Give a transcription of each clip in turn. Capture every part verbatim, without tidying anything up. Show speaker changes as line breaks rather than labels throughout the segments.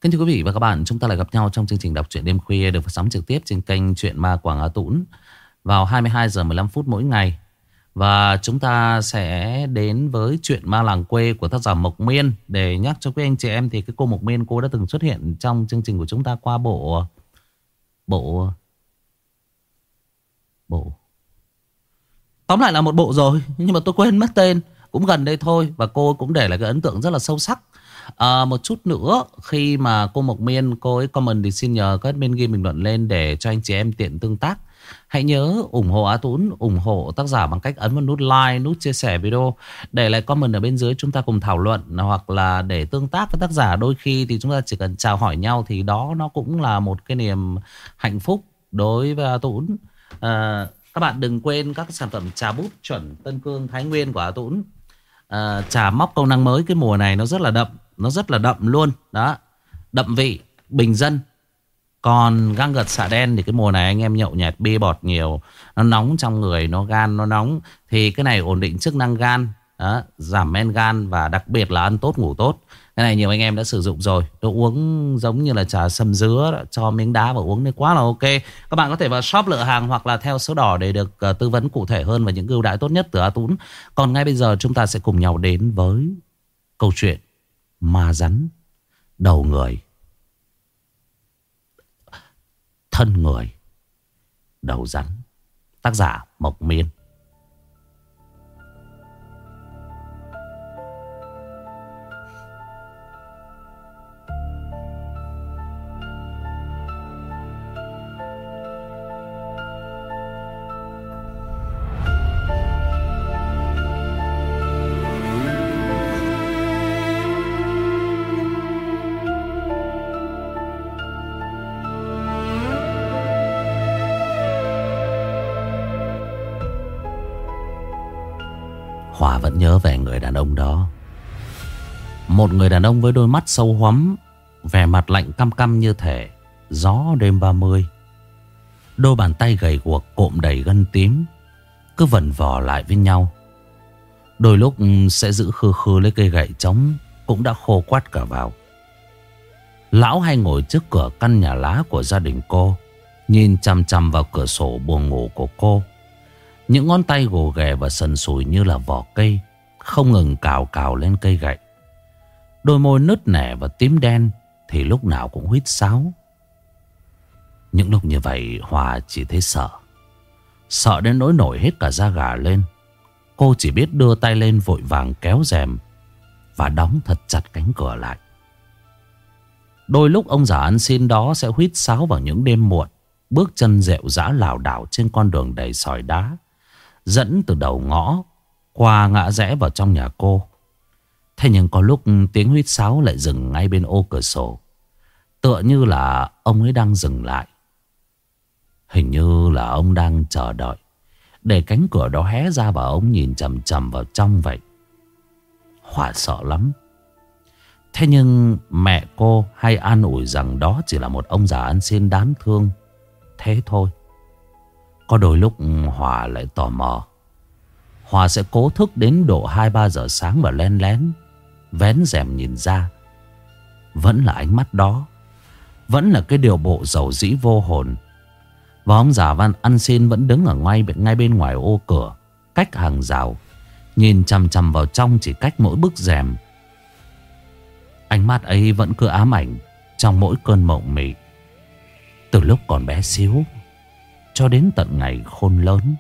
Kính thưa quý vị và các bạn, chúng ta lại gặp nhau trong chương trình đọc truyện đêm khuya được phát sóng trực tiếp trên kênh Truyện Ma Quảng Á Tũng vào hai mươi hai giờ mười lăm phút mỗi ngày. Và chúng ta sẽ đến với Truyện Ma Làng Quê của tác giả Mộc Miên. Để nhắc cho quý anh chị em thì cái cô Mộc Miên, cô đã từng xuất hiện trong chương trình của chúng ta qua bộ Bộ Bộ Tóm lại là một bộ rồi, nhưng mà tôi quên mất tên. Cũng gần đây thôi. Và cô cũng để lại cái ấn tượng rất là sâu sắc. À, một chút nữa, khi mà cô Mộc Miên cô ấy comment thì xin nhờ các admin ghi bình luận lên để cho anh chị em tiện tương tác. Hãy nhớ ủng hộ Á Tũng, ủng hộ tác giả bằng cách ấn vào nút like, nút chia sẻ video, để lại comment ở bên dưới chúng ta cùng thảo luận, hoặc là để tương tác với tác giả. Đôi khi thì chúng ta chỉ cần chào hỏi nhau thì đó nó cũng là một cái niềm hạnh phúc đối với Á Tũng. À, các bạn đừng quên các sản phẩm trà bút chuẩn Tân Cương Thái Nguyên của Á Tũng. À, trà móc công năng mới cái mùa này nó rất là đậm. Nó rất là đậm luôn. Đó, đậm vị, bình dân. Còn găng gật xạ đen thì cái mùa này anh em nhậu nhẹt bia bọt nhiều, nó nóng trong người, nó gan nó nóng. Thì cái này ổn định chức năng gan. Đó, giảm men gan và đặc biệt là ăn tốt ngủ tốt. Cái này nhiều anh em đã sử dụng rồi. Tôi uống giống như là trà sâm dứa đó, cho miếng đá và uống thì quá là ok. Các bạn có thể vào shop lựa hàng hoặc là theo số đỏ để được uh, tư vấn cụ thể hơn về những ưu đãi tốt nhất từ Á Tũng. Còn ngay bây giờ chúng ta sẽ cùng nhau đến với câu chuyện ma rắn đầu người, thân người đầu rắn. Tác giả Mộc Miên. Hòa vẫn nhớ về người đàn ông đó. Một người đàn ông với đôi mắt sâu hoắm, vẻ mặt lạnh căm căm như thể gió đêm ba mươi. Đôi bàn tay gầy guộc cộm đầy gân tím, cứ vần vò lại với nhau. Đôi lúc sẽ giữ khư khư lấy cây gậy trống, cũng đã khô quắt cả vào. Lão hay ngồi trước cửa căn nhà lá của gia đình cô, nhìn chằm chằm vào cửa sổ buồng ngủ của cô. Những ngón tay gồ ghề và sần sùi như là vỏ cây, không ngừng cào cào lên cây gậy. Đôi môi nứt nẻ và tím đen thì lúc nào cũng huýt sáo. Những lúc như vậy Hòa chỉ thấy sợ. Sợ đến nỗi nổi hết cả da gà lên. Cô chỉ biết đưa tay lên vội vàng kéo rèm và đóng thật chặt cánh cửa lại. Đôi lúc ông già ăn xin đó sẽ huýt sáo vào những đêm muộn, bước chân rệu rã lảo đảo trên con đường đầy sỏi đá, dẫn từ đầu ngõ qua ngã rẽ vào trong nhà cô. Thế nhưng có lúc tiếng huýt sáo lại dừng ngay bên ô cửa sổ, tựa như là ông ấy đang dừng lại. Hình như là ông đang chờ đợi để cánh cửa đó hé ra và ông nhìn chằm chằm vào trong vậy. Hòa sợ lắm. Thế nhưng mẹ cô hay an ủi rằng đó chỉ là một ông già ăn xin đáng thương. Thế thôi. Có đôi lúc Hòa lại tò mò. Hòa sẽ cố thức đến độ hai ba giờ sáng và len lén vén rèm nhìn ra. Vẫn là ánh mắt đó, vẫn là cái điều bộ dầu dĩ vô hồn. Và ông già văn ăn xin vẫn đứng ở ngay, ngay bên ngoài ô cửa, cách hàng rào, nhìn chằm chằm vào trong chỉ cách mỗi bức rèm. Ánh mắt ấy vẫn cứ ám ảnh trong mỗi cơn mộng mị, từ lúc còn bé xíu cho đến tận ngày khôn lớn.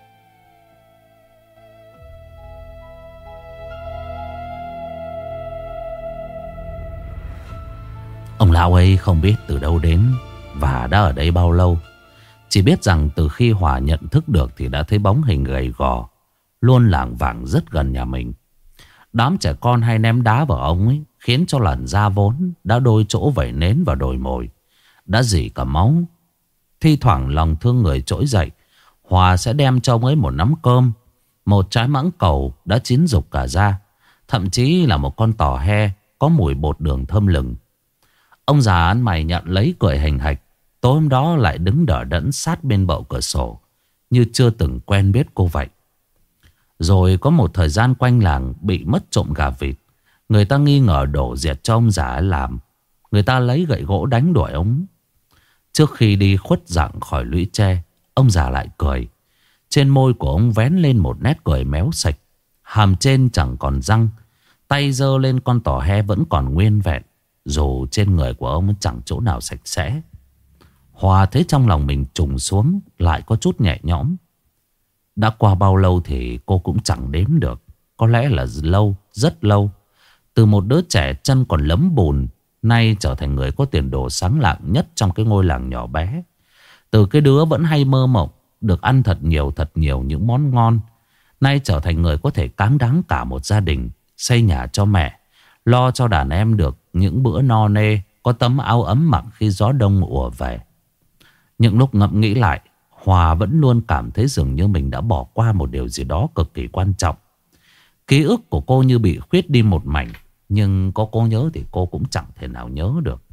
Ông lão ấy không biết từ đâu đến và đã ở đây bao lâu. Chỉ biết rằng từ khi Hòa nhận thức được thì đã thấy bóng hình gầy gò luôn lảng vảng rất gần nhà mình. Đám trẻ con hay ném đá vào ông ấy, khiến cho làn da vốn đã đôi chỗ vẩy nến vào đồi mồi đã rỉ cả máu. Thi thoảng lòng thương người trỗi dậy, Hòa sẽ đem cho ông ấy một nắm cơm, một trái mãng cầu đã chín rục cả da, thậm chí là một con tò he có mùi bột đường thơm lừng. Ông già ăn mày nhận lấy cười hành hạch. Tối hôm đó lại đứng đỡ đẫn sát bên bậu cửa sổ, như chưa từng quen biết cô vậy. Rồi có một thời gian quanh làng bị mất trộm gà vịt, người ta nghi ngờ đổ diệt cho ông già làm. Người ta lấy gậy gỗ đánh đuổi ông. Trước khi đi khuất dạng khỏi lũy tre, ông già lại cười. Trên môi của ông vén lên một nét cười méo sạch. Hàm trên chẳng còn răng. Tay giơ lên con tò he vẫn còn nguyên vẹn, dù trên người của ông chẳng chỗ nào sạch sẽ. Hòa thấy trong lòng mình trùng xuống, lại có chút nhẹ nhõm. Đã qua bao lâu thì cô cũng chẳng đếm được. Có lẽ là lâu, rất lâu. Từ một đứa trẻ chân còn lấm bùn, nay trở thành người có tiền đồ sáng lạng nhất trong cái ngôi làng nhỏ bé. Từ cái đứa vẫn hay mơ mộng được ăn thật nhiều thật nhiều những món ngon, nay trở thành người có thể cáng đáng cả một gia đình, xây nhà cho mẹ, lo cho đàn em được những bữa no nê, có tấm áo ấm mặc khi gió đông ùa về. Những lúc ngẫm nghĩ lại, Hòa vẫn luôn cảm thấy dường như mình đã bỏ qua một điều gì đó cực kỳ quan trọng. Ký ức của cô như bị khuyết đi một mảnh, nhưng có cô nhớ thì cô cũng chẳng thể nào nhớ được.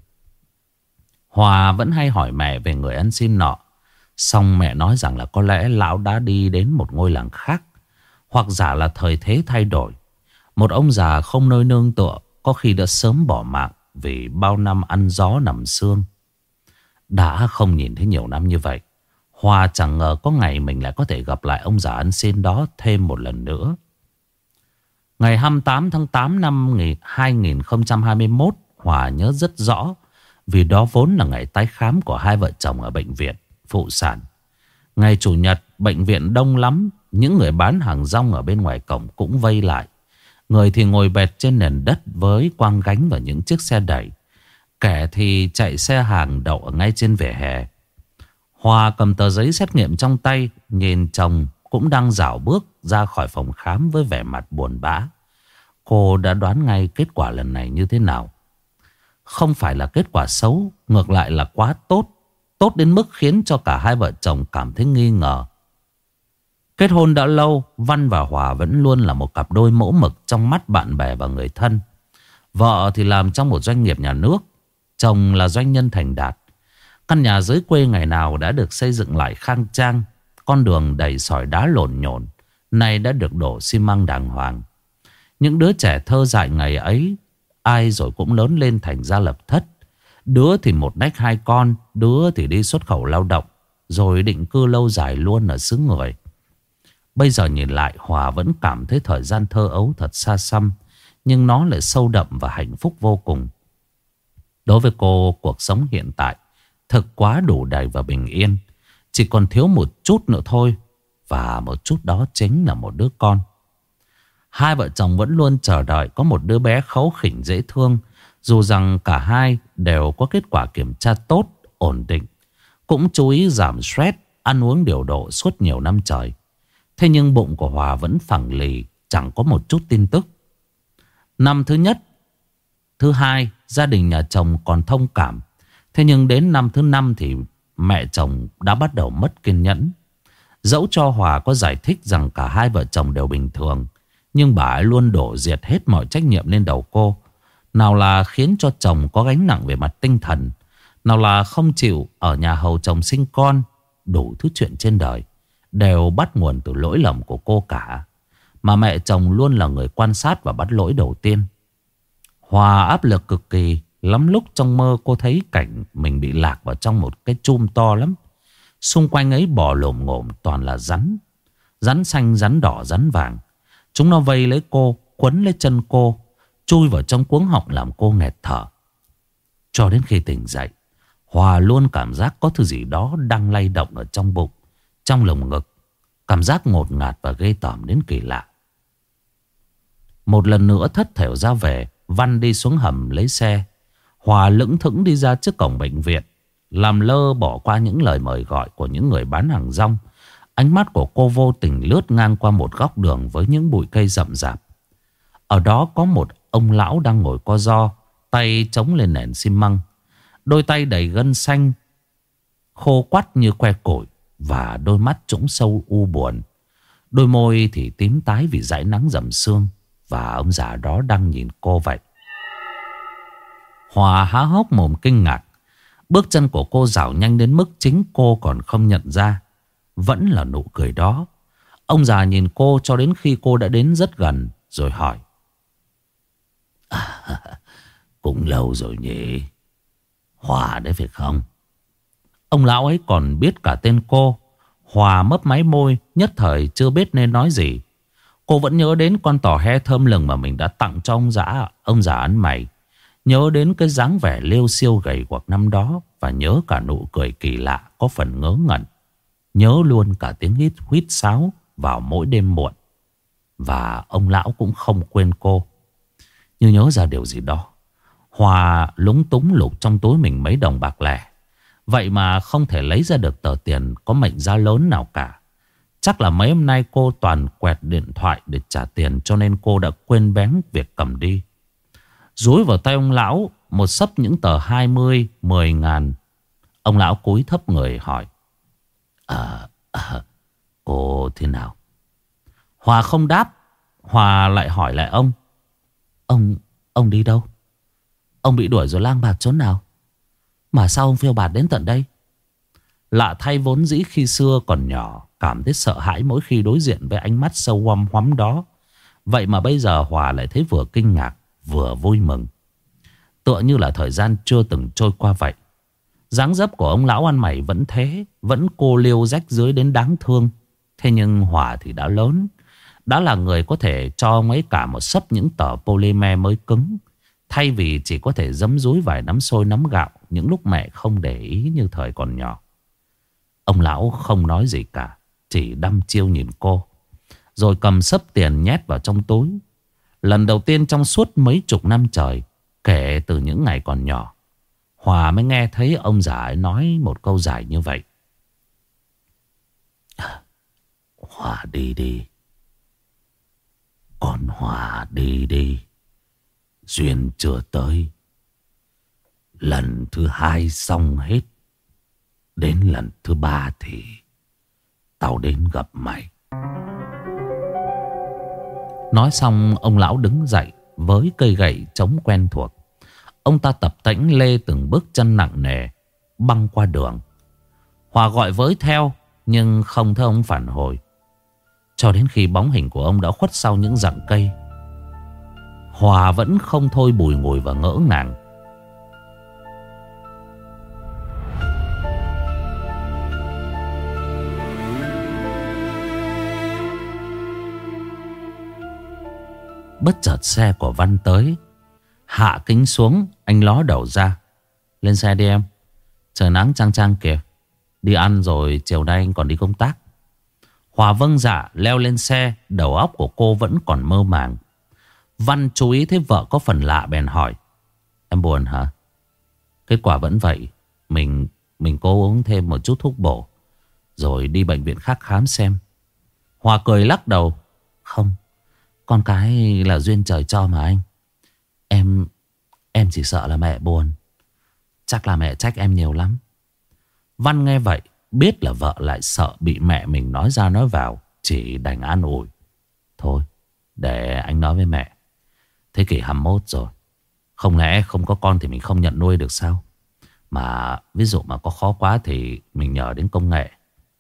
Hòa vẫn hay hỏi mẹ về người ăn xin nọ. Xong mẹ nói rằng là có lẽ lão đã đi đến một ngôi làng khác, hoặc giả là thời thế thay đổi. Một ông già không nơi nương tựa, có khi đã sớm bỏ mạng vì bao năm ăn gió nằm sương. Đã không nhìn thấy nhiều năm như vậy, Hòa chẳng ngờ có ngày mình lại có thể gặp lại ông già ăn xin đó thêm một lần nữa. Ngày hai mươi tám tháng tám năm hai nghìn không trăm hai mươi mốt, Hòa nhớ rất rõ, vì đó vốn là ngày tái khám của hai vợ chồng ở bệnh viện phụ sản. Ngày chủ nhật, bệnh viện đông lắm. Những người bán hàng rong ở bên ngoài cổng cũng vây lại. Người thì ngồi bệt trên nền đất với quang gánh và những chiếc xe đẩy. Kẻ thì chạy xe hàng đậu ở ngay trên vỉa hè. Hòa cầm tờ giấy xét nghiệm trong tay, nhìn chồng cũng đang rảo bước ra khỏi phòng khám với vẻ mặt buồn bã. Cô đã đoán ngay kết quả lần này như thế nào. Không phải là kết quả xấu, ngược lại là quá tốt. Tốt đến mức khiến cho cả hai vợ chồng cảm thấy nghi ngờ. Kết hôn đã lâu, Văn và Hòa vẫn luôn là một cặp đôi mẫu mực trong mắt bạn bè và người thân. Vợ thì làm trong một doanh nghiệp nhà nước, chồng là doanh nhân thành đạt. Căn nhà dưới quê ngày nào đã được xây dựng lại khang trang. Con đường đầy sỏi đá lộn nhộn, nay đã được đổ xi măng đàng hoàng. Những đứa trẻ thơ dại ngày ấy, ai rồi cũng lớn lên thành gia lập thất. Đứa thì một nách hai con, đứa thì đi xuất khẩu lao động, rồi định cư lâu dài luôn ở xứ người. Bây giờ nhìn lại, Hòa vẫn cảm thấy thời gian thơ ấu thật xa xăm, nhưng nó lại sâu đậm và hạnh phúc vô cùng. Đối với cô, cuộc sống hiện tại thực quá đủ đầy và bình yên. Chỉ còn thiếu một chút nữa thôi, và một chút đó chính là một đứa con. Hai vợ chồng vẫn luôn chờ đợi có một đứa bé kháu khỉnh dễ thương. Dù rằng cả hai đều có kết quả kiểm tra tốt, ổn định, cũng chú ý giảm stress, ăn uống điều độ suốt nhiều năm trời. Thế nhưng bụng của Hòa vẫn phẳng lì, chẳng có một chút tin tức. Năm thứ nhất, thứ hai, gia đình nhà chồng còn thông cảm. Thế nhưng đến năm thứ năm thì mẹ chồng đã bắt đầu mất kiên nhẫn. Dẫu cho Hòa có giải thích rằng cả hai vợ chồng đều bình thường, nhưng bà ấy luôn đổ diệt hết mọi trách nhiệm lên đầu cô. Nào là khiến cho chồng có gánh nặng về mặt tinh thần, nào là không chịu ở nhà hầu chồng sinh con. Đủ thứ chuyện trên đời đều bắt nguồn từ lỗi lầm của cô cả, mà mẹ chồng luôn là người quan sát và bắt lỗi đầu tiên. Hòa áp lực cực kỳ. Lắm lúc trong mơ cô thấy cảnh mình bị lạc vào trong một cái chum to lắm. Xung quanh ấy bò lồm ngồm toàn là rắn. Rắn xanh, rắn đỏ, rắn vàng. Chúng nó vây lấy cô, quấn lấy chân cô, chui vào trong cuống họng làm cô nghẹt thở. Cho đến khi tỉnh dậy, Hòa luôn cảm giác có thứ gì đó đang lay động ở trong bụng, trong lồng ngực. Cảm giác ngột ngạt và ghê tởm đến kỳ lạ. Một lần nữa thất thểu ra về, Văn đi xuống hầm lấy xe. Hòa lững thững đi ra trước cổng bệnh viện, làm lơ bỏ qua những lời mời gọi của những người bán hàng rong. Ánh mắt của cô vô tình lướt ngang qua một góc đường với những bụi cây rậm rạp. Ở đó có một ông lão đang ngồi co ro, tay chống lên nền xi măng. Đôi tay đầy gân xanh, khô quắt như que củi, và đôi mắt trũng sâu u buồn. Đôi môi thì tím tái vì dãi nắng rậm sương. Và ông già đó đang nhìn cô vậy. Hòa há hốc mồm kinh ngạc. Bước chân của cô dạo nhanh đến mức chính cô còn không nhận ra. Vẫn là nụ cười đó. Ông già nhìn cô cho đến khi cô đã đến rất gần, rồi hỏi: à, cũng lâu rồi nhỉ? Hòa đấy phải không? Ông lão ấy còn biết cả tên cô. Hòa mấp máy môi, nhất thời chưa biết nên nói gì. Cô vẫn nhớ đến con tò he thơm lừng mà mình đã tặng cho ông già, ông già ăn mày. Nhớ đến cái dáng vẻ liêu xiêu gầy guộc năm đó. Và nhớ cả nụ cười kỳ lạ có phần ngớ ngẩn. Nhớ luôn cả tiếng hít huýt sáo vào mỗi đêm muộn. Và ông lão cũng không quên cô. Như nhớ ra điều gì đó, Hòa lúng túng lục trong túi mình mấy đồng bạc lẻ. Vậy mà không thể lấy ra được tờ tiền có mệnh giá lớn nào cả. Chắc là mấy hôm nay cô toàn quẹt điện thoại để trả tiền, cho nên cô đã quên bén việc cầm đi. Dúi vào tay ông lão một xấp những tờ hai mươi, mười ngàn. Ông lão cúi thấp người hỏi: À, à cô thế nào? Hòa không đáp. Hòa lại hỏi lại ông: Ông, ông đi đâu? Ông bị đuổi rồi lang bạt chỗ nào? Mà sao ông phiêu bạt đến tận đây? Lạ thay, vốn dĩ khi xưa còn nhỏ cảm thấy sợ hãi mỗi khi đối diện với ánh mắt sâu hoăm hoắm đó. Vậy mà bây giờ Hòa lại thấy vừa kinh ngạc vừa vui mừng. Tựa như là thời gian chưa từng trôi qua vậy. Dáng dấp của ông lão ăn mày vẫn thế, vẫn cô liêu rách dưới đến đáng thương. Thế nhưng Hòa thì đã lớn, đã là người có thể cho ông ấy cả một xấp những tờ polymer mới cứng, thay vì chỉ có thể giấm dúi vài nắm xôi nắm gạo những lúc mẹ không để ý như thời còn nhỏ. Ông lão không nói gì cả, chỉ đăm chiêu nhìn cô, rồi cầm xấp tiền nhét vào trong túi. Lần đầu tiên trong suốt mấy chục năm trời, kể từ những ngày còn nhỏ, Hòa mới nghe thấy ông già ấy nói một câu dài như vậy: Hòa đi đi, con Hòa đi đi. Duyên chưa tới, lần thứ hai xong hết, đến lần thứ ba thì tao đến gặp mày. Nói xong ông lão đứng dậy với cây gậy trống quen thuộc. Ông ta tập tễnh lê từng bước chân nặng nề băng qua đường. Hòa gọi với theo nhưng không thấy ông phản hồi, cho đến khi bóng hình của ông đã khuất sau những rặng cây. Hòa vẫn không thôi bùi ngùi và ngỡ ngàng. Bất chợt xe của Văn tới. Hạ kính xuống, anh ló đầu ra: Lên xe đi em, trời nắng chang chang kìa. Đi ăn rồi chiều nay anh còn đi công tác. Hòa vâng dạ leo lên xe. Đầu óc của cô vẫn còn mơ màng. Văn chú ý thấy vợ có phần lạ bèn hỏi: Em buồn hả? Kết quả vẫn vậy. Mình mình cố uống thêm một chút thuốc bổ, rồi đi bệnh viện khác khám xem. Hòa cười lắc đầu: Không, con cái là duyên trời cho mà anh. Em Em chỉ sợ là mẹ buồn. Chắc là mẹ trách em nhiều lắm. Văn nghe vậy, biết là vợ lại sợ bị mẹ mình nói ra nói vào, chỉ đành an ủi: Thôi, để anh nói với mẹ. Thế kỷ hai mươi mốt rồi, không lẽ không có con thì mình không nhận nuôi được sao? Mà ví dụ mà có khó quá thì mình nhờ đến công nghệ.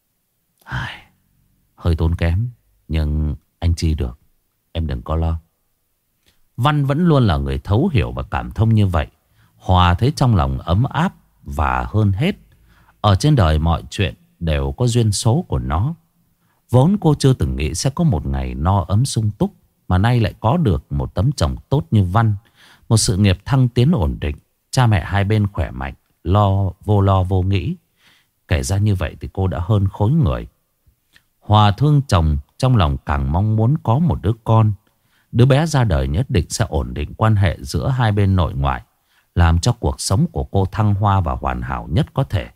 Ai, hơi tốn kém, nhưng anh chi được. Em đừng có lo. Văn vẫn luôn là người thấu hiểu và cảm thông như vậy. Hòa thấy trong lòng ấm áp. Và hơn hết, ở trên đời mọi chuyện đều có duyên số của nó. Vốn cô chưa từng nghĩ sẽ có một ngày no ấm sung túc, mà nay lại có được một tấm chồng tốt như Văn. Một sự nghiệp thăng tiến ổn định, cha mẹ hai bên khỏe mạnh, lo vô lo vô nghĩ. Kể ra như vậy thì cô đã hơn khối người. Hòa thương chồng, trong lòng càng mong muốn có một đứa con. Đứa bé ra đời nhất định sẽ ổn định quan hệ giữa hai bên nội ngoại, làm cho cuộc sống của cô thăng hoa và hoàn hảo nhất có thể.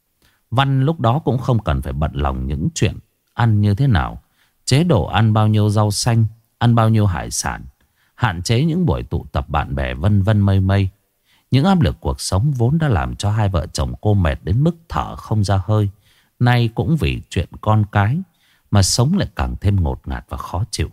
Văn lúc đó cũng không cần phải bận lòng những chuyện ăn như thế nào, chế độ ăn bao nhiêu rau xanh, ăn bao nhiêu hải sản, hạn chế những buổi tụ tập bạn bè vân vân mây mây. Những áp lực cuộc sống vốn đã làm cho hai vợ chồng cô mệt đến mức thở không ra hơi, nay cũng vì chuyện con cái mà sống lại càng thêm ngột ngạt và khó chịu.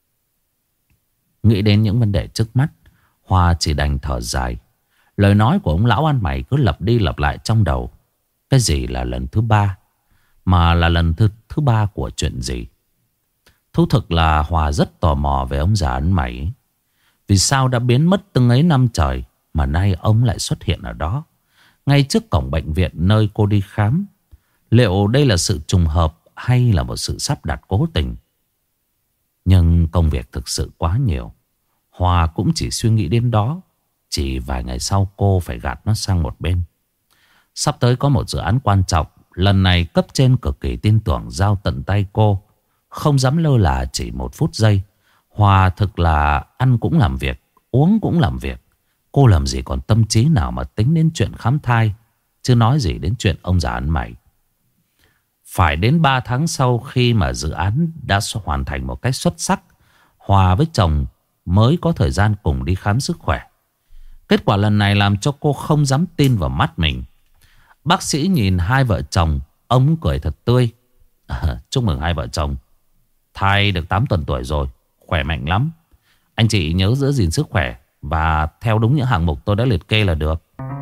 Nghĩ đến những vấn đề trước mắt, Hoa chỉ đành thở dài. Lời nói của ông lão ăn mày cứ lặp đi lặp lại trong đầu. Cái gì là lần thứ ba? Mà là lần thứ, thứ ba của chuyện gì? Thú thực là Hòa rất tò mò về ông già ăn mày. Vì sao đã biến mất từng ấy năm trời mà nay ông lại xuất hiện ở đó? ngay trước cổng bệnh viện nơi cô đi khám. Liệu đây là sự trùng hợp hay là một sự sắp đặt cố tình? Nhưng công việc thực sự quá nhiều. Hòa cũng chỉ suy nghĩ đến đó. Chỉ vài ngày sau cô phải gạt nó sang một bên. Sắp tới có một dự án quan trọng. Lần này cấp trên cực kỳ tin tưởng giao tận tay cô. Không dám lơ là chỉ một phút giây. Hòa thực là ăn cũng làm việc, uống cũng làm việc. Cô làm gì còn tâm trí nào mà tính đến chuyện khám thai, chứ nói gì đến chuyện ông già ăn mày. Phải đến ba tháng sau khi mà dự án đã hoàn thành một cách xuất sắc, Hòa với chồng mới có thời gian cùng đi khám sức khỏe. Kết quả lần này làm cho cô không dám tin vào mắt mình. Bác sĩ nhìn hai vợ chồng, ông cười thật tươi. À, chúc mừng hai vợ chồng, thai được tám tuần tuổi rồi, khỏe mạnh lắm. Anh chị nhớ giữ gìn sức khỏe và theo đúng những hạng mục tôi đã liệt kê là được.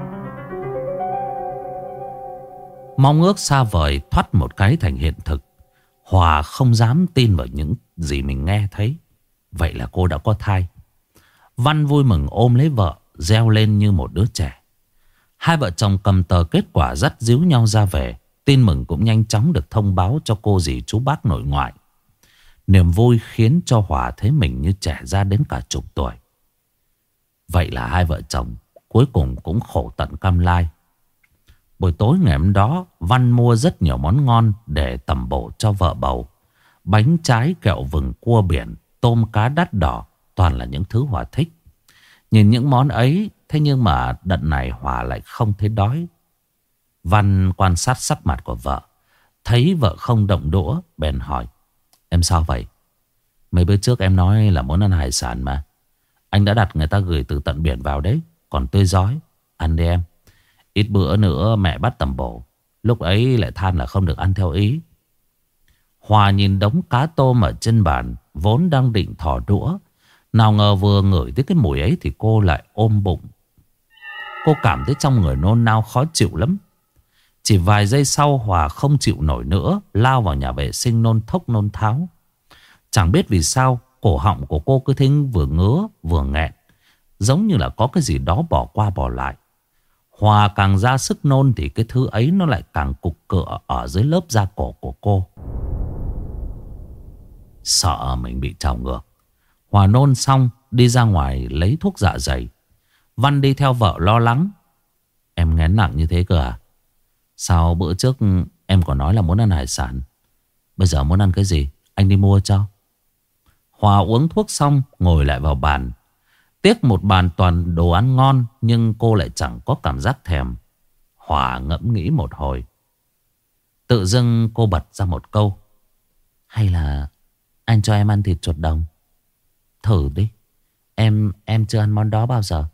Mong ước xa vời thoát một cái thành hiện thực. Hòa không dám tin vào những gì mình nghe thấy. Vậy là cô đã có thai. Văn vui mừng ôm lấy vợ, reo lên như một đứa trẻ. Hai vợ chồng cầm tờ kết quả dắt díu nhau ra về. Tin mừng cũng nhanh chóng được thông báo cho cô dì chú bác nội ngoại. Niềm vui khiến cho Hòa thấy mình như trẻ ra đến cả chục tuổi. Vậy là hai vợ chồng cuối cùng cũng khổ tận cam lai. Buổi tối ngày hôm đó, Văn mua rất nhiều món ngon để tẩm bổ cho vợ bầu. Bánh trái, kẹo vừng, cua biển, tôm cá đắt đỏ, toàn là những thứ Hòa thích. Nhìn những món ấy, thế nhưng mà đợt này Hòa lại không thấy đói. Văn quan sát sắc mặt của vợ, thấy vợ không động đũa, bèn hỏi: Em sao vậy? Mấy bữa trước em nói là muốn ăn hải sản mà. Anh đã đặt người ta gửi từ tận biển vào đấy, còn tươi rói. Ăn đi em. Ít bữa nữa mẹ bắt tẩm bổ, lúc ấy lại than là không được ăn theo ý. Hòa nhìn đống cá tôm ở trên bàn, vốn đang định thò đũa. Nào ngờ vừa ngửi tới cái mùi ấy thì cô lại ôm bụng. Cô cảm thấy trong người nôn nao khó chịu lắm. Chỉ vài giây sau Hòa không chịu nổi nữa, lao vào nhà vệ sinh nôn thốc nôn tháo. Chẳng biết vì sao cổ họng của cô cứ thính vừa ngứa vừa nghẹn, giống như là có cái gì đó bỏ qua bỏ lại. Hòa càng ra sức nôn thì cái thứ ấy nó lại càng cục cựa ở dưới lớp da cổ của cô. Sợ mình bị trào ngược, Hòa nôn xong đi ra ngoài lấy thuốc dạ dày. Văn đi theo vợ lo lắng: Em nghén nặng như thế cơ à? Sao bữa trước em còn nói là muốn ăn hải sản, bây giờ muốn ăn cái gì? Anh đi mua cho. Hòa uống thuốc xong ngồi lại vào bàn. Tiếc một bàn toàn đồ ăn ngon, nhưng cô lại chẳng có cảm giác thèm. Hòa ngẫm nghĩ một hồi, tự dưng cô bật ra một câu: Hay là anh cho em ăn thịt chuột đồng? Thử đi. Em em chưa ăn món đó bao giờ.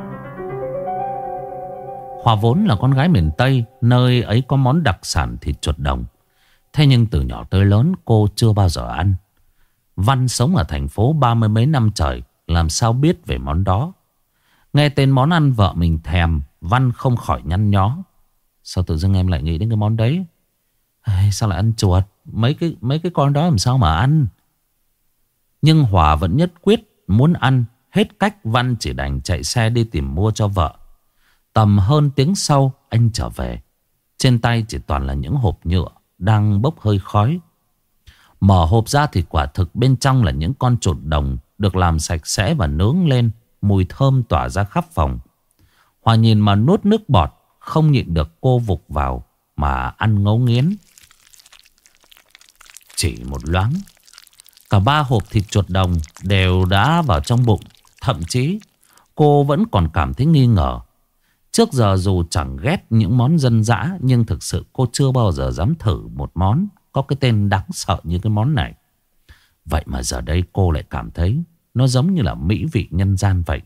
Hòa vốn là con gái miền Tây, nơi ấy có món đặc sản thịt chuột đồng. Thế nhưng từ nhỏ tới lớn cô chưa bao giờ ăn. Văn sống ở thành phố ba mươi mấy năm trời, làm sao biết về món đó. Nghe tên món ăn vợ mình thèm, Văn không khỏi nhăn nhó: Sao tự dưng em lại nghĩ đến cái món đấy? Ây, sao lại ăn chuột? Mấy cái mấy cái con đó làm sao mà ăn? Nhưng Hòa vẫn nhất quyết muốn ăn. Hết cách Văn chỉ đành chạy xe đi tìm mua cho vợ. Tầm hơn tiếng sau anh trở về. Trên tay chỉ toàn là những hộp nhựa đang bốc hơi khói. Mở hộp ra thì quả thực bên trong là những con chuột đồng được làm sạch sẽ và nướng lên. Mùi thơm tỏa ra khắp phòng. Hòa nhìn mà nuốt nước bọt, không nhịn được cô vục vào mà ăn ngấu nghiến. Chỉ một loáng, cả ba hộp thịt chuột đồng đều đã vào trong bụng. Thậm chí cô vẫn còn cảm thấy nghi ngờ. Trước giờ dù chẳng ghét những món dân dã, nhưng thực sự cô chưa bao giờ dám thử một món có cái tên đáng sợ như cái món này. Vậy mà giờ đây cô lại cảm thấy nó giống như là mỹ vị nhân gian vậy.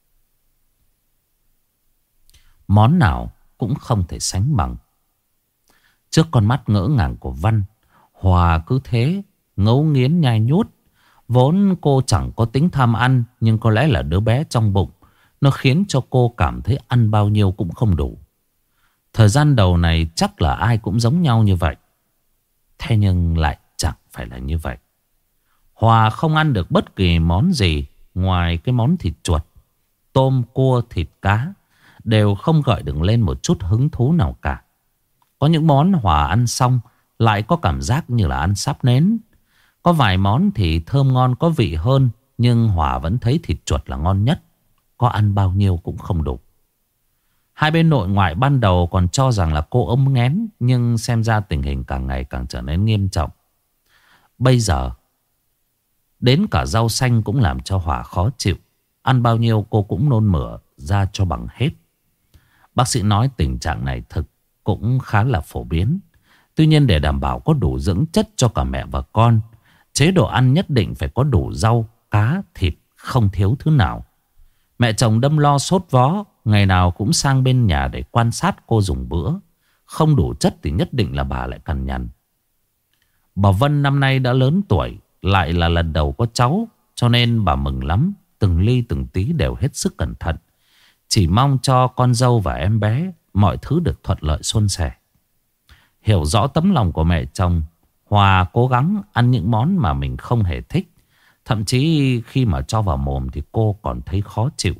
Món nào cũng không thể sánh bằng. Trước con mắt ngỡ ngàng của Văn, Hòa cứ thế ngấu nghiến nhai nhút. Vốn cô chẳng có tính tham ăn, nhưng có lẽ là đứa bé trong bụng nó khiến cho cô cảm thấy ăn bao nhiêu cũng không đủ. Thời gian đầu này chắc là ai cũng giống nhau như vậy. Thế nhưng lại chẳng phải là như vậy. Hòa không ăn được bất kỳ món gì ngoài cái món thịt chuột, tôm, cua, thịt cá đều không gợi được lên một chút hứng thú nào cả. Có những món Hòa ăn xong lại có cảm giác như là ăn sắp nến. Có vài món thì thơm ngon có vị hơn, nhưng Hòa vẫn thấy thịt chuột là ngon nhất. Có ăn bao nhiêu cũng không đủ. Hai bên nội ngoại ban đầu còn cho rằng là cô ốm nghén, nhưng xem ra tình hình càng ngày càng trở nên nghiêm trọng. Bây giờ đến cả rau xanh cũng làm cho Hòa khó chịu. Ăn bao nhiêu cô cũng nôn mửa ra cho bằng hết. Bác sĩ nói tình trạng này thực cũng khá là phổ biến. Tuy nhiên để đảm bảo có đủ dưỡng chất cho cả mẹ và con, chế độ ăn nhất định phải có đủ rau, cá, thịt, không thiếu thứ nào. Mẹ chồng đâm lo sốt vó, ngày nào cũng sang bên nhà để quan sát cô dùng bữa. Không đủ chất thì nhất định là bà lại cằn nhằn. Bà Vân năm nay đã lớn tuổi, lại là lần đầu có cháu, cho nên bà mừng lắm. Từng ly từng tí đều hết sức cẩn thận. Chỉ mong cho con dâu và em bé mọi thứ được thuận lợi suôn sẻ. Hiểu rõ tấm lòng của mẹ chồng, Hòa cố gắng ăn những món mà mình không hề thích. Thậm chí khi mà cho vào mồm thì cô còn thấy khó chịu.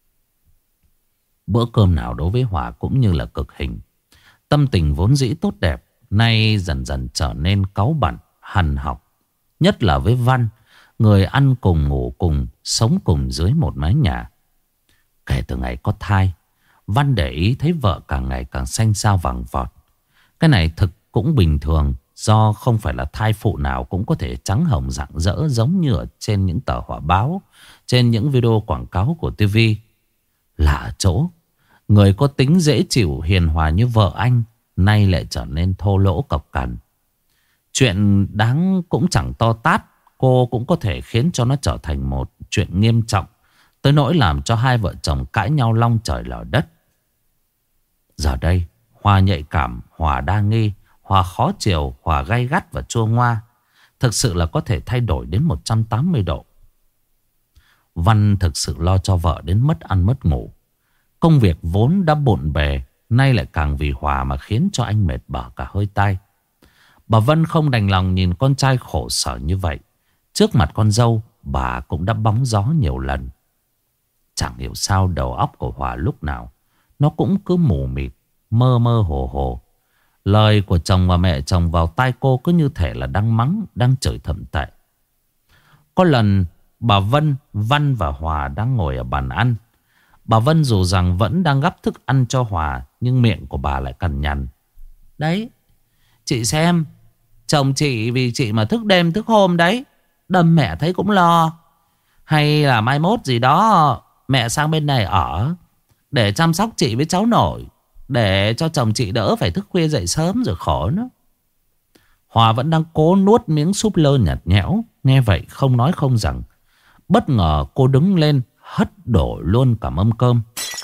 Bữa cơm nào đối với Hòa cũng như là cực hình. Tâm tình vốn dĩ tốt đẹp nay dần dần trở nên cáu bẳn, hằn học. Nhất là với Văn, người ăn cùng ngủ cùng, sống cùng dưới một mái nhà. Kể từ ngày có thai, Văn để ý thấy vợ càng ngày càng xanh xao vàng vọt. Cái này thực cũng bình thường, do không phải là thai phụ nào cũng có thể trắng hồng rạng rỡ giống như ở trên những tờ hỏa báo, trên những video quảng cáo của ti vi. Lạ ở chỗ, người có tính dễ chịu hiền hòa như vợ anh nay lại trở nên thô lỗ cọc cằn. Chuyện đáng cũng chẳng to tát, cô cũng có thể khiến cho nó trở thành một chuyện nghiêm trọng, tới nỗi làm cho hai vợ chồng cãi nhau long trời lở đất. Giờ đây, Hòa nhạy cảm, Hòa đa nghi, Hòa khó chiều, Hòa gay gắt và chua ngoa. Thực sự là có thể thay đổi đến một trăm tám mươi độ. Văn thực sự lo cho vợ đến mất ăn mất ngủ. Công việc vốn đã bộn bề, nay lại càng vì Hòa mà khiến cho anh mệt bở cả hơi tai. Bà Vân không đành lòng nhìn con trai khổ sở như vậy. Trước mặt con dâu, bà cũng đã bóng gió nhiều lần. Chẳng hiểu sao đầu óc của Hòa lúc nào nó cũng cứ mù mịt, mơ mơ hồ hồ. Lời của chồng và mẹ chồng vào tai cô cứ như thể là đang mắng, đang chửi thậm tệ. Có lần bà Vân, Văn và Hòa đang ngồi ở bàn ăn. Bà Vân dù rằng vẫn đang gắp thức ăn cho Hòa, nhưng miệng của bà lại cằn nhằn. Đấy, chị xem, chồng chị vì chị mà thức đêm thức hôm đấy. Đâm mẹ thấy cũng lo. Hay là mai mốt gì đó mẹ sang bên này ở, để chăm sóc chị với cháu nội, để cho chồng chị đỡ phải thức khuya dậy sớm rồi khổ nữa. Hòa vẫn đang cố nuốt miếng súp lơ nhạt nhẽo. Nghe vậy không nói không rằng, bất ngờ cô đứng lên hất đổ luôn cả mâm cơm.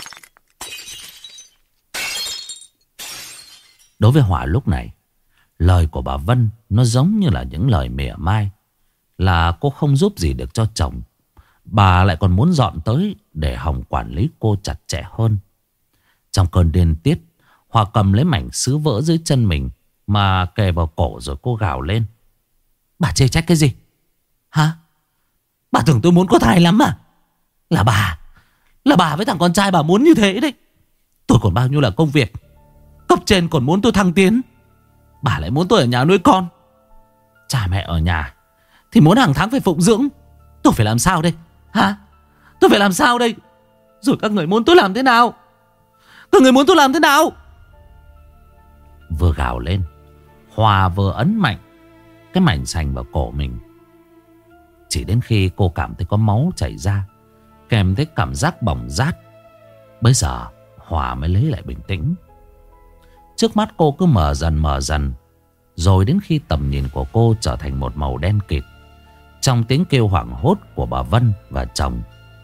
Đối với Hòa lúc này, lời của bà Vân nó giống như là những lời mỉa mai, là cô không giúp gì được cho chồng. Bà lại còn muốn dọn tới để Hồng quản lý cô chặt chẽ hơn. Trong cơn điên tiết, Hòa cầm lấy mảnh sứ vỡ dưới chân mình mà kề vào cổ rồi cô gào lên. Bà chê trách cái gì? Hả? Bà tưởng tôi muốn có thai lắm à? Là bà Là bà với thằng con trai bà muốn như thế đấy. Tôi còn bao nhiêu là công việc, cấp trên còn muốn tôi thăng tiến, bà lại muốn tôi ở nhà nuôi con. Cha mẹ ở nhà thì muốn hàng tháng phải phụng dưỡng. Tôi phải làm sao đây? Hả? Tôi phải làm sao đây? Rồi các người muốn tôi làm thế nào? Các người muốn tôi làm thế nào? Vừa gào lên, Hòa vừa ấn mạnh cái mảnh sành vào cổ mình. Chỉ đến khi cô cảm thấy có máu chảy ra, kèm thấy cảm giác bỏng rát, bây giờ Hòa mới lấy lại bình tĩnh. Trước mắt cô cứ mờ dần mờ dần, rồi đến khi tầm nhìn của cô trở thành một màu đen kịt, trong tiếng kêu hoảng hốt của bà Vân và chồng.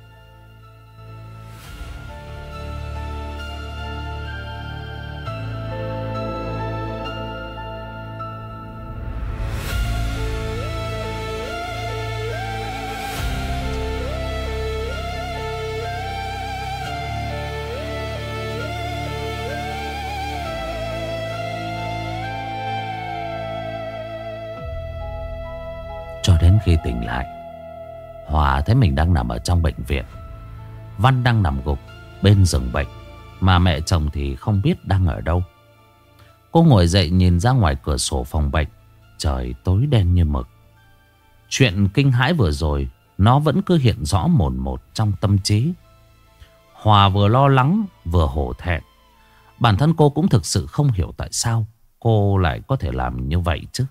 Cho đến khi tỉnh lại, Hòa thấy mình đang nằm ở trong bệnh viện. Văn đang nằm gục bên giường bệnh, Mà mẹ chồng thì không biết đang ở đâu. Cô ngồi dậy nhìn ra ngoài cửa sổ phòng bệnh. Trời tối đen như mực. Chuyện kinh hãi vừa rồi nó vẫn cứ hiện rõ mồn một trong tâm trí. Hòa vừa lo lắng vừa hổ thẹn. Bản thân cô cũng thực sự không hiểu tại sao cô lại có thể làm như vậy chứ.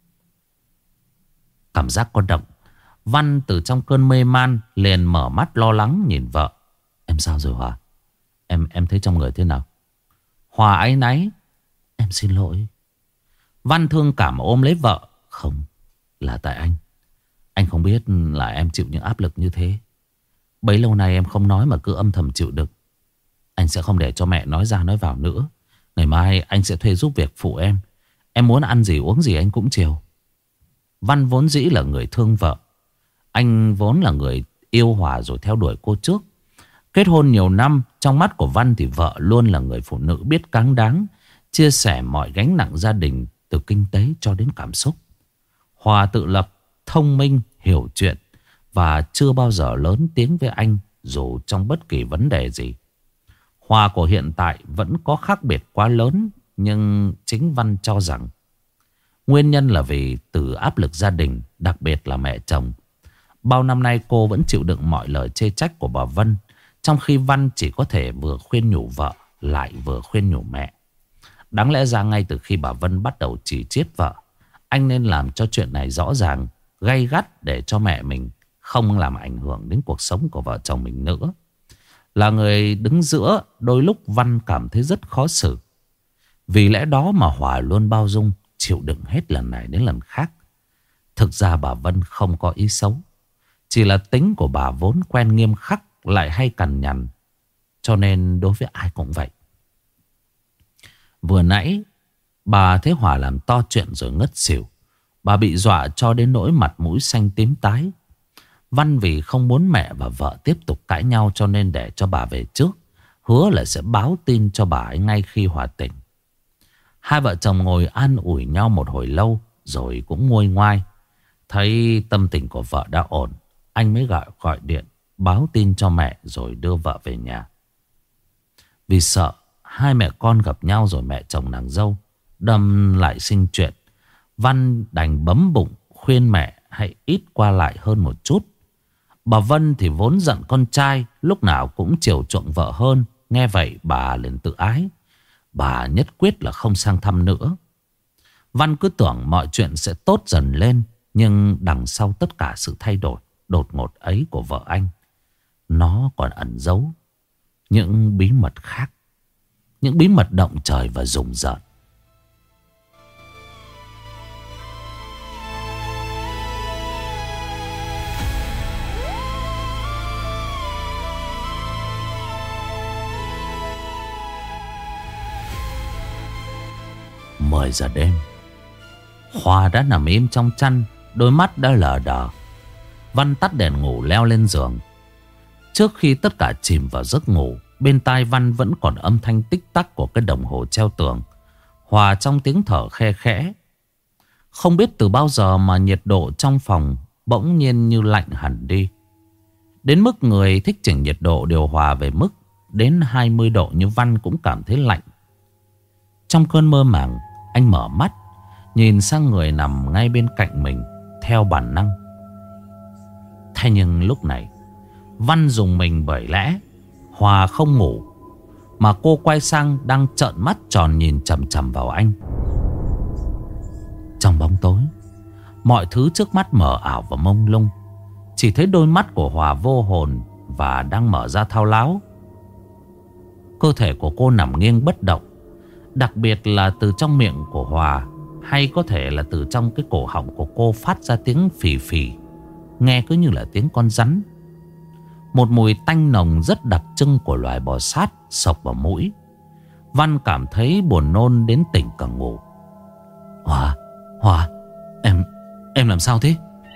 Cảm giác có động. Văn từ trong cơn mê man liền mở mắt lo lắng nhìn vợ. Em sao rồi Hòa? Em em thấy trong người thế nào? Hòa áy náy. Em xin lỗi. Văn thương cảm ôm lấy vợ. Không, là tại anh. Anh không biết là em chịu những áp lực như thế. Bấy lâu nay em không nói mà cứ âm thầm chịu đựng. Anh sẽ không để cho mẹ nói ra nói vào nữa. Ngày mai anh sẽ thuê giúp việc phụ em. Em muốn ăn gì uống gì anh cũng chiều. Văn vốn dĩ là người thương vợ. Anh vốn là người yêu Hòa rồi theo đuổi cô trước. Kết hôn nhiều năm, trong mắt của Văn thì vợ luôn là người phụ nữ biết cáng đáng, chia sẻ mọi gánh nặng gia đình, từ kinh tế cho đến cảm xúc. Hòa tự lập, thông minh, hiểu chuyện và chưa bao giờ lớn tiếng với anh dù trong bất kỳ vấn đề gì. Hòa của hiện tại vẫn có khác biệt quá lớn, nhưng chính Văn cho rằng nguyên nhân là vì từ áp lực gia đình, đặc biệt là mẹ chồng. Bao năm nay cô vẫn chịu đựng mọi lời chê trách của bà Vân, trong khi Văn chỉ có thể vừa khuyên nhủ vợ lại vừa khuyên nhủ mẹ. Đáng lẽ ra ngay từ khi bà Vân bắt đầu chỉ trích vợ, anh nên làm cho chuyện này rõ ràng, gay gắt để cho mẹ mình không làm ảnh hưởng đến cuộc sống của vợ chồng mình nữa. Là người đứng giữa, đôi lúc Văn cảm thấy rất khó xử. Vì lẽ đó mà Hòa luôn bao dung, chịu đựng hết lần này đến lần khác. Thực ra bà Vân không có ý xấu, chỉ là tính của bà vốn quen nghiêm khắc, lại hay cằn nhằn, cho nên đối với ai cũng vậy. Vừa nãy bà thấy Hòa làm to chuyện rồi ngất xỉu. Bà bị dọa cho đến nỗi mặt mũi xanh tím tái. Văn vì không muốn mẹ và vợ tiếp tục cãi nhau cho nên để cho bà về trước, hứa là sẽ báo tin cho bà ấy ngay khi Hòa tỉnh. Hai vợ chồng ngồi an ủi nhau một hồi lâu rồi cũng nguôi ngoai. Thấy tâm tình của vợ đã ổn, anh mới gọi gọi điện báo tin cho mẹ rồi đưa vợ về nhà. Vì sợ hai mẹ con gặp nhau rồi mẹ chồng nàng dâu đâm lại sinh chuyện, Văn đành bấm bụng khuyên mẹ hãy ít qua lại hơn một chút. Bà Vân thì vốn giận con trai, lúc nào cũng chiều chuộng vợ hơn. Nghe vậy bà liền tự ái. Bà nhất quyết là không sang thăm nữa. Văn cứ tưởng mọi chuyện sẽ tốt dần lên, nhưng đằng sau tất cả sự thay đổi đột ngột ấy của vợ anh, nó còn ẩn giấu những bí mật khác, những bí mật động trời và rùng rợn. Mười giờ đêm, Hòa đã nằm im trong chăn, đôi mắt đã lờ đờ. Văn tắt đèn ngủ leo lên giường. Trước khi tất cả chìm vào giấc ngủ, bên tai Văn vẫn còn âm thanh tích tắc của cái đồng hồ treo tường, hòa trong tiếng thở khe khẽ. Không biết từ bao giờ mà nhiệt độ trong phòng bỗng nhiên như lạnh hẳn đi, đến mức người thích chỉnh nhiệt độ điều hòa về mức đến hai mươi độ như Văn cũng cảm thấy lạnh. Trong cơn mơ màng, anh mở mắt, nhìn sang người nằm ngay bên cạnh mình theo bản năng. Thế nhưng lúc này Văn dùng mình, bởi lẽ Hòa không ngủ, mà cô quay sang đang trợn mắt tròn nhìn chằm chằm vào anh. Trong bóng tối, mọi thứ trước mắt mờ ảo và mông lung. Chỉ thấy đôi mắt của Hòa vô hồn và đang mở ra thao láo. Cơ thể của cô nằm nghiêng bất động. Đặc biệt là từ trong miệng của Hòa, hay có thể là từ trong cái cổ họng của cô, phát ra tiếng phì phì, nghe cứ như là tiếng con rắn. Một mùi tanh nồng rất đặc trưng của loài bò sát xộc vào mũi. Văn cảm thấy buồn nôn đến tỉnh cả ngủ. Hòa, Hòa, em, em làm sao thế?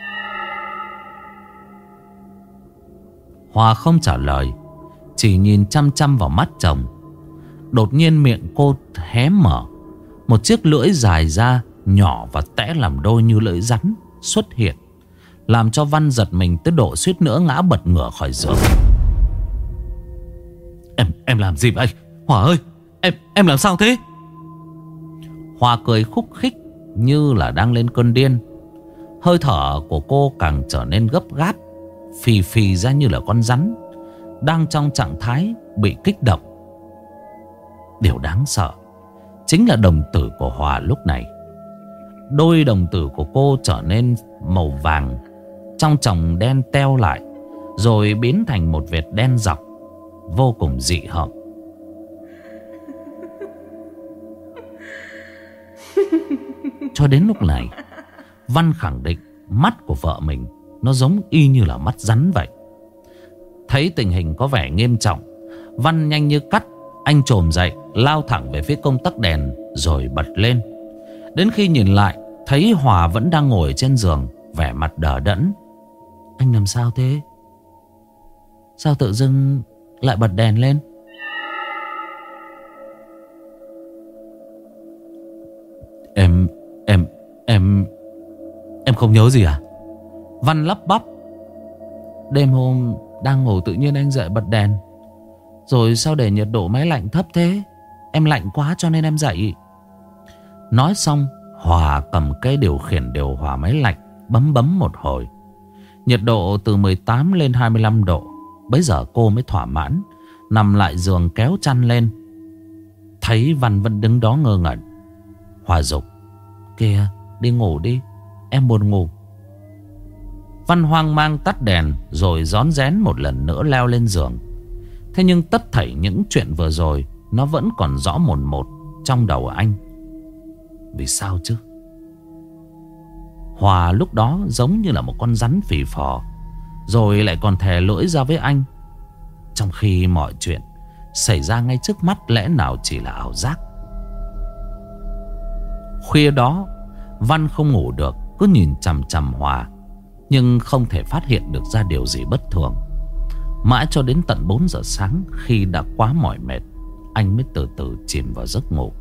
Hòa không trả lời, chỉ nhìn chăm chăm vào mắt chồng. Đột nhiên miệng cô hé mở, một chiếc lưỡi dài ra, nhỏ và tẽ làm đôi như lưỡi rắn xuất hiện, làm cho Văn giật mình tới độ suýt nữa ngã bật ngửa khỏi giường. Em em làm gì vậy? Hòa ơi, em em làm sao thế? Hòa cười khúc khích như là đang lên cơn điên. Hơi thở của cô càng trở nên gấp gáp, phì phì ra như là con rắn đang trong trạng thái bị kích động. Điều đáng sợ chính là đồng tử của Hòa lúc này. Đôi đồng tử của cô trở nên màu vàng, trong tròng đen teo lại, rồi biến thành một vệt đen dọc, vô cùng dị hợm. Cho đến lúc này, Văn khẳng định mắt của vợ mình nó giống y như là mắt rắn vậy. Thấy tình hình có vẻ nghiêm trọng, Văn nhanh như cắt, anh chồm dậy, lao thẳng về phía công tắc đèn rồi bật lên. Đến khi nhìn lại, thấy Hòa vẫn đang ngồi trên giường, vẻ mặt đờ đẫn. Anh làm sao thế? Sao tự dưng lại bật đèn lên? Em, em, em, em không nhớ gì à? Văn lắp bắp. Đêm hôm đang ngủ tự nhiên anh dậy bật đèn. Rồi sao để nhiệt độ máy lạnh thấp thế? Em lạnh quá cho nên em dậy. Nói xong, Hòa cầm cây điều khiển điều hòa máy lạnh, bấm bấm một hồi. Nhiệt độ từ mười tám lên hai mươi lăm độ. Bấy giờ cô mới thỏa mãn, nằm lại giường kéo chăn lên. Thấy Văn vẫn đứng đó ngơ ngẩn, Hòa dục: Kìa, đi ngủ đi, em buồn ngủ. Văn hoang mang tắt đèn rồi rón rén một lần nữa leo lên giường. Thế nhưng tất thảy những chuyện vừa rồi nó vẫn còn rõ mồn một trong đầu anh. Vì sao chứ? Hòa lúc đó giống như là một con rắn phì phò, rồi lại còn thè lưỡi ra với anh, trong khi mọi chuyện xảy ra ngay trước mắt lẽ nào chỉ là ảo giác. Khuya đó, Văn không ngủ được, cứ nhìn chằm chằm Hòa, nhưng không thể phát hiện được ra điều gì bất thường. Mãi cho đến tận bốn giờ sáng, khi đã quá mỏi mệt, anh mới từ từ chìm vào giấc ngủ.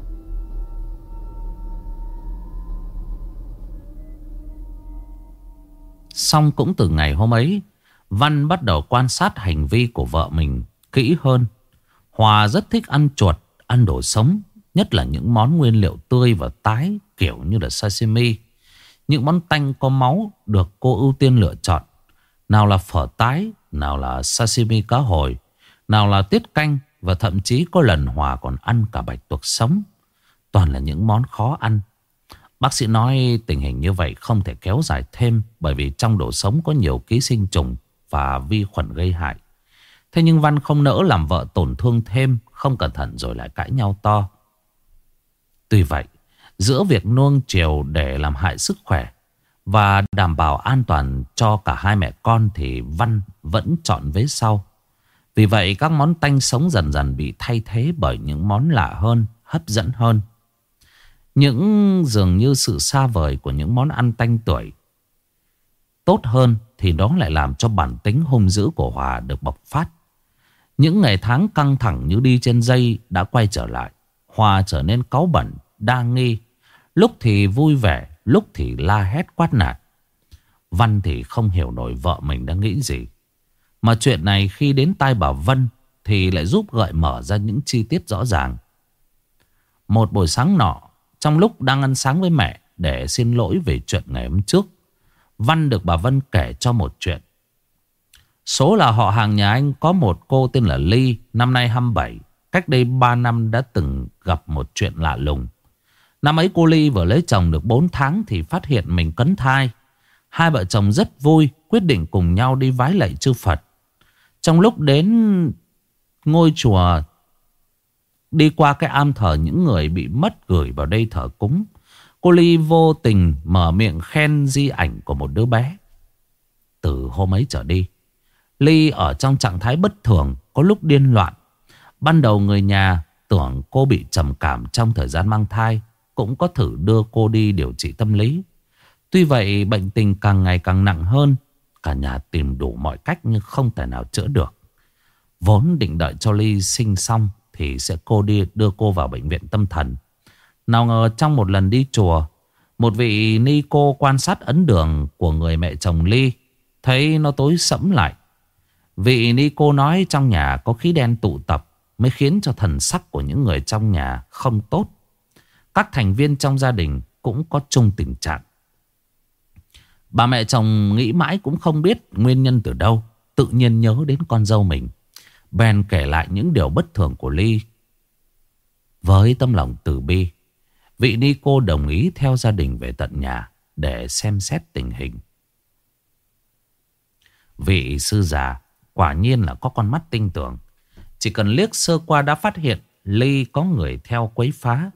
Xong cũng từ ngày hôm ấy, Văn bắt đầu quan sát hành vi của vợ mình kỹ hơn. Hòa rất thích ăn chuột, ăn đồ sống, nhất là những món nguyên liệu tươi và tái kiểu như là sashimi. Những món tanh có máu được cô ưu tiên lựa chọn. Nào là phở tái, nào là sashimi cá hồi, nào là tiết canh, và thậm chí có lần Hòa còn ăn cả bạch tuộc sống. Toàn là những món khó ăn. Bác sĩ nói tình hình như vậy không thể kéo dài thêm, bởi vì trong đồ sống có nhiều ký sinh trùng và vi khuẩn gây hại. Thế nhưng Văn không nỡ làm vợ tổn thương thêm, không cẩn thận rồi lại cãi nhau to. Tuy vậy, giữa việc nuông chiều để làm hại sức khỏe và đảm bảo an toàn cho cả hai mẹ con thì Văn vẫn chọn vế sau. Vì vậy các món tanh sống dần dần bị thay thế bởi những món lạ hơn, hấp dẫn hơn. Những dường như sự xa vời của những món ăn tanh tuổi tốt hơn thì đó lại làm cho bản tính hung dữ của Hòa được bộc phát. Những ngày tháng căng thẳng như đi trên dây đã quay trở lại. Hòa trở nên cáu bẩn, đa nghi, lúc thì vui vẻ, lúc thì la hét quát nạt. Văn thì không hiểu nổi vợ mình đang nghĩ gì. Mà chuyện này khi đến tai bà Vân thì lại giúp gợi mở ra những chi tiết rõ ràng. Một buổi sáng nọ, trong lúc đang ăn sáng với mẹ để xin lỗi về chuyện ngày hôm trước, Văn được bà Vân kể cho một chuyện. Số là họ hàng nhà anh có một cô tên là Ly, năm nay hai mươi bảy. Cách đây ba năm đã từng gặp một chuyện lạ lùng. Năm ấy cô Ly vừa lấy chồng được bốn tháng thì phát hiện mình cấn thai. Hai vợ chồng rất vui, quyết định cùng nhau đi vái lạy chư Phật. Trong lúc đến ngôi chùa, đi qua cái am thờ những người bị mất gửi vào đây thờ cúng, cô Ly vô tình mở miệng khen di ảnh của một đứa bé. Từ hôm ấy trở đi, Ly ở trong trạng thái bất thường, có lúc điên loạn. Ban đầu người nhà tưởng cô bị trầm cảm trong thời gian mang thai, cũng có thử đưa cô đi điều trị tâm lý. Tuy vậy bệnh tình càng ngày càng nặng hơn. Cả nhà tìm đủ mọi cách nhưng không thể nào chữa được. Vốn định đợi cho Ly sinh xong thì sẽ cô đi đưa cô vào bệnh viện tâm thần. Nào ngờ trong một lần đi chùa, một vị ni cô quan sát ấn đường của người mẹ chồng Ly, thấy nó tối sẫm lại. Vị ni cô nói trong nhà có khí đen tụ tập, mới khiến cho thần sắc của những người trong nhà không tốt. Các thành viên trong gia đình cũng có chung tình trạng. Bà mẹ chồng nghĩ mãi cũng không biết nguyên nhân từ đâu, tự nhiên nhớ đến con dâu mình, bèn kể lại những điều bất thường của Ly. Với tâm lòng từ bi, vị ni cô đồng ý theo gia đình về tận nhà để xem xét tình hình. Vị sư già quả nhiên là có con mắt tinh tường, chỉ cần liếc sơ qua đã phát hiện Ly có người theo quấy phá.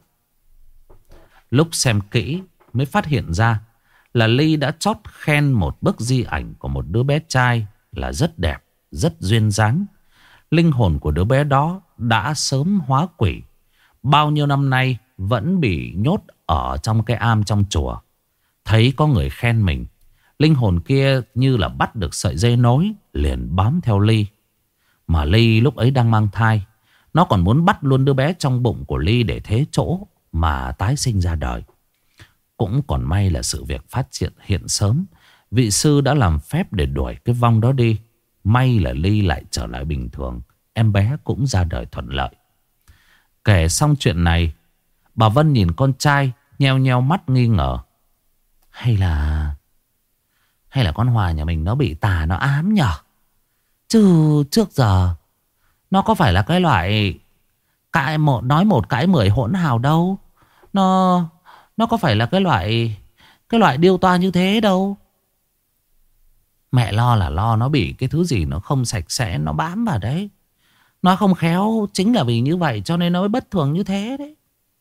Lúc xem kỹ mới phát hiện ra là Ly đã chót khen một bức di ảnh của một đứa bé trai là rất đẹp, rất duyên dáng. Linh hồn của đứa bé đó đã sớm hóa quỷ, bao nhiêu năm nay vẫn bị nhốt ở trong cái am trong chùa. Thấy có người khen mình, linh hồn kia như là bắt được sợi dây nối, liền bám theo Ly. Mà Ly lúc ấy đang mang thai, nó còn muốn bắt luôn đứa bé trong bụng của Ly để thế chỗ mà tái sinh ra đời. Cũng còn may là sự việc phát triển hiện sớm, vị sư đã làm phép để đuổi cái vong đó đi. May là Ly lại trở lại bình thường, em bé cũng ra đời thuận lợi. Kể xong chuyện này, bà Vân nhìn con trai nheo nheo mắt nghi ngờ. Hay là Hay là con Hòa nhà mình nó bị tà nó ám nhở? Chứ trước giờ nó có phải là cái loại cãi một nói một cãi mười hỗn hào đâu. Nó Nó có phải là cái loại Cái loại điêu toa như thế đâu. Mẹ lo là lo nó bị cái thứ gì nó không sạch sẽ, nó bám vào đấy. Nó không khéo chính là vì như vậy cho nên nó mới bất thường như thế đấy.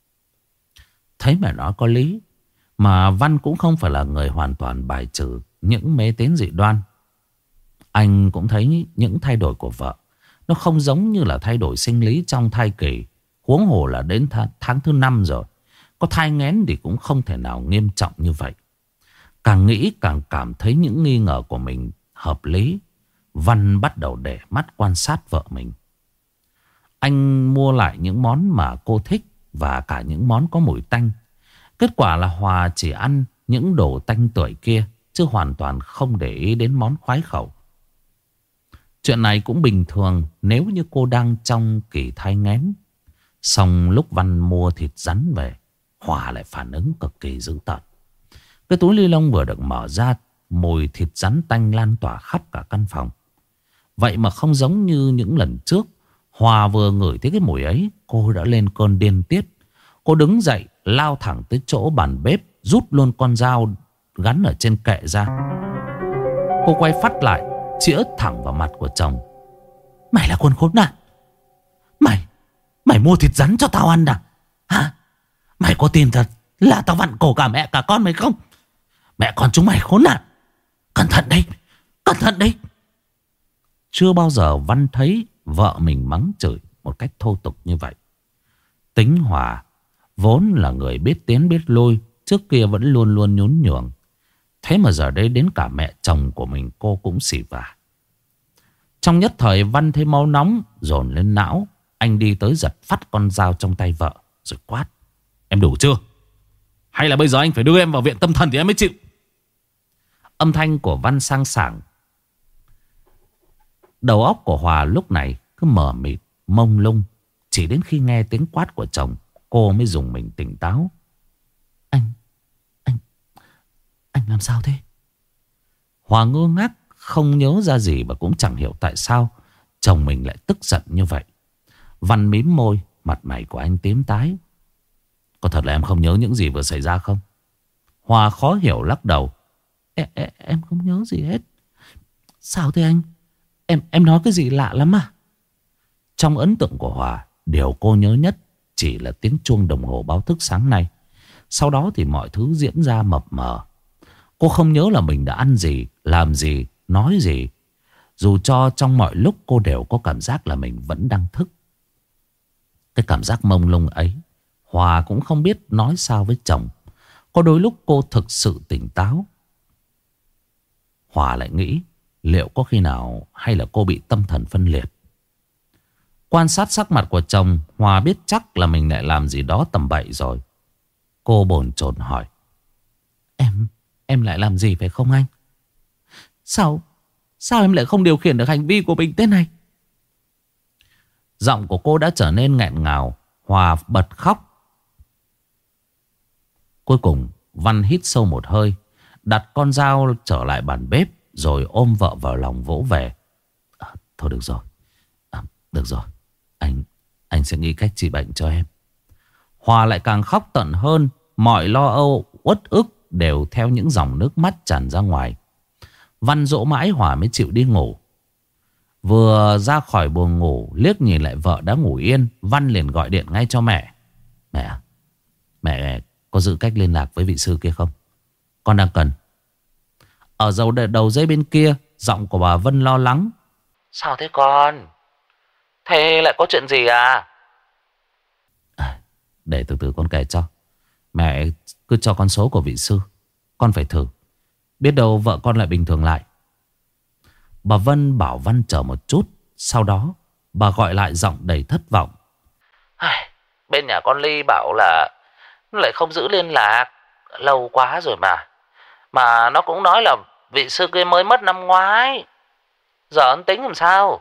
Thấy mẹ nói có lý, mà Văn cũng không phải là người hoàn toàn bài trừ những mê tín dị đoan. Anh cũng thấy những thay đổi của vợ nó không giống như là thay đổi sinh lý trong thai kỳ. Huống hồ là đến th tháng thứ năm rồi, có thai nghén thì cũng không thể nào nghiêm trọng như vậy. Càng nghĩ càng cảm thấy những nghi ngờ của mình hợp lý. Văn bắt đầu để mắt quan sát vợ mình. Anh mua lại những món mà cô thích và cả những món có mùi tanh. Kết quả là Hòa chỉ ăn những đồ tanh tưởi kia, chứ hoàn toàn không để ý đến món khoái khẩu. Chuyện này cũng bình thường nếu như cô đang trong kỳ thai nghén. Xong lúc Văn mua thịt rắn về, Hòa lại phản ứng cực kỳ dữ tợn. Cái túi ni lông vừa được mở ra, mùi thịt rắn tanh lan tỏa khắp cả căn phòng. Vậy mà không giống như những lần trước, Hòa vừa ngửi thấy cái mùi ấy, cô đã lên cơn điên tiết. Cô đứng dậy, lao thẳng tới chỗ bàn bếp, rút luôn con dao gắn ở trên kệ ra. Cô quay phát lại, chĩa thẳng vào mặt của chồng. Mày là con khốn nạn! Mày, mày mua thịt rắn cho tao ăn à? Hả? Mày có tin thật là tao vặn cổ cả mẹ cả con mày không? Mẹ con chúng mày khốn nạn! Cẩn thận đấy! Cẩn thận đấy! Chưa bao giờ Văn thấy vợ mình mắng chửi một cách thô tục như vậy. Tính Hòa vốn là người biết tiến biết lui, trước kia vẫn luôn luôn nhún nhường. Thế mà giờ đây đến cả mẹ chồng của mình cô cũng xỉ vả. Trong nhất thời Văn thấy máu nóng dồn lên não. Anh đi tới giật phắt con dao trong tay vợ rồi quát. Em đủ chưa? Hay là bây giờ anh phải đưa em vào viện tâm thần thì em mới chịu? Âm thanh của Văn sang sảng. Đầu óc của Hòa lúc này cứ mờ mịt, mông lung. Chỉ đến khi nghe tiếng quát của chồng, cô mới dùng mình tỉnh táo. Anh, anh, anh làm sao thế? Hòa ngơ ngác, không nhớ ra gì và cũng chẳng hiểu tại sao chồng mình lại tức giận như vậy. Văn mím môi, mặt mày của anh tím tái. Có thật là em không nhớ những gì vừa xảy ra không? Hòa khó hiểu lắc đầu. Em, em, em không nhớ gì hết. Sao thế anh? Em em nói cái gì lạ lắm à? Trong ấn tượng của Hòa, điều cô nhớ nhất chỉ là tiếng chuông đồng hồ báo thức sáng nay. Sau đó thì mọi thứ diễn ra mập mờ. Cô không nhớ là mình đã ăn gì, làm gì, nói gì. Dù cho trong mọi lúc cô đều có cảm giác là mình vẫn đang thức. Cái cảm giác mông lung ấy, Hòa cũng không biết nói sao với chồng. Có đôi lúc cô thực sự tỉnh táo. Hòa lại nghĩ liệu có khi nào hay là cô bị tâm thần phân liệt. Quan sát sắc mặt của chồng, Hòa biết chắc là mình lại làm gì đó tầm bậy rồi. Cô bồn chồn hỏi. Em, em lại làm gì phải không anh? Sao, sao em lại không điều khiển được hành vi của mình thế này? Giọng của cô đã trở nên nghẹn ngào. Hòa bật khóc. Cuối cùng Văn hít sâu một hơi, đặt con dao trở lại bàn bếp, rồi ôm vợ vào lòng vỗ về. À, thôi được rồi, à, được rồi, Anh Anh sẽ nghĩ cách trị bệnh cho em. Hòa lại càng khóc tận hơn. Mọi lo âu uất ức đều theo những dòng nước mắt tràn ra ngoài. Văn dỗ mãi Hòa mới chịu đi ngủ. Vừa ra khỏi buồng ngủ, liếc nhìn lại vợ đã ngủ yên, Văn liền gọi điện ngay cho mẹ. Mẹ Mẹ có giữ cách liên lạc với vị sư kia không? Con đang cần. Ở đầu, đầu dây bên kia, giọng của bà Vân lo lắng. Sao thế con? Thế lại có chuyện gì à? À, để từ từ con kể cho. Mẹ cứ cho con số của vị sư. Con phải thử. Biết đâu vợ con lại bình thường lại. Bà Vân bảo Văn chờ một chút. Sau đó bà gọi lại giọng đầy thất vọng. Bên nhà con Ly bảo là lại không giữ liên lạc. Lâu quá rồi mà. Mà nó cũng nói là vị sư kia mới mất năm ngoái. Giờ anh tính làm sao?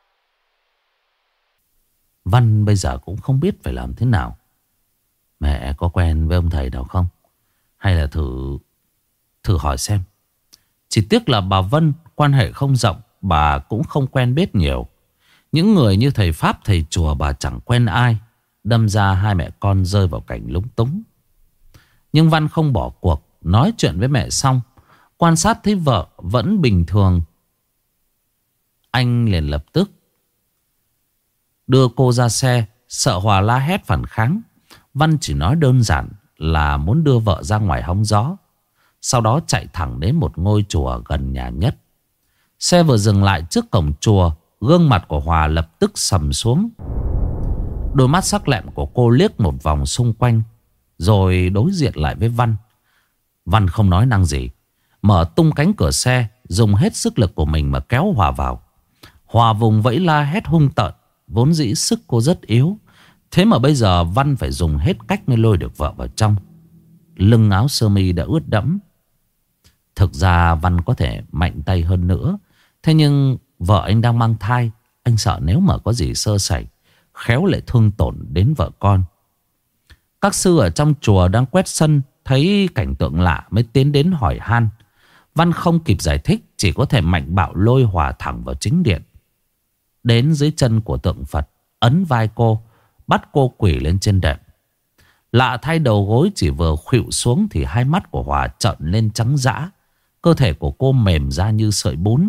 Văn bây giờ cũng không biết phải làm thế nào. Mẹ có quen với ông thầy nào không? Hay là thử Thử hỏi xem. Chỉ tiếc là bà Vân quan hệ không rộng, bà cũng không quen biết nhiều. Những người như thầy Pháp, thầy chùa bà chẳng quen ai. Đâm ra hai mẹ con rơi vào cảnh lúng túng. Nhưng Văn không bỏ cuộc. Nói chuyện với mẹ xong, quan sát thấy vợ vẫn bình thường, anh liền lập tức đưa cô ra xe. Sợ Hòa la hét phản kháng, Văn chỉ nói đơn giản là muốn đưa vợ ra ngoài hóng gió. Sau đó chạy thẳng đến một ngôi chùa gần nhà nhất. Xe vừa dừng lại trước cổng chùa, gương mặt của Hòa lập tức sầm xuống. Đôi mắt sắc lẹm của cô liếc một vòng xung quanh, rồi đối diện lại với Văn. Văn không nói năng gì, mở tung cánh cửa xe, dùng hết sức lực của mình mà kéo Hòa vào. Hòa vùng vẫy la hét hung tợn. Vốn dĩ sức cô rất yếu, thế mà bây giờ Văn phải dùng hết cách mới lôi được vợ vào trong. Lưng áo sơ mi đã ướt đẫm. Thực ra Văn có thể mạnh tay hơn nữa, thế nhưng vợ anh đang mang thai. Anh sợ nếu mà có gì sơ sẩy, khéo lại thương tổn đến vợ con. Các sư ở trong chùa đang quét sân, thấy cảnh tượng lạ mới tiến đến hỏi han. Văn không kịp giải thích, chỉ có thể mạnh bạo lôi Hòa thẳng vào chính điện. Đến dưới chân của tượng Phật, ấn vai cô, bắt cô quỳ lên trên đệm. Lạ thay, đầu gối chỉ vừa khuỵu xuống thì hai mắt của Hòa trợn lên trắng dã. Cơ thể của cô mềm ra như sợi bún.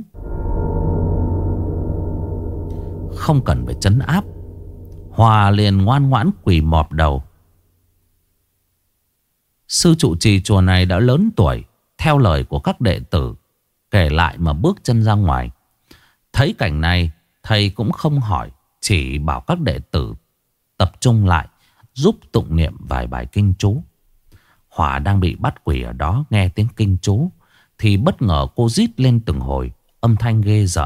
Không cần phải trấn áp, Hòa liền ngoan ngoãn quỳ mọp đầu. Sư trụ trì chùa này đã lớn tuổi, theo lời của các đệ tử kể lại mà bước chân ra ngoài. Thấy cảnh này, thầy cũng không hỏi, chỉ bảo các đệ tử tập trung lại, giúp tụng niệm vài bài kinh chú. Hòa đang bị bắt quỳ ở đó nghe tiếng kinh chú, thì bất ngờ cô rít lên từng hồi, âm thanh ghê rợn.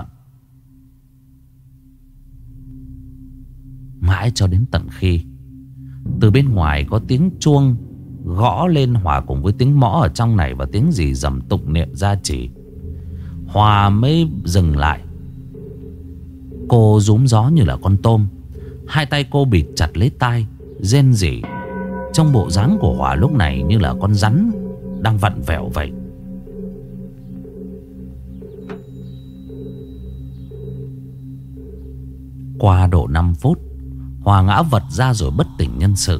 Mãi cho đến tận khi từ bên ngoài có tiếng chuông gõ lên, hòa cùng với tiếng mõ ở trong này và tiếng gì dầm tụng niệm gia trì, Hòa mới dừng lại. Cô rúm gió như là con tôm, hai tay cô bịt chặt lấy tai, rên rỉ. Trong bộ dáng của Hòa lúc này như là con rắn đang vặn vẹo vậy. Qua độ năm phút, Hòa ngã vật ra rồi bất tỉnh nhân sự.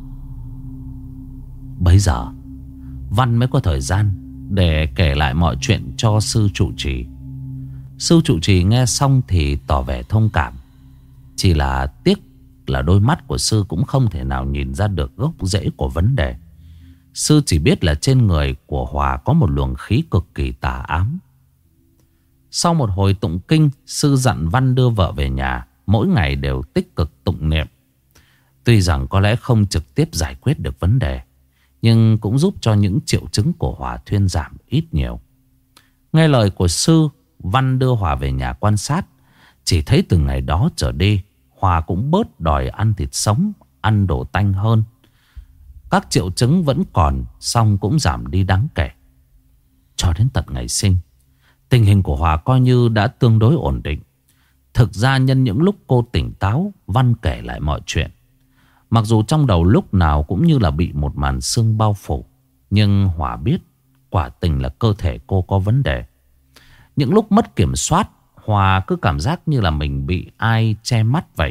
Bấy giờ Văn mới có thời gian để kể lại mọi chuyện cho sư trụ trì. Sư trụ trì nghe xong thì tỏ vẻ thông cảm. Chỉ là tiếc là đôi mắt của sư cũng không thể nào nhìn ra được gốc rễ của vấn đề. Sư chỉ biết là trên người của Hòa có một luồng khí cực kỳ tà ám. Sau một hồi tụng kinh, sư dặn Văn đưa vợ về nhà, mỗi ngày đều tích cực tụng niệm. Tuy rằng có lẽ không trực tiếp giải quyết được vấn đề, nhưng cũng giúp cho những triệu chứng của Hòa thuyên giảm ít nhiều. Nghe lời của sư, Văn đưa Hòa về nhà quan sát. Chỉ thấy từ ngày đó trở đi, Hòa cũng bớt đòi ăn thịt sống, ăn đồ tanh hơn. Các triệu chứng vẫn còn, song cũng giảm đi đáng kể. Cho đến tận ngày sinh, tình hình của Hòa coi như đã tương đối ổn định. Thực ra nhân những lúc cô tỉnh táo, Văn kể lại mọi chuyện. Mặc dù trong đầu lúc nào cũng như là bị một màn sương bao phủ, nhưng Hòa biết quả tình là cơ thể cô có vấn đề. Những lúc mất kiểm soát, Hòa cứ cảm giác như là mình bị ai che mắt vậy.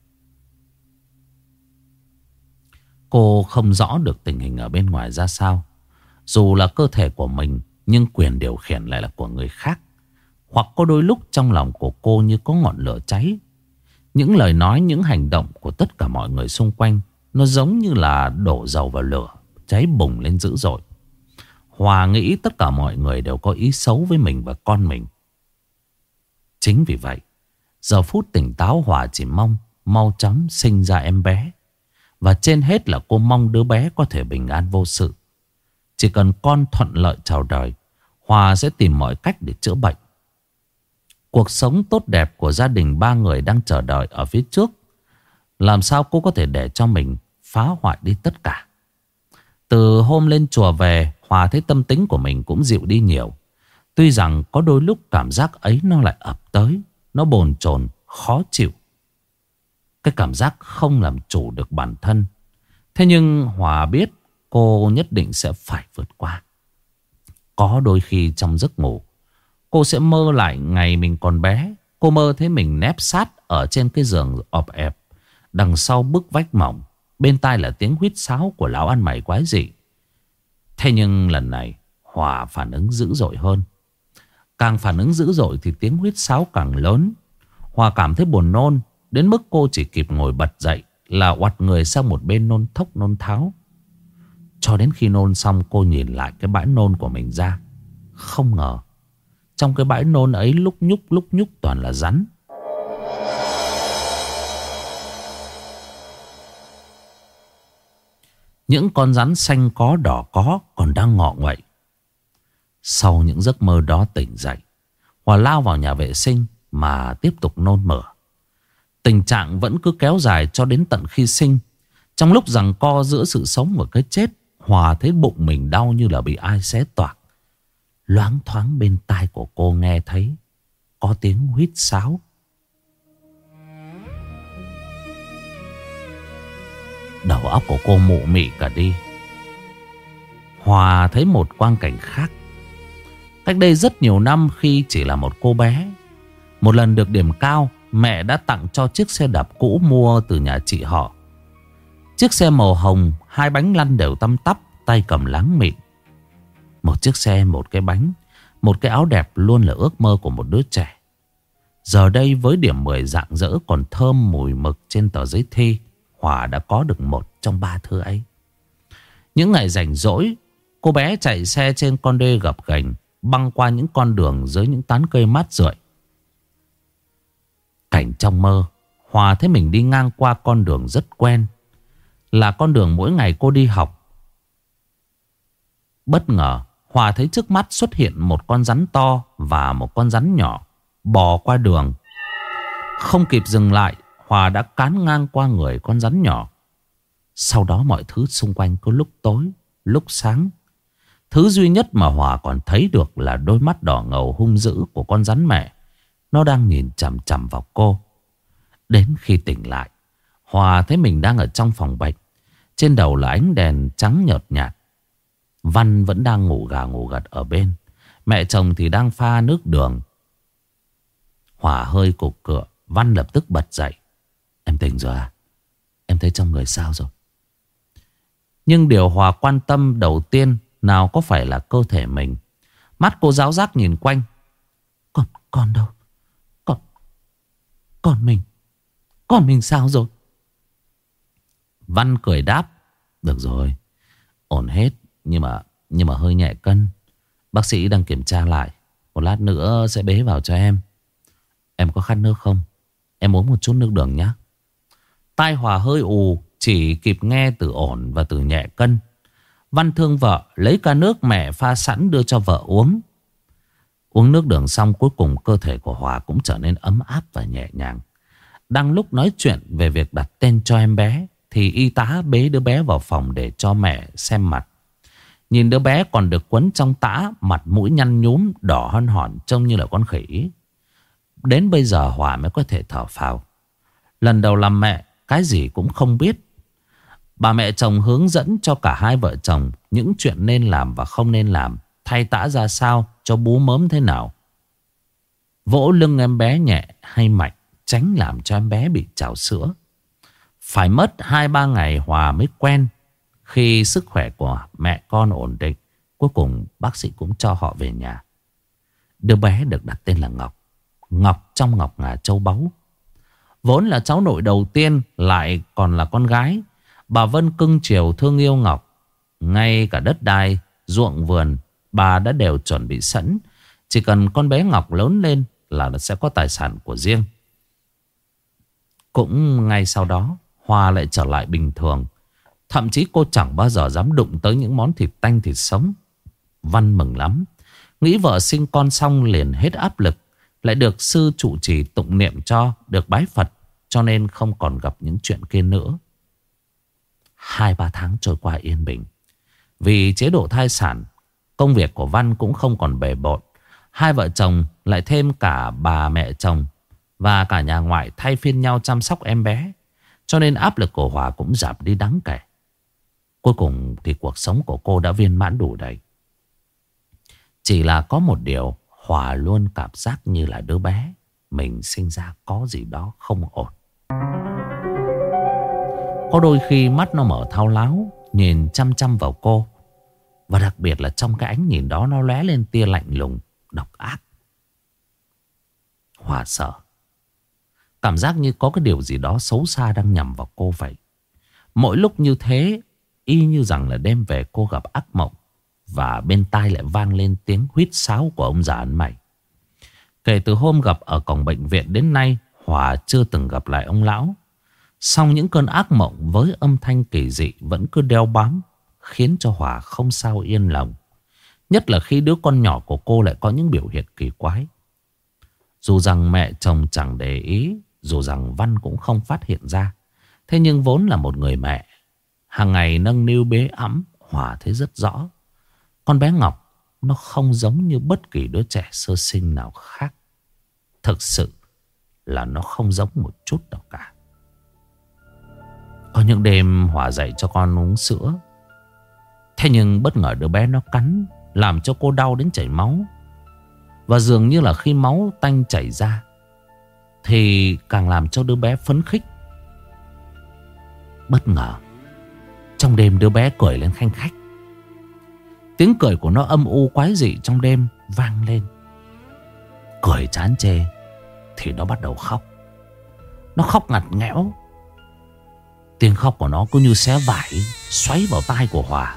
Cô không rõ được tình hình ở bên ngoài ra sao. Dù là cơ thể của mình, nhưng quyền điều khiển lại là của người khác. Hoặc có đôi lúc trong lòng của cô như có ngọn lửa cháy. Những lời nói, những hành động của tất cả mọi người xung quanh, nó giống như là đổ dầu vào lửa, cháy bùng lên dữ dội. Hòa nghĩ tất cả mọi người đều có ý xấu với mình và con mình. Chính vì vậy, giờ phút tỉnh táo, Hòa chỉ mong mau chóng sinh ra em bé. Và trên hết là cô mong đứa bé có thể bình an vô sự. Chỉ cần con thuận lợi chào đời, Hòa sẽ tìm mọi cách để chữa bệnh. Cuộc sống tốt đẹp của gia đình ba người đang chờ đợi ở phía trước. Làm sao cô có thể để cho mình phá hoại đi tất cả? Từ hôm lên chùa về, Hòa thấy tâm tính của mình cũng dịu đi nhiều. Tuy rằng có đôi lúc cảm giác ấy nó lại ập tới. Nó bồn chồn, khó chịu. Cái cảm giác không làm chủ được bản thân. Thế nhưng Hòa biết cô nhất định sẽ phải vượt qua. Có đôi khi trong giấc ngủ, cô sẽ mơ lại ngày mình còn bé. Cô mơ thấy mình nép sát ở trên cái giường ọp ẹp, đằng sau bức vách mỏng. Bên tai là tiếng huýt sáo của lão ăn mày quái dị. Thế nhưng lần này Hòa phản ứng dữ dội hơn. Càng phản ứng dữ dội thì tiếng huýt sáo càng lớn. Hòa cảm thấy buồn nôn, đến mức cô chỉ kịp ngồi bật dậy là oặt người sang một bên nôn thốc nôn tháo. Cho đến khi nôn xong, cô nhìn lại cái bãi nôn của mình ra. Không ngờ trong cái bãi nôn ấy lúc nhúc lúc nhúc toàn là rắn. Những con rắn xanh có đỏ có còn đang ngọ nguậy. Sau những giấc mơ đó tỉnh dậy, Hòa lao vào nhà vệ sinh mà tiếp tục nôn mửa. Tình trạng vẫn cứ kéo dài cho đến tận khi sinh. Trong lúc giằng co giữa sự sống và cái chết, Hòa thấy bụng mình đau như là bị ai xé toạc. Loáng thoáng bên tai của cô nghe thấy có tiếng huýt sáo. Đầu óc của cô mụ mị cả đi. Hòa thấy một quang cảnh khác. Cách đây rất nhiều năm, khi chỉ là một cô bé, một lần được điểm cao, mẹ đã tặng cho chiếc xe đạp cũ mua từ nhà chị họ. Chiếc xe màu hồng, hai bánh lăn đều tăm tắp, tay cầm láng mịn. Một chiếc xe, một cái bánh, một cái áo đẹp luôn là ước mơ của một đứa trẻ. Giờ đây với điểm mười rạng rỡ còn thơm mùi mực trên tờ giấy thi, Hòa đã có được một trong ba thứ ấy. Những ngày rảnh rỗi, cô bé chạy xe trên con đê gập ghềnh, băng qua những con đường dưới những tán cây mát rượi. Cảnh trong mơ, Hòa thấy mình đi ngang qua con đường rất quen, là con đường mỗi ngày cô đi học. Bất ngờ, Hòa thấy trước mắt xuất hiện một con rắn to và một con rắn nhỏ bò qua đường. Không kịp dừng lại, Hòa đã cán ngang qua người con rắn nhỏ. Sau đó mọi thứ xung quanh có lúc tối, lúc sáng. Thứ duy nhất mà Hòa còn thấy được là đôi mắt đỏ ngầu hung dữ của con rắn mẹ. Nó đang nhìn chằm chằm vào cô. Đến khi tỉnh lại, Hòa thấy mình đang ở trong phòng bệnh. Trên đầu là ánh đèn trắng nhợt nhạt. Văn vẫn đang ngủ gà ngủ gật ở bên. Mẹ chồng thì đang pha nước đường. Hòa hơi cục cửa. Văn lập tức bật dậy. Em tỉnh rồi à? Em thấy trong người sao rồi? Nhưng điều Hòa quan tâm đầu tiên nào có phải là cơ thể mình. Mắt cô ráo rác nhìn quanh. Con, con đâu? Con, con mình. Con mình sao rồi? Văn cười đáp. Được rồi, ổn hết. Nhưng mà nhưng mà hơi nhẹ cân. Bác sĩ đang kiểm tra lại. Một lát nữa sẽ bế vào cho em. Em có khát nước không? Em uống một chút nước đường nhé. Tai Hòa hơi ù, chỉ kịp nghe từ ổn và từ nhẹ cân. Văn thương vợ, lấy ca nước mẹ pha sẵn đưa cho vợ uống. Uống nước đường xong, cuối cùng cơ thể của Hòa cũng trở nên ấm áp và nhẹ nhàng. Đang lúc nói chuyện về việc đặt tên cho em bé, thì y tá bế đứa bé vào phòng để cho mẹ xem mặt. Nhìn đứa bé còn được quấn trong tã, mặt mũi nhăn nhúm, đỏ hon hòn, trông như là con khỉ. Đến bây giờ Hòa mới có thể thở phào. Lần đầu làm mẹ, cái gì cũng không biết. Bà mẹ chồng hướng dẫn cho cả hai vợ chồng những chuyện nên làm và không nên làm, thay tã ra sao, cho bú mớm thế nào, vỗ lưng em bé nhẹ hay mạnh, tránh làm cho em bé bị trào sữa. Phải mất hai ba ngày Hòa mới quen. Khi sức khỏe của mẹ con ổn định, cuối cùng bác sĩ cũng cho họ về nhà. Đứa bé được đặt tên là Ngọc. Ngọc trong ngọc ngà châu báu. Vốn là cháu nội đầu tiên, lại còn là con gái. Bà Vân cưng chiều thương yêu Ngọc. Ngay cả đất đai, ruộng vườn bà đã đều chuẩn bị sẵn. Chỉ cần con bé Ngọc lớn lên là nó sẽ có tài sản của riêng. Cũng ngay sau đó Hòa lại trở lại bình thường. Thậm chí cô chẳng bao giờ dám đụng tới những món thịt tanh thịt sống. Văn mừng lắm. Nghĩ vợ sinh con xong liền hết áp lực. Lại được sư trụ trì tụng niệm cho, được bái Phật, cho nên không còn gặp những chuyện kia nữa. Hai ba tháng trôi qua yên bình. Vì chế độ thai sản, công việc của Văn cũng không còn bề bộn. Hai vợ chồng lại thêm cả bà mẹ chồng và cả nhà ngoại thay phiên nhau chăm sóc em bé, cho nên áp lực của Hòa cũng giảm đi đáng kể. Cuối cùng thì cuộc sống của cô đã viên mãn đủ đầy. Chỉ là có một điều, Hòa luôn cảm giác như là đứa bé mình sinh ra có gì đó không ổn. Có đôi khi mắt nó mở thao láo, nhìn chăm chăm vào cô. Và đặc biệt là trong cái ánh nhìn đó nó lóe lên tia lạnh lùng, độc ác. Hòa sợ. Cảm giác như có cái điều gì đó xấu xa đang nhằm vào cô vậy. Mỗi lúc như thế, y như rằng là đêm về cô gặp ác mộng. Và bên tai lại vang lên tiếng huýt sáo của ông già ăn mày. Kể từ hôm gặp ở cổng bệnh viện đến nay, Hòa chưa từng gặp lại ông lão. Song những cơn ác mộng với âm thanh kỳ dị vẫn cứ đeo bám, khiến cho Hòa không sao yên lòng. Nhất là khi đứa con nhỏ của cô lại có những biểu hiện kỳ quái. Dù rằng mẹ chồng chẳng để ý, dù rằng Văn cũng không phát hiện ra, thế nhưng vốn là một người mẹ, hàng ngày nâng niu bế ẵm, Hòa thấy rất rõ. Con bé Ngọc nó không giống như bất kỳ đứa trẻ sơ sinh nào khác. Thực sự là nó không giống một chút nào cả. Có những đêm Hòa dậy cho con uống sữa, thế nhưng bất ngờ đứa bé nó cắn, làm cho cô đau đến chảy máu. Và dường như là khi máu tanh chảy ra thì càng làm cho đứa bé phấn khích. Bất ngờ trong đêm đứa bé cười lên khanh khách. Tiếng cười của nó âm u quái dị trong đêm vang lên. Cười chán chê thì nó bắt đầu khóc. Nó khóc ngặt nghẽo. Tiếng khóc của nó cứ như xé vải xoáy vào tai của Hòa.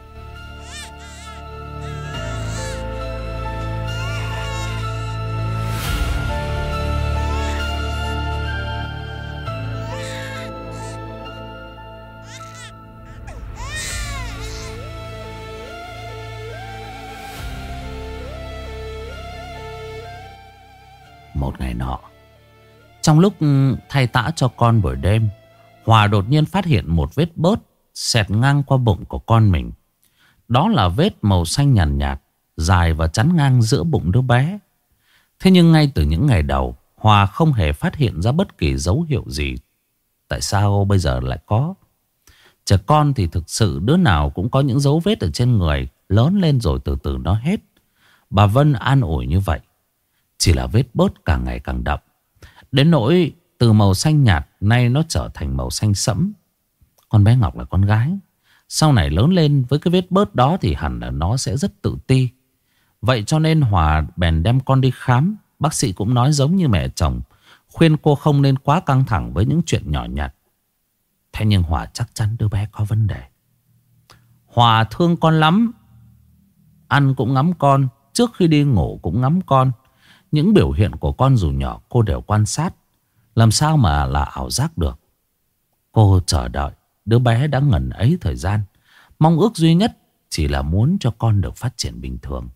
Một ngày nọ, trong lúc thay tã cho con buổi đêm, Hòa đột nhiên phát hiện một vết bớt xẹt ngang qua bụng của con mình. Đó là vết màu xanh nhàn nhạt, nhạt, dài và chắn ngang giữa bụng đứa bé. Thế nhưng ngay từ những ngày đầu, Hòa không hề phát hiện ra bất kỳ dấu hiệu gì. Tại sao bây giờ lại có? Trẻ con thì thực sự đứa nào cũng có những dấu vết ở trên người, lớn lên rồi từ từ nó hết. Bà Vân an ủi như vậy. Chỉ là vết bớt càng ngày càng đậm, đến nỗi từ màu xanh nhạt nay nó trở thành màu xanh sẫm. Con bé Ngọc là con gái, sau này lớn lên với cái vết bớt đó thì hẳn là nó sẽ rất tự ti. Vậy cho nên Hòa bèn đem con đi khám. Bác sĩ cũng nói giống như mẹ chồng, khuyên cô không nên quá căng thẳng với những chuyện nhỏ nhặt. Thế nhưng Hòa chắc chắn đứa bé có vấn đề. Hòa thương con lắm. Ăn cũng ngắm con, trước khi đi ngủ cũng ngắm con. Những biểu hiện của con dù nhỏ cô đều quan sát. Làm sao mà là ảo giác được. Cô chờ đợi đứa bé đã ngần ấy thời gian. Mong ước duy nhất chỉ là muốn cho con được phát triển bình thường.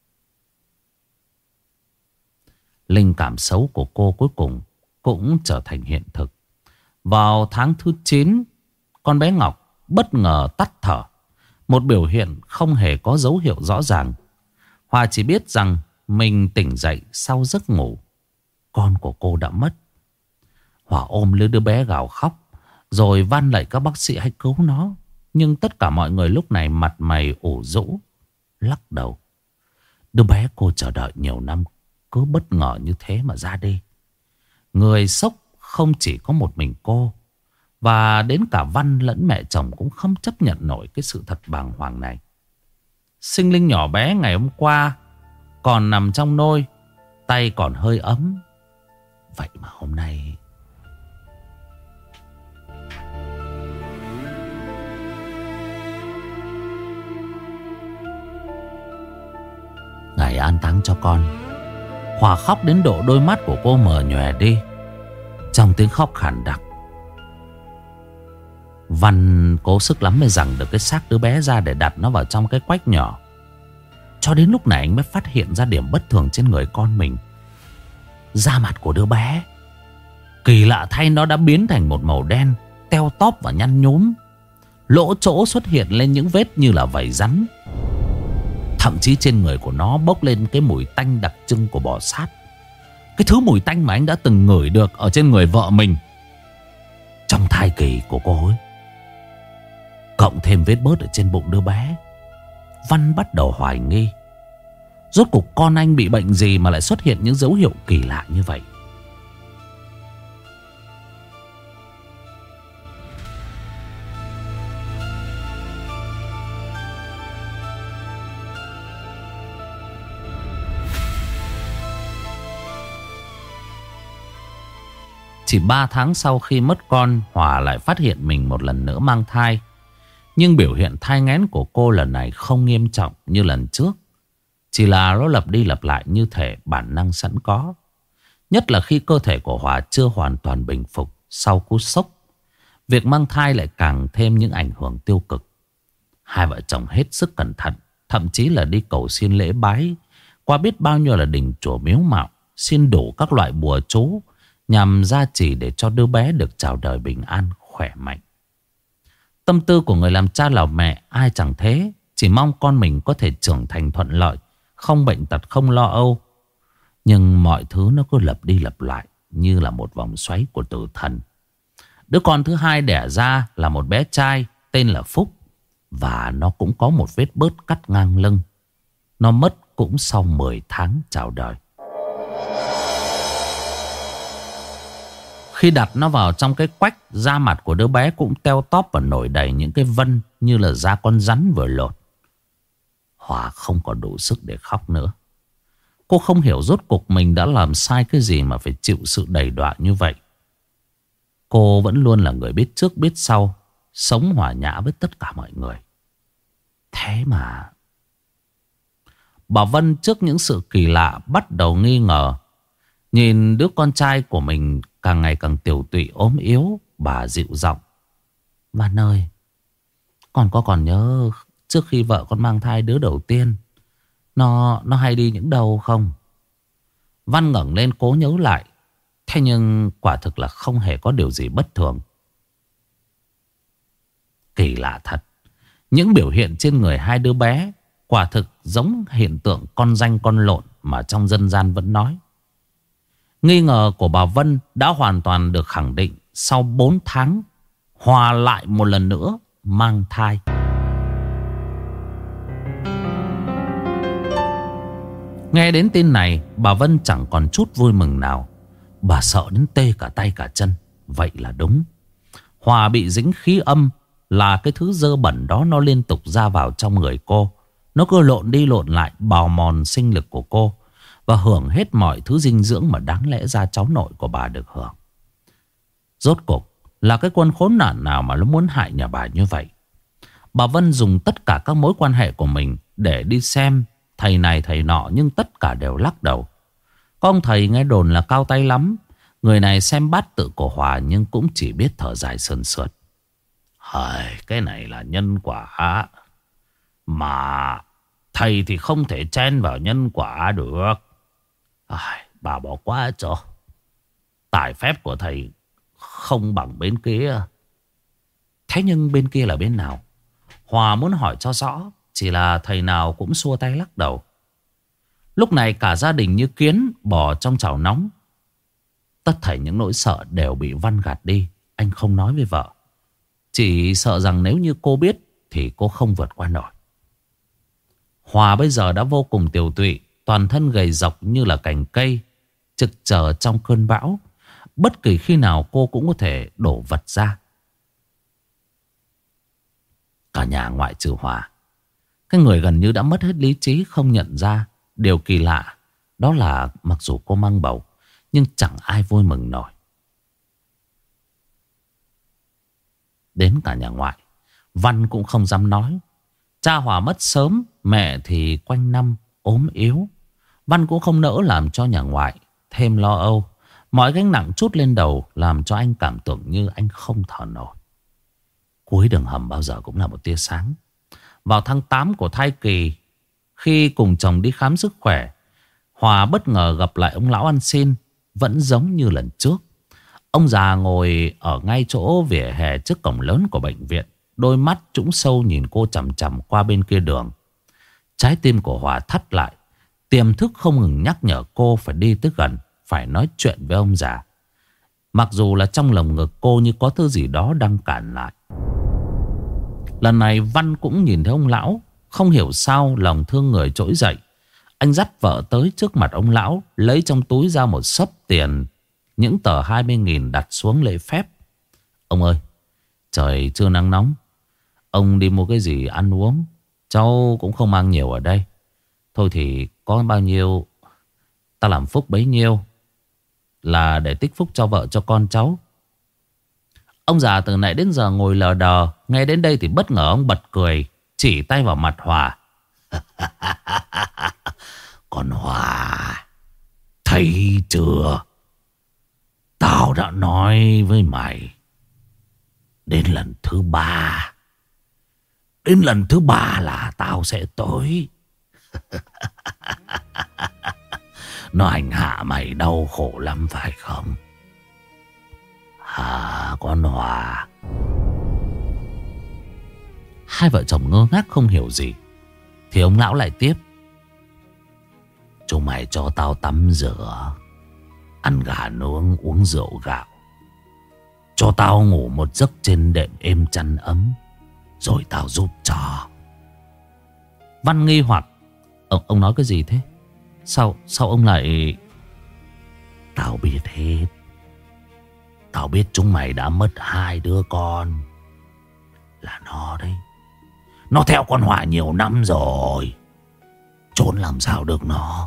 Linh cảm xấu của cô cuối cùng cũng trở thành hiện thực. Vào tháng thứ chín, con bé Ngọc bất ngờ tắt thở. Một biểu hiện không hề có dấu hiệu rõ ràng. Hòa chỉ biết rằng mình tỉnh dậy sau giấc ngủ. con của cô đã mất. Hòa ôm lấy đứa bé gào khóc, rồi van lạy các bác sĩ hãy cứu nó. Nhưng tất cả mọi người lúc này mặt mày ủ rũ, lắc đầu. Đứa bé cô chờ đợi nhiều năm cứ bất ngờ như thế mà ra đi. Người sốc không chỉ có một mình cô, và đến cả Văn lẫn mẹ chồng cũng không chấp nhận nổi cái sự thật bàng hoàng này. Sinh linh nhỏ bé ngày hôm qua còn nằm trong nôi, tay còn hơi ấm. Vậy mà hôm nay ngày an táng cho con, Hòa khóc đến độ đôi mắt của cô mờ nhòe đi, trong tiếng khóc khàn đặc. Văn cố sức lắm mới giằng được cái xác đứa bé ra để đặt nó vào trong cái quách nhỏ. Cho đến lúc này anh mới phát hiện ra điểm bất thường trên người con mình. Da mặt của đứa bé, kỳ lạ thay, nó đã biến thành một màu đen, teo tóp và nhăn nhúm. Lỗ chỗ xuất hiện lên những vết như là vảy rắn. Thậm chí trên người của nó bốc lên cái mùi tanh đặc trưng của bò sát. Cái thứ mùi tanh mà anh đã từng ngửi được ở trên người vợ mình trong thai kỳ của cô ấy. Cộng thêm vết bớt ở trên bụng đứa bé, Văn bắt đầu hoài nghi. Rốt cuộc con anh bị bệnh gì mà lại xuất hiện những dấu hiệu kỳ lạ như vậy? Chỉ ba tháng sau khi mất con, Hòa lại phát hiện mình một lần nữa mang thai. Nhưng biểu hiện thai nghén của cô lần này không nghiêm trọng như lần trước. Chỉ là nó lặp đi lặp lại như thể bản năng sẵn có. Nhất là khi cơ thể của Hòa chưa hoàn toàn bình phục sau cú sốc. Việc mang thai lại càng thêm những ảnh hưởng tiêu cực. Hai vợ chồng hết sức cẩn thận, thậm chí là đi cầu xin lễ bái qua biết bao nhiêu là đình chùa miếu mạo, xin đủ các loại bùa chú nhằm gia trì để cho đứa bé được chào đời bình an, khỏe mạnh. Tâm tư của người làm cha làm mẹ ai chẳng thế, chỉ mong con mình có thể trưởng thành thuận lợi, không bệnh tật, không lo âu. Nhưng mọi thứ nó cứ lặp đi lặp lại như là một vòng xoáy của tử thần. Đứa con thứ hai đẻ ra là một bé trai tên là Phúc, và nó cũng có một vết bớt cắt ngang lưng. Nó mất cũng sau mười tháng chào đời. Khi đặt nó vào trong cái quách, da mặt của đứa bé cũng teo tóp và nổi đầy những cái vân như là da con rắn vừa lột. Hòa không còn đủ sức để khóc nữa. Cô không hiểu rốt cuộc mình đã làm sai cái gì mà phải chịu sự đầy đọa như vậy. Cô vẫn luôn là người biết trước biết sau, sống hòa nhã với tất cả mọi người. Thế mà bà Vân trước những sự kỳ lạ bắt đầu nghi ngờ. Nhìn đứa con trai của mình càng ngày càng tiểu tụy ốm yếu, bà dịu giọng: Văn ơi, con có còn nhớ trước khi vợ con mang thai đứa đầu tiên, Nó nó hay đi những đâu không? Văn ngẩng lên cố nhớ lại. Thế nhưng quả thực là không hề có điều gì bất thường. Kỳ lạ thật, những biểu hiện trên người hai đứa bé quả thực giống hiện tượng con danh con lộn mà trong dân gian vẫn nói. Nghi ngờ của bà Vân đã hoàn toàn được khẳng định sau bốn tháng Hòa lại một lần nữa mang thai. Nghe đến tin này, bà Vân chẳng còn chút vui mừng nào. Bà sợ đến tê cả tay cả chân. Vậy là đúng, Hòa bị dính khí âm, là cái thứ dơ bẩn đó nó liên tục ra vào trong người cô. Nó cứ lộn đi lộn lại, bào mòn sinh lực của cô và hưởng hết mọi thứ dinh dưỡng mà đáng lẽ ra cháu nội của bà được hưởng. Rốt cuộc là cái quân khốn nạn nào mà nó muốn hại nhà bà như vậy? Bà Vân dùng tất cả các mối quan hệ của mình để đi xem thầy này thầy nọ, nhưng tất cả đều lắc đầu. Có ông thầy nghe đồn là cao tay lắm. Người này xem bát tự của Hòa nhưng cũng chỉ biết thở dài sườn sượt. Hời, cái này là nhân quả, mà thầy thì không thể chen vào nhân quả được. À, bà bỏ qua cho. Tài phép của thầy không bằng bên kia. Thế nhưng bên kia là bên nào? Hòa muốn hỏi cho rõ, chỉ là thầy nào cũng xua tay lắc đầu. Lúc này cả gia đình như kiến bò trong chảo nóng. Tất thảy những nỗi sợ đều bị Văn gạt đi. Anh không nói với vợ, chỉ sợ rằng nếu như cô biết thì cô không vượt qua nổi. Hòa bây giờ đã vô cùng tiều tụy, toàn thân gầy rộc như là cành cây trực chờ trong cơn bão. Bất kỳ khi nào cô cũng có thể đổ vật ra. Cả nhà ngoại trừ Hòa, cái người gần như đã mất hết lý trí, không nhận ra. Điều kỳ lạ đó là mặc dù cô mang bầu, nhưng chẳng ai vui mừng nổi. Đến cả nhà ngoại, Văn cũng không dám nói. Cha Hòa mất sớm, mẹ thì quanh năm ốm yếu. Văn cũng không nỡ làm cho nhà ngoại thêm lo âu. Mọi gánh nặng trút lên đầu làm cho anh cảm tưởng như anh không thở nổi. Cuối đường hầm bao giờ cũng là một tia sáng. Vào tháng tám của thai kỳ, khi cùng chồng đi khám sức khỏe, Hòa bất ngờ gặp lại ông lão ăn xin. Vẫn giống như lần trước. Ông già ngồi ở ngay chỗ vỉa hè trước cổng lớn của bệnh viện, đôi mắt trũng sâu nhìn cô chằm chằm qua bên kia đường. Trái tim của Hòa thắt lại. Tiềm thức không ngừng nhắc nhở cô phải đi tới gần, phải nói chuyện với ông già. Mặc dù là trong lồng ngực cô như có thứ gì đó đang cản lại. Lần này Văn cũng nhìn thấy ông lão. Không hiểu sao lòng thương người trỗi dậy. Anh dắt vợ tới trước mặt ông lão, lấy trong túi ra một xấp tiền, những tờ hai mươi nghìn đặt xuống lễ phép. Ông ơi, trời chưa nắng nóng, ông đi mua cái gì ăn uống, cháu cũng không mang nhiều ở đây. Thôi thì có bao nhiêu ta làm phúc bấy nhiêu, là để tích phúc cho vợ cho con cháu. Ông già từ nãy đến giờ ngồi lờ đờ. Nghe đến đây thì bất ngờ ông bật cười, chỉ tay vào mặt Hòa. Con Hòa, thấy chưa? Tao đã nói với mày, đến lần thứ ba, đến lần thứ ba là tao sẽ tới. Nó hành hạ mày đau khổ lắm phải không? À, con Hòa. Hai vợ chồng ngơ ngác không hiểu gì. Thì ông lão lại tiếp. Chúng mày cho tao tắm rửa, ăn gà nướng, uống rượu gạo, cho tao ngủ một giấc trên đệm êm chăn ấm, rồi tao giúp cho. Văn nghi hoặc. Ông, ông nói cái gì thế? Sao, sao ông lại... Tao biết hết. Tao biết chúng mày đã mất hai đứa con. Là nó đấy. Nó theo con Hòa nhiều năm rồi. Trốn làm sao được nó.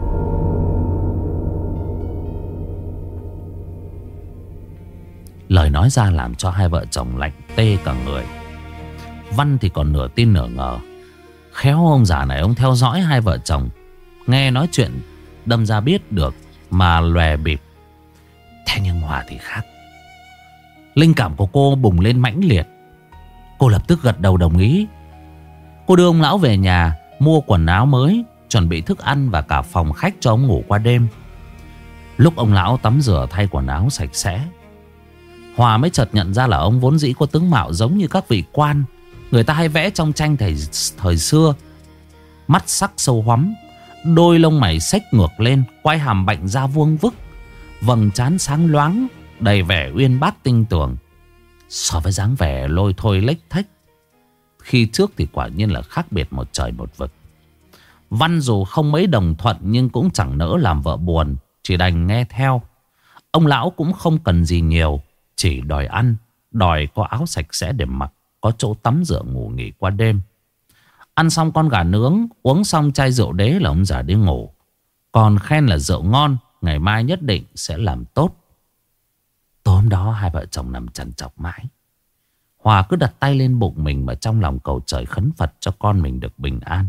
Lời nói ra làm cho hai vợ chồng lạnh tê cả người. Văn thì còn nửa tin nửa ngờ. Khéo ông già này ông theo dõi hai vợ chồng, nghe nói chuyện đâm ra biết được mà lòe bịp. Thế nhưng Hòa thì khác. Linh cảm của cô bùng lên mãnh liệt. Cô lập tức gật đầu đồng ý. Cô đưa ông lão về nhà, mua quần áo mới, chuẩn bị thức ăn và cả phòng khách cho ông ngủ qua đêm. Lúc ông lão tắm rửa thay quần áo sạch sẽ, Hòa mới chợt nhận ra là ông vốn dĩ có tướng mạo giống như các vị quan người ta hay vẽ trong tranh thời, thời xưa. Mắt sắc sâu hoắm, đôi lông mày xếch ngược lên, quai hàm bệnh ra vuông vức, vầng trán sáng loáng, đầy vẻ uyên bác tinh tường. So với dáng vẻ lôi thôi lếch thếch khi trước thì quả nhiên là khác biệt một trời một vực. Văn dù không mấy đồng thuận nhưng cũng chẳng nỡ làm vợ buồn, chỉ đành nghe theo. Ông lão cũng không cần gì nhiều, chỉ đòi ăn, đòi có áo sạch sẽ để mặc, có chỗ tắm rửa ngủ nghỉ qua đêm. Ăn xong con gà nướng, uống xong chai rượu đế là ông già đi ngủ. Còn khen là rượu ngon, ngày mai nhất định sẽ làm tốt. Tối hôm đó hai vợ chồng nằm trằn trọc mãi. Hòa cứ đặt tay lên bụng mình mà trong lòng cầu trời khấn Phật cho con mình được bình an.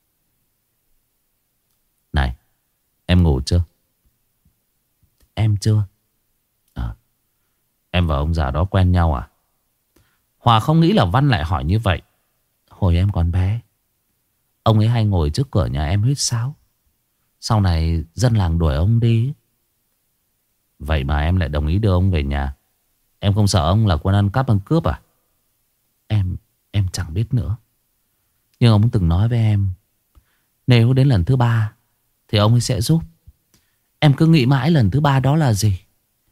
Này, em ngủ chưa? Em chưa. À, em và ông già đó quen nhau à? Hòa không nghĩ là Văn lại hỏi như vậy. Hồi em còn bé, ông ấy hay ngồi trước cửa nhà em huýt sáo. Sau này dân làng đuổi ông đi. Vậy mà em lại đồng ý đưa ông về nhà. Em không sợ ông là quân ăn cắp ăn cướp à? Em, em chẳng biết nữa. Nhưng ông từng nói với em, nếu đến lần thứ ba thì ông ấy sẽ giúp. Em cứ nghĩ mãi lần thứ ba đó là gì.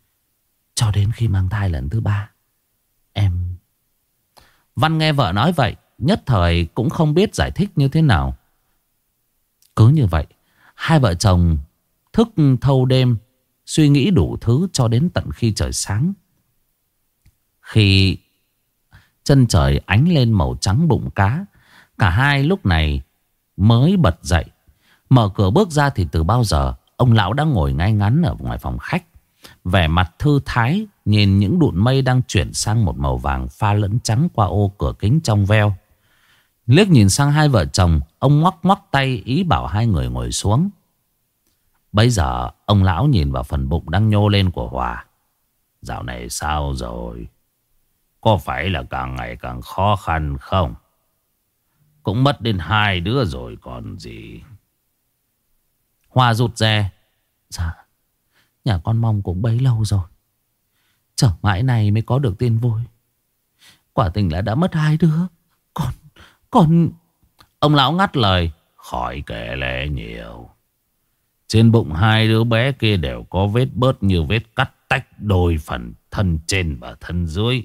Cho đến khi mang thai lần thứ ba. Em... Văn nghe vợ nói vậy, nhất thời cũng không biết giải thích như thế nào. Cứ như vậy, hai vợ chồng thức thâu đêm, suy nghĩ đủ thứ cho đến tận khi trời sáng. Khi chân trời ánh lên màu trắng bụng cá, cả hai lúc này mới bật dậy. Mở cửa bước ra thì từ bao giờ ông lão đã ngồi ngay ngắn ở ngoài phòng khách, vẻ mặt thư thái, nhìn những đụn mây đang chuyển sang một màu vàng pha lẫn trắng qua ô cửa kính trong veo. Liếc nhìn sang hai vợ chồng, ông ngoắc ngoắc tay ý bảo hai người ngồi xuống. Bấy giờ ông lão nhìn vào phần bụng đang nhô lên của Hòa. Dạo này sao rồi? Có phải là càng ngày càng khó khăn không? Cũng mất đến hai đứa rồi còn gì. Hòa rụt rè. Dạ, nhà con mong cũng bấy lâu rồi. Chờ mãi này mới có được tin vui. Quả tình là đã mất hai đứa. Con, con... Ông lão ngắt lời. Khỏi kể lẽ nhiều. Trên bụng hai đứa bé kia đều có vết bớt như vết cắt tách đôi phần thân trên và thân dưới.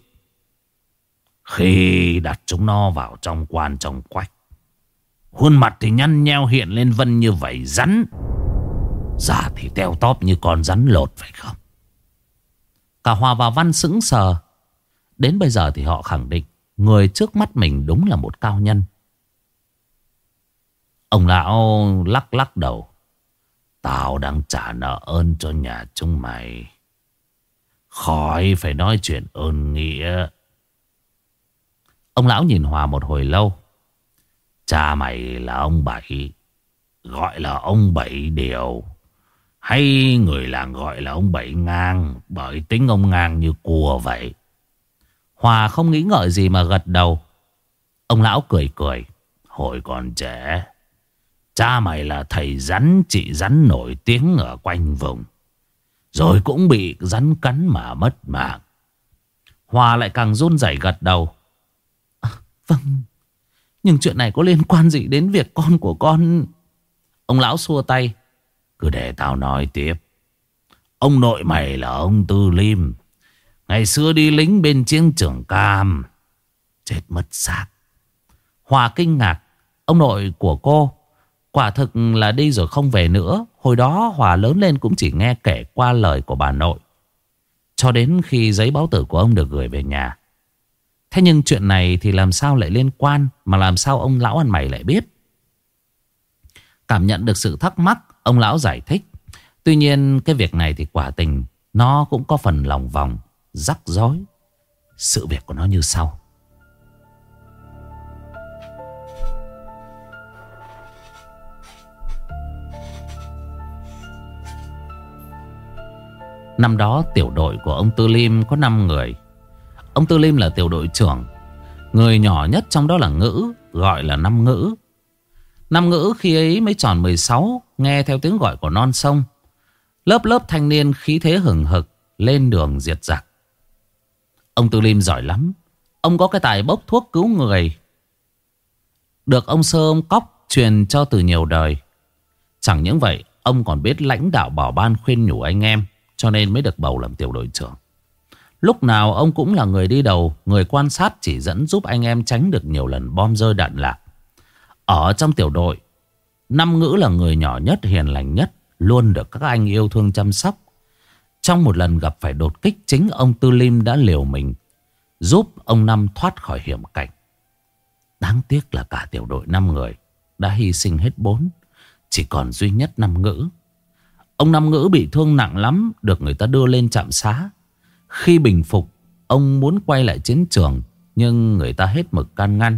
Khi đặt chúng nó vào trong quan trong quách, khuôn mặt thì nhăn nheo hiện lên vân như vảy rắn, da thì teo tóp như con rắn lột, phải không? Cả Hòa và Văn sững sờ. Đến bây giờ thì họ khẳng định người trước mắt mình đúng là một cao nhân. Ông lão lắc lắc đầu. Tao đang trả nợ ơn cho nhà chúng mày, khỏi phải nói chuyện ơn nghĩa. Ông lão nhìn Hòa một hồi lâu. Cha mày là ông Bảy, gọi là ông Bảy Điều, hay người làng gọi là ông Bảy Ngang, bởi tính ông ngang như cua vậy. Hòa không nghĩ ngợi gì mà gật đầu. Ông lão cười cười. Hồi còn trẻ, cha mày là thầy rắn trị rắn nổi tiếng ở quanh vùng, rồi cũng bị rắn cắn mà mất mạng. Hòa lại càng run rẩy gật đầu. À, vâng, nhưng chuyện này có liên quan gì đến việc con của con? Ông lão xua tay. Cứ để tao nói tiếp. Ông nội mày là ông Tư Lim, ngày xưa đi lính bên chiến trường Cam, chết mất xác. Hòa kinh ngạc. Ông nội của cô quả thực là đi rồi không về nữa. Hồi đó Hòa lớn lên cũng chỉ nghe kể qua lời của bà nội, cho đến khi giấy báo tử của ông được gửi về nhà. Thế nhưng chuyện này thì làm sao lại liên quan, mà làm sao ông lão ăn mày lại biết? Cảm nhận được sự thắc mắc, ông lão giải thích. Tuy nhiên cái việc này thì quả tình nó cũng có phần lòng vòng, rắc rối. Sự việc của nó như sau. Năm đó tiểu đội của ông Tư Lim có năm người. Ông Tư Lim là tiểu đội trưởng. Người nhỏ nhất trong đó là Ngữ, gọi là Năm Ngữ. Năm Ngữ khi ấy mới tròn mười sáu, nghe theo tiếng gọi của non sông. Lớp lớp thanh niên khí thế hừng hực lên đường diệt giặc. Ông Tư Lim giỏi lắm. Ông có cái tài bốc thuốc cứu người, được ông Sơ ông Cóc truyền cho từ nhiều đời. Chẳng những vậy, ông còn biết lãnh đạo bảo ban khuyên nhủ anh em, cho nên mới được bầu làm tiểu đội trưởng. Lúc nào ông cũng là người đi đầu, người quan sát chỉ dẫn giúp anh em tránh được nhiều lần bom rơi đạn lạc. Ở trong tiểu đội, Năm Ngữ là người nhỏ nhất, hiền lành nhất, luôn được các anh yêu thương chăm sóc. Trong một lần gặp phải đột kích, chính ông Tư Lim đã liều mình giúp ông Năm thoát khỏi hiểm cảnh. Đáng tiếc là cả tiểu đội năm người đã hy sinh hết bốn, chỉ còn duy nhất Năm Ngữ. Ông Năm Ngữ bị thương nặng lắm, được người ta đưa lên trạm xá. Khi bình phục, ông muốn quay lại chiến trường, nhưng người ta hết mực can ngăn.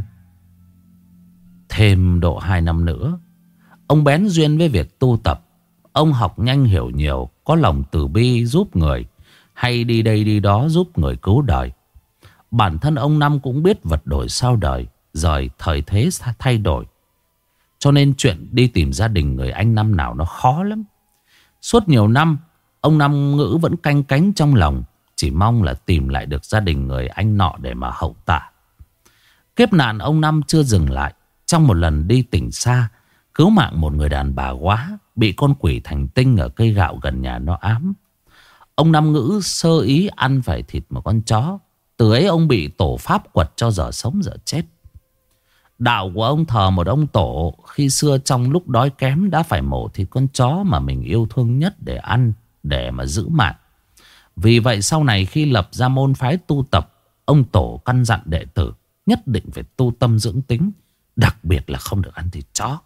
Thêm độ hai năm nữa, ông bén duyên với việc tu tập. Ông học nhanh hiểu nhiều, có lòng từ bi giúp người, hay đi đây đi đó giúp người cứu đời. Bản thân ông Năm cũng biết vật đổi sao đời, rồi thời thế thay đổi, cho nên chuyện đi tìm gia đình người anh Năm nào nó khó lắm. Suốt nhiều năm, ông Năm Ngữ vẫn canh cánh trong lòng, chỉ mong là tìm lại được gia đình người anh nọ để mà hậu tạ. Kiếp nạn ông Năm chưa dừng lại. Trong một lần đi tỉnh xa, cứu mạng một người đàn bà quá bị con quỷ thành tinh ở cây gạo gần nhà nó ám. Ông Năm Ngữ sơ ý ăn phải thịt một con chó. Từ ấy ông bị tổ pháp quật cho dở sống dở chết. Đạo của ông thờ một ông tổ khi xưa trong lúc đói kém đã phải mổ thịt con chó mà mình yêu thương nhất để ăn, để mà giữ mạng. Vì vậy sau này khi lập ra môn phái tu tập, ông tổ căn dặn đệ tử nhất định phải tu tâm dưỡng tính, đặc biệt là không được ăn thịt chó.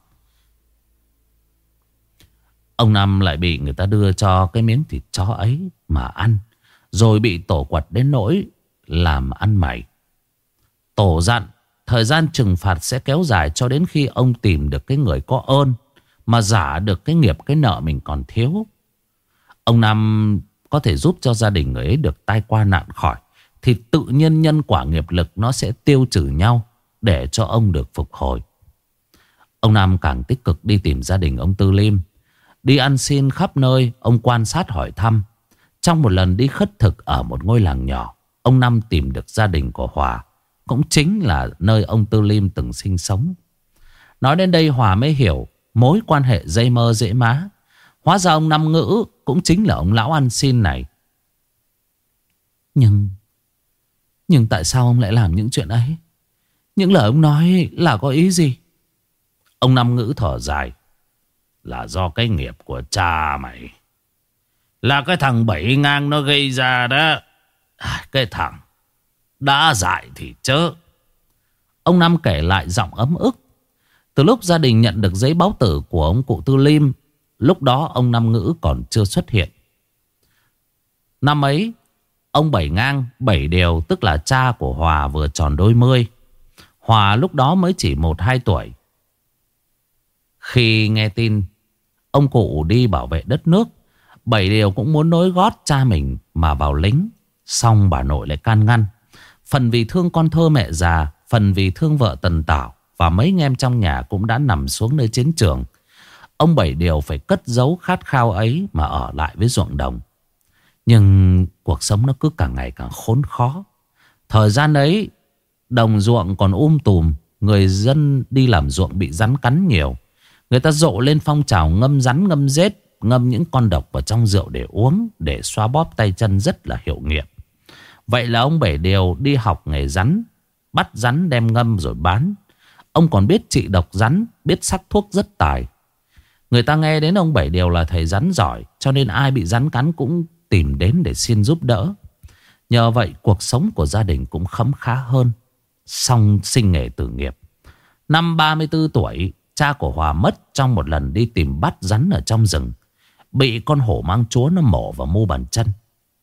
Ông Năm lại bị người ta đưa cho cái miếng thịt chó ấy mà ăn, rồi bị tổ quật đến nỗi làm ăn mày. Tổ dặn thời gian trừng phạt sẽ kéo dài cho đến khi ông tìm được cái người có ơn, mà giả được cái nghiệp cái nợ mình còn thiếu. Ông Năm có thể giúp cho gia đình người ấy được tai qua nạn khỏi, thì tự nhiên nhân quả nghiệp lực nó sẽ tiêu trừ nhau để cho ông được phục hồi. Ông Năm càng tích cực đi tìm gia đình ông Tư Lim. Đi ăn xin khắp nơi, ông quan sát hỏi thăm. Trong một lần đi khất thực ở một ngôi làng nhỏ, ông Năm tìm được gia đình của Hòa, cũng chính là nơi ông Tư Lim từng sinh sống. Nói đến đây Hòa mới hiểu mối quan hệ dây mơ dễ má. Hóa ra ông Năm Ngữ cũng chính là ông lão ăn xin này. Nhưng Nhưng tại sao ông lại làm những chuyện ấy? Những lời ông nói là có ý gì? Ông Năm Ngữ thở dài. Là do cái nghiệp của cha mày. Là cái thằng Bảy Ngang nó gây ra đó. À, cái thằng đã dại thì chớ. Ông Năm kể lại giọng ấm ức. Từ lúc gia đình nhận được giấy báo tử của ông cụ Tư Lim, lúc đó ông Năm Ngữ còn chưa xuất hiện. Năm ấy ông Bảy Ngang, Bảy Điều, tức là cha của Hòa, vừa tròn đôi mươi. Hòa lúc đó mới chỉ một hai tuổi. Khi nghe tin ông cụ đi bảo vệ đất nước, Bảy Điều cũng muốn nối gót cha mình mà vào lính. Xong bà nội lại can ngăn. Phần vì thương con thơ mẹ già, phần vì thương vợ Tần Tảo và mấy anh em trong nhà cũng đã nằm xuống nơi chiến trường. Ông Bảy Điều phải cất giấu khát khao ấy mà ở lại với ruộng đồng. Nhưng cuộc sống nó cứ càng ngày càng khốn khó. Thời gian ấy đồng ruộng còn um tùm, người dân đi làm ruộng bị rắn cắn nhiều. Người ta rộ lên phong trào ngâm rắn ngâm rết, ngâm những con độc vào trong rượu để uống, để xoa bóp tay chân rất là hiệu nghiệm. Vậy là ông Bảy Điều đi học nghề rắn, bắt rắn đem ngâm rồi bán. Ông còn biết trị độc rắn, biết sắc thuốc rất tài. Người ta nghe đến ông Bảy Điều là thầy rắn giỏi, cho nên ai bị rắn cắn cũng tìm đến để xin giúp đỡ. Nhờ vậy cuộc sống của gia đình cũng khấm khá hơn. Xong sinh nghề tử nghiệp. Năm ba mươi tư tuổi, cha của Hòa mất trong một lần đi tìm bắt rắn ở trong rừng. Bị con hổ mang chúa nó mổ vào mu bàn chân.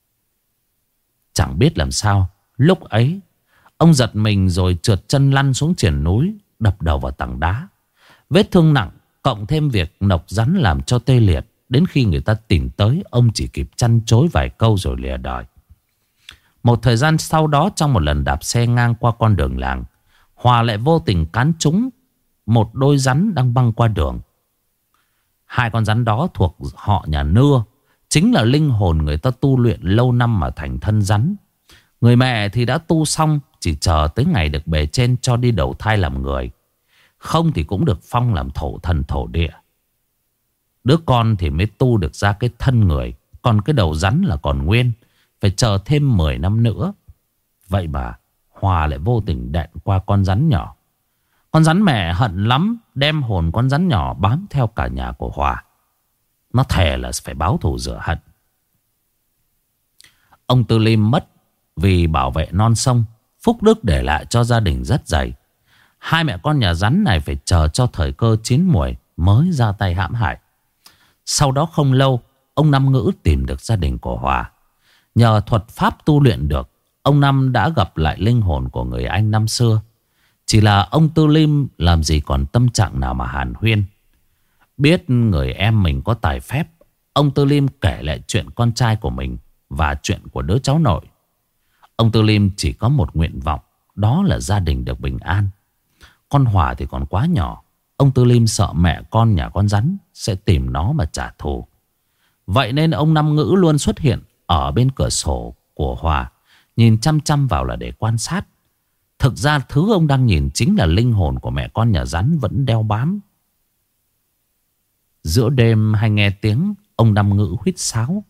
Chẳng biết làm sao, lúc ấy ông giật mình rồi trượt chân lăn xuống triền núi, đập đầu vào tảng đá. Vết thương nặng cộng thêm việc nọc rắn làm cho tê liệt. Đến khi người ta tìm tới, ông chỉ kịp chăn chối vài câu rồi lìa đời. Một thời gian sau đó, trong một lần đạp xe ngang qua con đường làng, Hòa lại vô tình cán trúng một đôi rắn đang băng qua đường. Hai con rắn đó thuộc họ nhà Nưa, chính là linh hồn người ta tu luyện lâu năm mà thành thân rắn. Người mẹ thì đã tu xong, chỉ chờ tới ngày được bề trên cho đi đầu thai làm người. Không thì cũng được phong làm thổ thần thổ địa. Đứa con thì mới tu được ra cái thân người, còn cái đầu rắn là còn nguyên, phải chờ thêm mười năm nữa. Vậy mà Hòa lại vô tình đạn qua con rắn nhỏ. Con rắn mẹ hận lắm, đem hồn con rắn nhỏ bám theo cả nhà của Hòa. Nó thề là phải báo thù rửa hận. Ông Tư Lim mất vì bảo vệ non sông. Phúc đức để lại cho gia đình rất dày. Hai mẹ con nhà rắn này phải chờ cho thời cơ chín muồi mới ra tay hãm hại. Sau đó không lâu, ông Năm Ngữ tìm được gia đình của Hòa. Nhờ thuật pháp tu luyện được, ông Năm đã gặp lại linh hồn của người anh năm xưa. Chỉ là ông Tư Lim làm gì còn tâm trạng nào mà hàn huyên. Biết người em mình có tài phép, ông Tư Lim kể lại chuyện con trai của mình và chuyện của đứa cháu nội. Ông Tư Lim chỉ có một nguyện vọng, đó là gia đình được bình an. Con Hòa thì còn quá nhỏ. Ông Tư Lim sợ mẹ con nhà con rắn sẽ tìm nó mà trả thù. Vậy nên ông Năm Ngữ luôn xuất hiện ở bên cửa sổ của Hòa, nhìn chăm chăm vào là để quan sát. Thực ra thứ ông đang nhìn chính là linh hồn của mẹ con nhà rắn vẫn đeo bám. Giữa đêm hay nghe tiếng ông Năm Ngữ huýt sáo,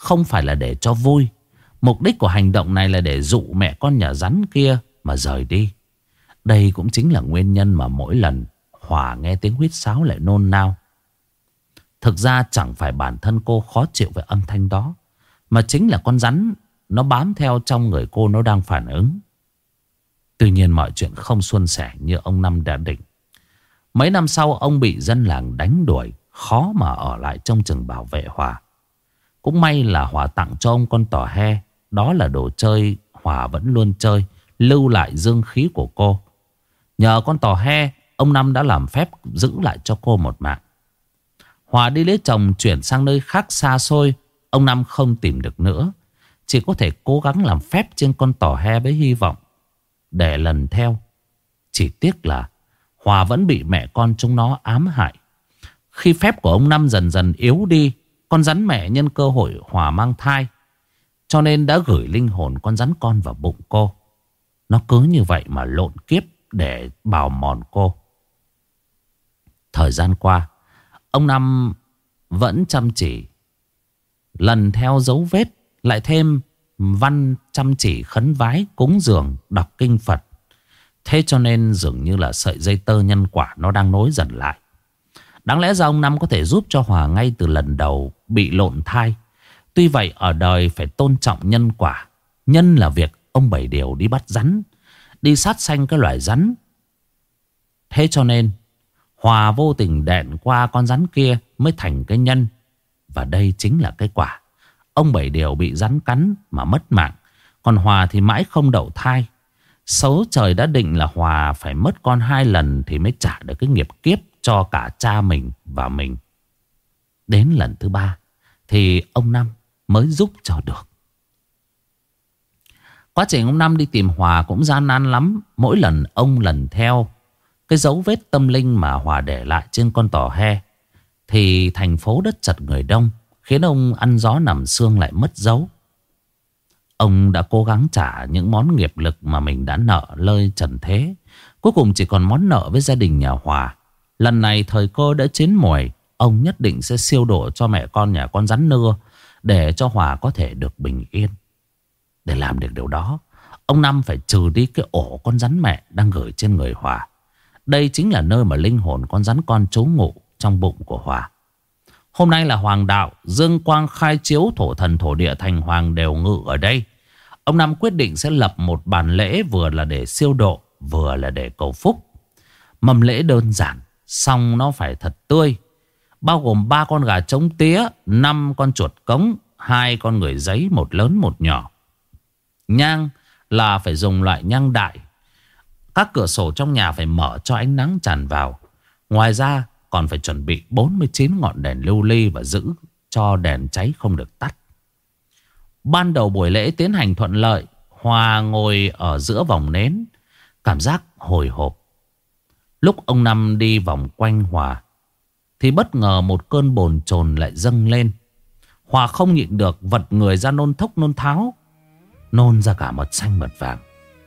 không phải là để cho vui. Mục đích của hành động này là để dụ mẹ con nhà rắn kia mà rời đi. Đây cũng chính là nguyên nhân mà mỗi lần Hòa nghe tiếng huýt sáo lại nôn nao. Thực ra chẳng phải bản thân cô khó chịu với âm thanh đó, mà chính là con rắn nó bám theo trong người cô nó đang phản ứng. Tuy nhiên mọi chuyện không suôn sẻ như ông Năm đã định. Mấy năm sau ông bị dân làng đánh đuổi, khó mà ở lại trong chừng bảo vệ Hòa. Cũng may là Hòa tặng cho ông con tò he. Đó là đồ chơi Hòa vẫn luôn chơi, lưu lại dương khí của cô. Nhờ con tò he, ông Năm đã làm phép giữ lại cho cô một mạng. Hòa đi lấy chồng chuyển sang nơi khác xa xôi, ông Năm không tìm được nữa. Chỉ có thể cố gắng làm phép trên con tò he với hy vọng để lần theo. Chỉ tiếc là Hòa vẫn bị mẹ con chúng nó ám hại. Khi phép của ông Năm dần dần yếu đi, con rắn mẹ nhân cơ hội Hòa mang thai, cho nên đã gửi linh hồn con rắn con vào bụng cô. Nó cứ như vậy mà lộn kiếp để bào mòn cô. Thời gian qua, ông Năm vẫn chăm chỉ lần theo dấu vết, lại thêm văn chăm chỉ khấn vái, cúng dường, đọc kinh Phật. Thế cho nên dường như là sợi dây tơ nhân quả nó đang nối dần lại. Đáng lẽ ra ông Năm có thể giúp cho Hòa ngay từ lần đầu bị lộn thai. Tuy vậy ở đời phải tôn trọng nhân quả. Nhân là việc ông Bảy Điều đi bắt rắn, đi sát sanh cái loài rắn. Thế cho nên Hòa vô tình đẹn qua con rắn kia mới thành cái nhân. Và đây chính là cái quả. Ông Bảy Điều bị rắn cắn mà mất mạng, còn Hòa thì mãi không đậu thai. Số trời đã định là Hòa phải mất con hai lần thì mới trả được cái nghiệp kiếp cho cả cha mình và mình. Đến lần thứ ba thì ông Năm mới giúp cho được. Quá trình ông Năm đi tìm Hòa cũng gian nan lắm. Mỗi lần ông lần theo cái dấu vết tâm linh mà Hòa để lại trên con tò he, thì thành phố đất chật người đông, khiến ông ăn gió nằm xương lại mất dấu. Ông đã cố gắng trả những món nghiệp lực mà mình đã nợ lơi trần thế. Cuối cùng chỉ còn món nợ với gia đình nhà Hòa. Lần này thời cơ đã chín muồi, ông nhất định sẽ siêu độ cho mẹ con nhà con rắn nưa, để cho Hòa có thể được bình yên. Để làm được điều đó, ông Năm phải trừ đi cái ổ con rắn mẹ đang gửi trên người Hòa. Đây chính là nơi mà linh hồn con rắn con trú ngụ trong bụng của Hòa. Hôm nay là hoàng đạo, dương quang khai chiếu, thổ thần thổ địa thành hoàng đều ngự ở đây. Ông Năm quyết định sẽ lập một bàn lễ, vừa là để siêu độ, vừa là để cầu phúc. Mâm lễ đơn giản, xong nó phải thật tươi, bao gồm ba con gà trống tía, năm con chuột cống, hai con người giấy, một lớn một nhỏ. Nhang là phải dùng loại nhang đại. Các cửa sổ trong nhà phải mở cho ánh nắng tràn vào. Ngoài ra còn phải chuẩn bị bốn mươi chín ngọn đèn lưu ly và giữ cho đèn cháy không được tắt. Ban đầu buổi lễ tiến hành thuận lợi. Hòa ngồi ở giữa vòng nến, cảm giác hồi hộp. Lúc ông Năm đi vòng quanh Hòa thì bất ngờ một cơn bồn chồn lại dâng lên. Hòa không nhịn được, vật người ra nôn thốc nôn tháo, nôn ra cả mật xanh mật vàng.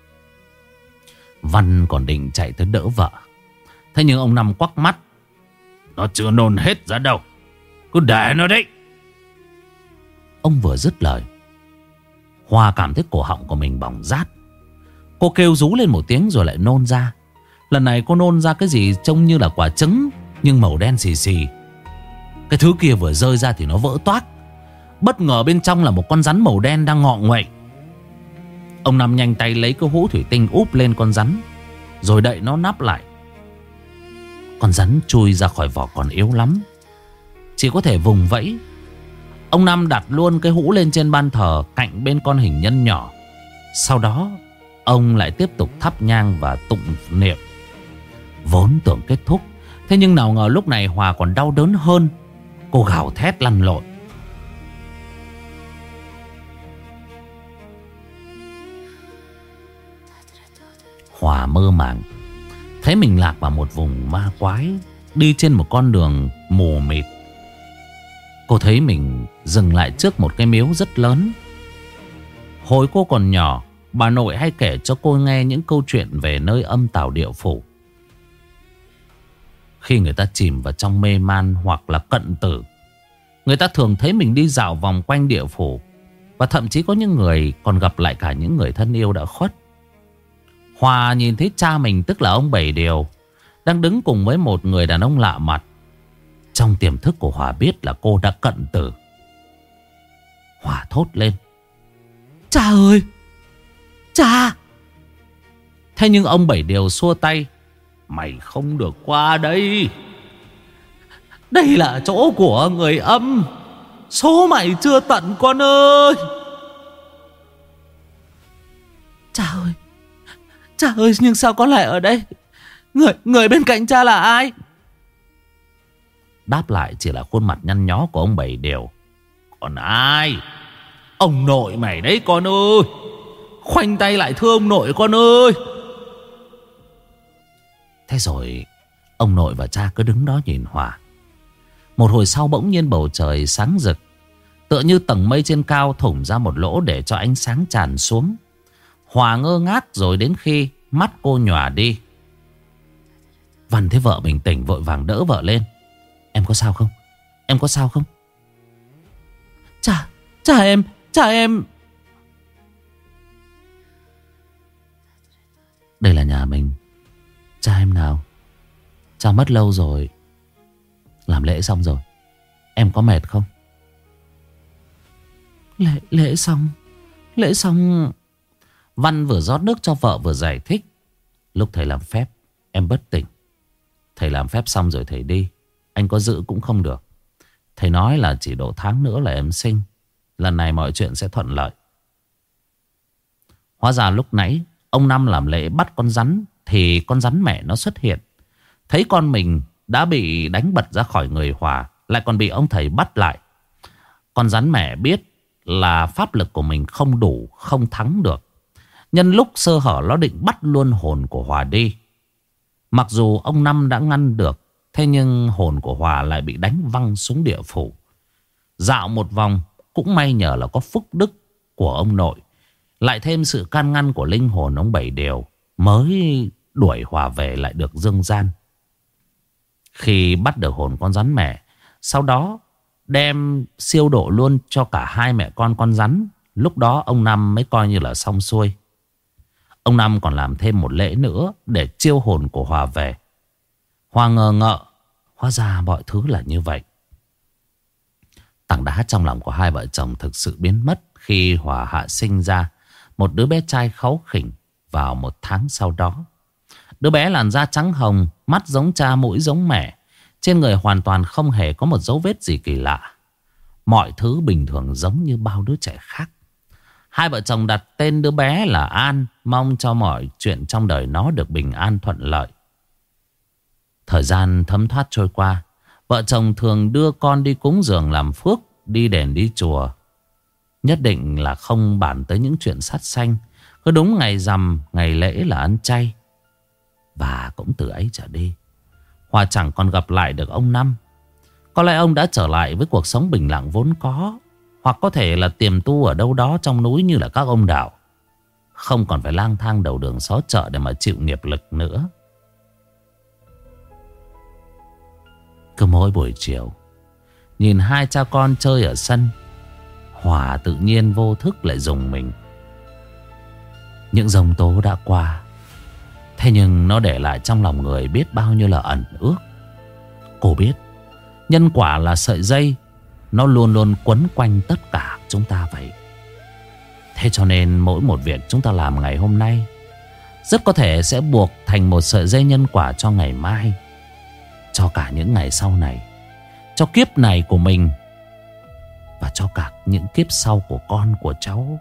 Văn còn định chạy tới đỡ vợ, thế nhưng ông Năm quắc mắt: "Nó chưa nôn hết ra đâu, cứ để nó đấy." Ông vừa dứt lời, Hòa cảm thấy cổ họng của mình bỏng rát. Cô kêu rú lên một tiếng rồi lại nôn ra. Lần này cô nôn ra cái gì trông như là quả trứng, nhưng màu đen xì xì. Cái thứ kia vừa rơi ra thì nó vỡ toác. Bất ngờ bên trong là một con rắn màu đen đang ngọ nguậy. Ông Năm nhanh tay lấy cái hũ thủy tinh úp lên con rắn, rồi đậy nó nắp lại. Con rắn chui ra khỏi vỏ còn yếu lắm, chỉ có thể vùng vẫy. Ông Năm đặt luôn cái hũ lên trên ban thờ cạnh bên con hình nhân nhỏ. Sau đó ông lại tiếp tục thắp nhang và tụng niệm. Vốn tưởng kết thúc, thế nhưng nào ngờ lúc này Hòa còn đau đớn hơn. Cô gào thét lăn lộn. Hòa mơ màng thấy mình lạc vào một vùng ma quái, đi trên một con đường mù mịt. Cô thấy mình dừng lại trước một cái miếu rất lớn. Hồi cô còn nhỏ, bà nội hay kể cho cô nghe những câu chuyện về nơi âm tào địa phủ. Khi người ta chìm vào trong mê man hoặc là cận tử Người ta thường thấy mình đi dạo vòng quanh địa phủ, và thậm chí có những người còn gặp lại cả những người thân yêu đã khuất. Hòa nhìn thấy cha mình, tức là ông Bảy Điều, đang đứng cùng với một người đàn ông lạ mặt. Trong tiềm thức của Hòa biết là cô đã cận tử. Hòa thốt lên: "Cha ơi! Cha!" Thế nhưng ông Bảy Điều xua tay: "Mày không được qua đây. Đây là chỗ của người âm. Số mày chưa tận con ơi." "Cha ơi! Cha ơi, nhưng sao con lại ở đây? Người, người bên cạnh cha là ai?" Đáp lại chỉ là khuôn mặt nhăn nhó của ông Bảy Điều. "Còn ai? Ông nội mày đấy con ơi. Khoanh tay lại thưa ông nội con ơi." Thế rồi ông nội và cha cứ đứng đó nhìn Hòa. Một hồi sau bỗng nhiên bầu trời sáng rực, tựa như tầng mây trên cao thủng ra một lỗ để cho ánh sáng tràn xuống. Hòa ngơ ngác rồi đến khi mắt cô nhòa đi. Văn thấy vợ mình tỉnh vội vàng đỡ vợ lên: "Em có sao không? Em có sao không?" Cha, cha em, cha em." "Đây là nhà mình. Cha em nào? Cha mất lâu rồi. Làm lễ xong rồi. Em có mệt không?" Lễ, lễ xong Lễ xong Văn vừa rót nước cho vợ vừa giải thích: "Lúc thầy làm phép em bất tỉnh. Thầy làm phép xong rồi thầy đi, anh có giữ cũng không được. Thầy nói là chỉ độ tháng nữa là em sinh. Lần này mọi chuyện sẽ thuận lợi." Hóa ra lúc nãy ông Năm làm lễ bắt con rắn, thì con rắn mẹ nó xuất hiện. Thấy con mình đã bị đánh bật ra khỏi người Hòa, lại còn bị ông thầy bắt lại. Con rắn mẹ biết là pháp lực của mình không đủ, không thắng được. Nhân lúc sơ hở nó định bắt luôn hồn của Hòa đi. Mặc dù ông Năm đã ngăn được, thế nhưng hồn của Hòa lại bị đánh văng xuống địa phủ. Dạo một vòng, cũng may nhờ là có phúc đức của ông nội, lại thêm sự can ngăn của linh hồn ông Bảy Điều, mới đuổi Hòa về lại được dương gian. Khi bắt được hồn con rắn mẹ, sau đó đem siêu độ luôn cho cả hai mẹ con con rắn, lúc đó ông Năm mới coi như là xong xuôi. Ông Năm còn làm thêm một lễ nữa để chiêu hồn của Hòa về. Hòa ngờ ngợ, hóa ra mọi thứ là như vậy. Tảng đá trong lòng của hai vợ chồng thực sự biến mất khi Hòa hạ sinh ra một đứa bé trai kháu khỉnh vào một tháng sau đó. Đứa bé làn da trắng hồng, mắt giống cha mũi giống mẹ, trên người hoàn toàn không hề có một dấu vết gì kỳ lạ. Mọi thứ bình thường giống như bao đứa trẻ khác. Hai vợ chồng đặt tên đứa bé là An, mong cho mọi chuyện trong đời nó được bình an thuận lợi. Thời gian thấm thoát trôi qua, vợ chồng thường đưa con đi cúng dường làm phước, đi đền đi chùa. Nhất định là không bàn tới những chuyện sát sanh. Cứ đúng ngày rằm, ngày lễ là ăn chay. Và cũng từ ấy trở đi, Hòa chẳng còn gặp lại được ông Năm. Có lẽ ông đã trở lại với cuộc sống bình lặng vốn có, hoặc có thể là tiềm tu ở đâu đó trong núi như là các ông đạo, không còn phải lang thang đầu đường xó chợ để mà chịu nghiệp lực nữa. Cứ mỗi buổi chiều, nhìn hai cha con chơi ở sân, Hòa tự nhiên vô thức lại rùng mình. Những giông tố đã qua, thế nhưng nó để lại trong lòng người biết bao nhiêu là ẩn ước. Cô biết nhân quả là sợi dây, nó luôn luôn quấn quanh tất cả chúng ta vậy. Thế cho nên mỗi một việc chúng ta làm ngày hôm nay rất có thể sẽ buộc thành một sợi dây nhân quả cho ngày mai, cho cả những ngày sau này, cho kiếp này của mình, và cho cả những kiếp sau của con của cháu.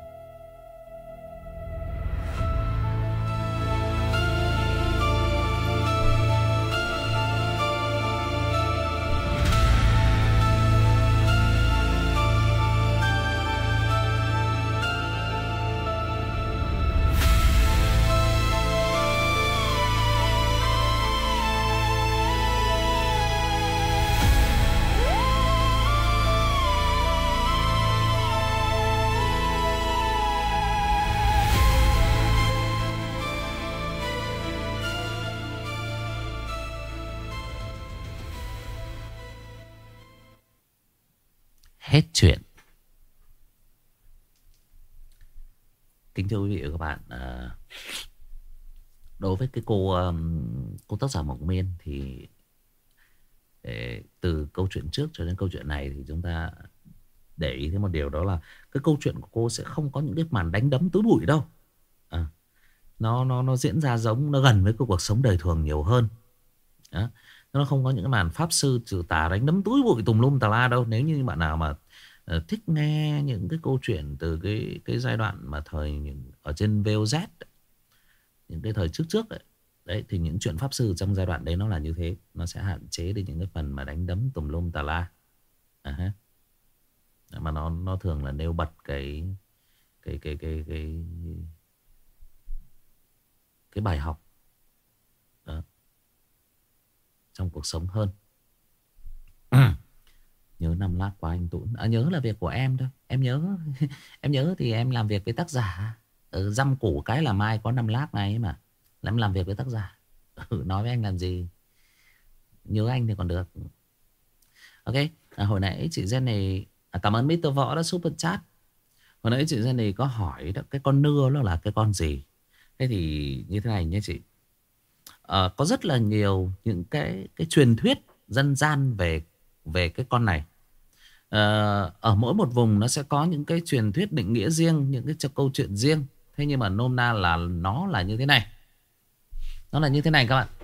Hết chuyện. Kính thưa quý vị và các bạn, à, đối với cái cô cô tác giả Mộng Miên thì để, từ câu chuyện trước cho đến câu chuyện này thì chúng ta để ý thấy một điều, đó là cái câu chuyện của cô sẽ không có những cái màn đánh đấm túi bụi đâu. À, nó nó nó diễn ra giống, nó gần với cái cuộc sống đời thường nhiều hơn. Đó. Nó không có những cái màn pháp sư trừ tà đánh đấm túi bụi tùm lum tà la đâu. Nếu như bạn nào mà uh, thích nghe những cái câu chuyện từ cái cái giai đoạn mà thời những, ở trên vê o zét, những cái thời trước trước ấy, đấy thì những chuyện pháp sư trong giai đoạn đấy nó là như thế. Nó sẽ hạn chế đến những cái phần mà đánh đấm tùm lum tà la. À, mà nó nó thường là nêu bật cái cái cái cái cái cái bài học đó trong cuộc sống hơn. Nhớ năm lát quá anh Tún. À, nhớ là việc của em thôi. Em nhớ em nhớ thì em làm việc với tác giả. Ừ, dăm củ cái là mai có năm lát này mà. Là em làm việc với tác giả. Ừ, nói với anh làm gì. Nhớ anh thì còn được. Ok. À, hồi nãy chị Jen này, à, cảm ơn mít tơ Võ đã super chat. Hồi nãy chị Jen này có hỏi đó, cái con nưa nó là cái con gì. Thế thì như thế này nhé chị. À, có rất là nhiều những cái cái truyền thuyết dân gian về về cái con này. À, ở mỗi một vùng nó sẽ có những cái truyền thuyết định nghĩa riêng, những cái câu chuyện riêng. Thế nhưng mà nôm na là nó là như thế này. Nó là như thế này các bạn.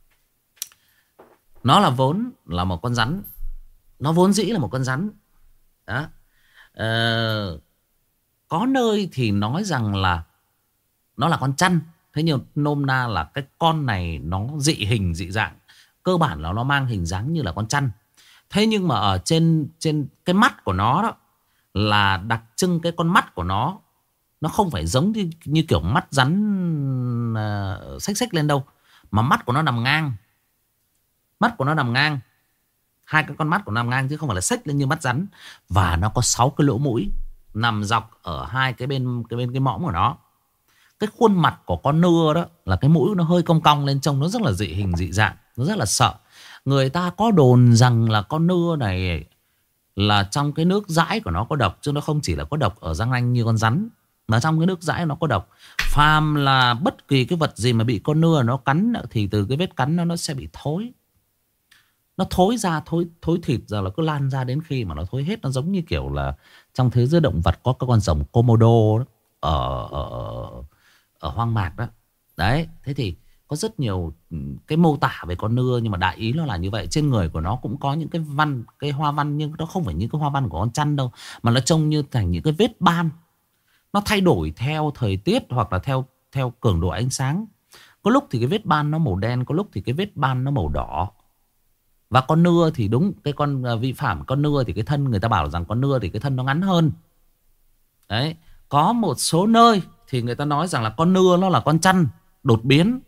Nó là vốn là một con rắn. Nó vốn dĩ là một con rắn. Đó. À, có nơi thì nói rằng là nó là con chăn. Thế nhưng nôm na là cái con này nó dị hình dị dạng. Cơ bản là nó mang hình dáng như là con chăn. Thế nhưng mà ở trên trên cái mắt của nó đó, là đặc trưng cái con mắt của nó, nó không phải giống như, như kiểu mắt rắn uh, xách xách lên đâu. Mà mắt của nó nằm ngang. Mắt của nó nằm ngang. Hai cái con mắt của nó nằm ngang chứ không phải là xách lên như mắt rắn. Và nó có sáu cái lỗ mũi nằm dọc ở hai cái bên cái bên cái mõm của nó. Cái khuôn mặt của con nưa đó là cái mũi nó hơi cong cong lên, trông nó rất là dị hình dị dạng. Nó rất là sợ. Người ta có đồn rằng là con nưa này là trong cái nước dãi của nó có độc. Chứ nó không chỉ là có độc ở răng nanh như con rắn, mà trong cái nước dãi nó có độc. Phàm là bất kỳ cái vật gì mà bị con nưa nó cắn thì từ cái vết cắn nó nó sẽ bị thối. Nó thối ra, thối thối thịt ra, là cứ lan ra đến khi mà nó thối hết. Nó giống như kiểu là trong thế giới động vật có cái con rồng Komodo đó, ở, ở, ở hoang mạc đó. Đấy, thế thì có rất nhiều cái mô tả về con nưa, nhưng mà đại ý nó là như vậy. Trên người của nó cũng có những cái văn, cái hoa văn, nhưng nó không phải những cái hoa văn của con chăn đâu, mà nó trông như thành những cái vết ban. Nó thay đổi theo thời tiết hoặc là theo theo cường độ ánh sáng. Có lúc thì cái vết ban nó màu đen, có lúc thì cái vết ban nó màu đỏ. Và con nưa thì đúng, cái con uh, vi phạm con nưa thì cái thân, người ta bảo rằng con nưa thì cái thân nó ngắn hơn. Đấy, có một số nơi thì người ta nói rằng là con nưa nó là con chăn đột biến.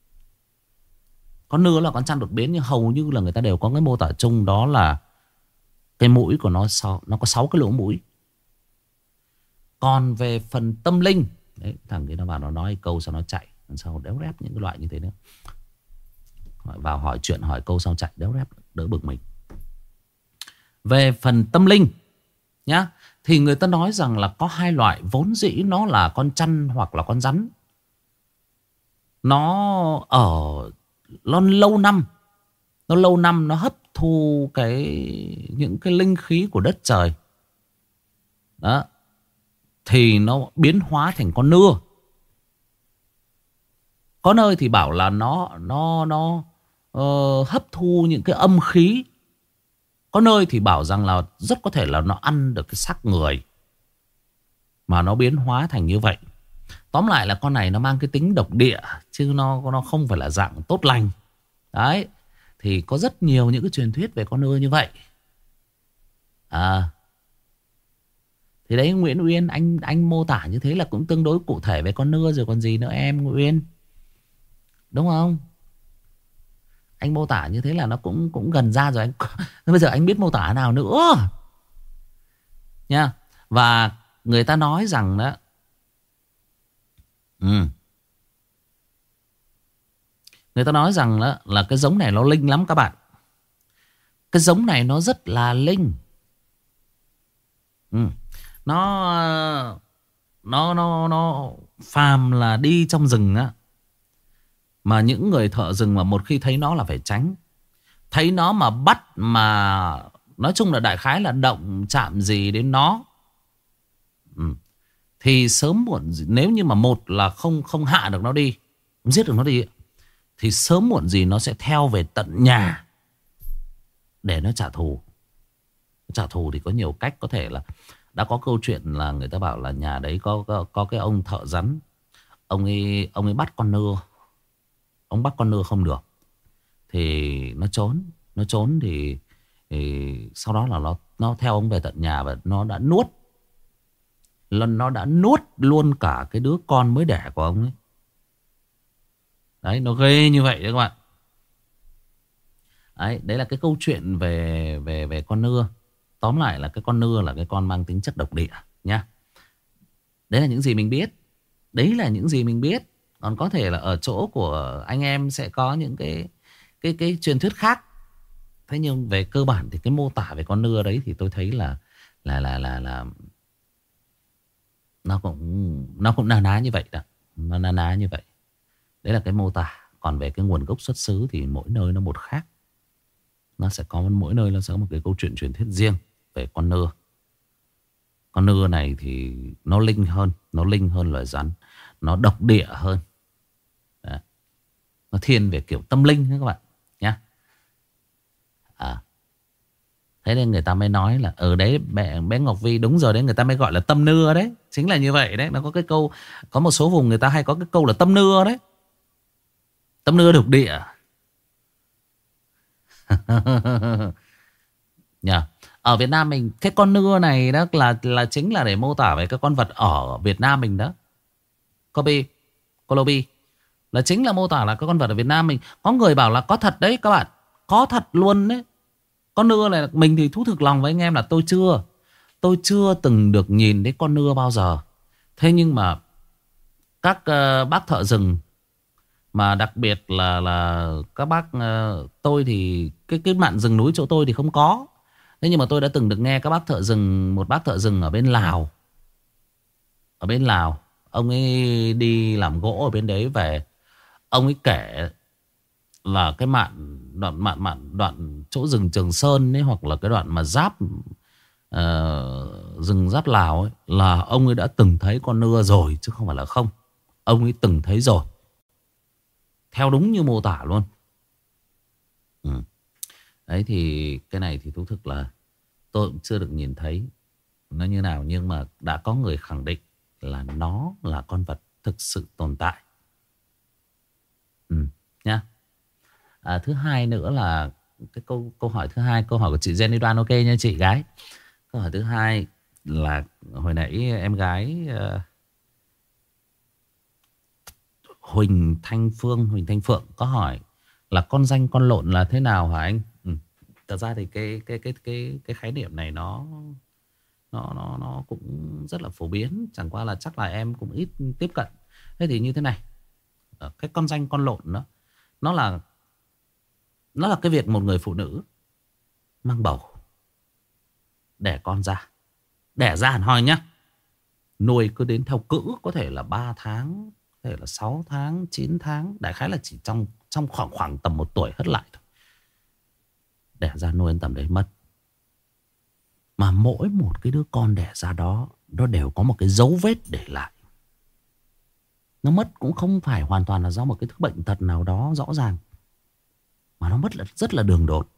Con nưa là con chăn đột biến, nhưng hầu như là người ta đều có cái mô tả chung, đó là cái mũi của nó nó có sáu cái lỗ mũi. Còn về phần tâm linh, đấy, thằng kia nó vào nó nói câu sao nó chạy, làm sao đéo rép những cái loại như thế nữa. Vào hỏi chuyện hỏi câu sao chạy, đéo rép, đỡ bực mình. Về phần tâm linh nhá, thì người ta nói rằng là có hai loại. Vốn dĩ nó là con chăn hoặc là con rắn. Nó ở Nó lâu năm Nó lâu năm nó hấp thu cái những cái linh khí của đất trời đó, thì nó biến hóa thành con nưa. Có nơi thì bảo là nó Nó nó uh, hấp thu những cái âm khí. Có nơi thì bảo rằng là rất có thể là nó ăn được cái xác người mà nó biến hóa thành như vậy. Tóm lại là con này nó mang cái tính độc địa, chứ nó nó không phải là dạng tốt lành. Đấy, thì có rất nhiều những cái truyền thuyết về con nưa như vậy. À, thì đấy, Nguyễn Uyên, anh anh mô tả như thế là cũng tương đối cụ thể về con nưa rồi còn gì nữa em Nguyễn Uyên, đúng không? Anh mô tả như thế là nó cũng cũng gần ra rồi. Anh bây giờ anh biết mô tả nào nữa nha. Và người ta nói rằng đó, ừ, người ta nói rằng đó là cái giống này nó linh lắm các bạn. Cái giống này nó rất là linh. Ừ. Nó Nó nó nó phàm là đi trong rừng á, mà những người thợ rừng mà một khi thấy nó là phải tránh. Thấy nó mà bắt mà nói chung là đại khái là động chạm gì đến nó, ừ, thì sớm muộn gì- nếu như mà một là không không hạ được nó đi, không giết được nó đi, thì sớm muộn gì nó sẽ theo về tận nhà để nó trả thù. Trả thù thì có nhiều cách, có thể là đã có câu chuyện là người ta bảo là nhà đấy có có, có cái ông thợ rắn, ông ấy ông ấy bắt con nưa, ông bắt con nưa không được thì nó trốn, nó trốn thì, thì sau đó là nó nó theo ông về tận nhà và nó đã nuốt, lần nó đã nuốt luôn cả cái đứa con mới đẻ của ông ấy. Đấy, nó ghê như vậy đấy các bạn. Đấy, đấy là cái câu chuyện về về về con nưa. Tóm lại là cái con nưa là cái con mang tính chất độc địa nhá. Đấy là những gì mình biết. Đấy là những gì mình biết. Còn có thể là ở chỗ của anh em sẽ có những cái cái cái truyền thuyết khác. Thế nhưng về cơ bản thì cái mô tả về con nưa đấy thì tôi thấy là là là là là nó cũng nó cũng na ná như vậy đó. Nó na ná như vậy. Đấy là cái mô tả. Còn về cái nguồn gốc xuất xứ thì mỗi nơi nó một khác. Nó sẽ có mỗi nơi nó sẽ có một cái câu chuyện truyền thuyết riêng về con nưa. Con nưa này thì nó linh hơn, nó linh hơn loài rắn, nó độc địa hơn. Đấy. Nó thiên về kiểu tâm linh đấy các bạn nhá. À, thế nên người ta mới nói là ở đấy bé, bé Ngọc Vi đúng rồi đấy, người ta mới gọi là tâm nưa đấy. Chính là như vậy đấy. Nó có cái câu, có một số vùng người ta hay có cái câu là tâm nưa đấy. Tâm nưa độc địa. Nhờ. Ở Việt Nam mình cái con nưa này đó là là chính là để mô tả về các con vật ở Việt Nam mình đó. Kobe, Colobi là chính là mô tả là các con vật ở Việt Nam mình. Có người bảo là có thật đấy các bạn, có thật luôn đấy. Con nưa này mình thì thú thực lòng với anh em là tôi chưa tôi chưa từng được nhìn thấy con nưa bao giờ. Thế nhưng mà các uh, bác thợ rừng, mà đặc biệt là là các bác uh, tôi thì cái cái mạn rừng núi chỗ tôi thì không có. Thế nhưng mà tôi đã từng được nghe các bác thợ rừng, một bác thợ rừng ở bên Lào, ở bên Lào, ông ấy đi làm gỗ ở bên đấy về, ông ấy kể là cái mạn đoạn mạn mạn đoạn chỗ rừng Trường Sơn ấy, hoặc là cái đoạn mà giáp uh, rừng giáp Lào ấy, là ông ấy đã từng thấy con nưa rồi chứ không phải là không. Ông ấy từng thấy rồi, theo đúng như mô tả luôn. Ừ. Đấy thì cái này thì thú thực là tôi cũng chưa được nhìn thấy nó như nào, nhưng mà đã có người khẳng định là nó là con vật thực sự tồn tại. Ừ, nhá. À, thứ hai nữa là cái câu câu hỏi thứ hai, câu hỏi của chị Jenny Đoan, ok nha chị gái. Câu hỏi thứ hai là hồi nãy em gái uh, Huỳnh Thanh Phương, Huỳnh Thanh Phượng có hỏi là con danh con lộn là thế nào hả anh? Ừ. Thật ra thì cái cái cái cái cái khái niệm này nó nó nó nó cũng rất là phổ biến, chẳng qua là chắc là em cũng ít tiếp cận. Thế thì như thế này, cái con danh con lộn đó, nó là nó là cái việc một người phụ nữ mang bầu, đẻ con ra, đẻ ra hẳn hoi nhá, nuôi cứ đến theo cữ, có thể là ba tháng, có thể là sáu tháng, chín tháng, đại khái là chỉ trong trong khoảng khoảng tầm một tuổi hất lại thôi. Đẻ ra nuôi đến tầm đấy mất. Mà mỗi một cái đứa con đẻ ra đó, nó đều có một cái dấu vết để lại. Nó mất cũng không phải hoàn toàn là do một cái thứ bệnh tật nào đó rõ ràng, mà nó mất là rất là đường đột.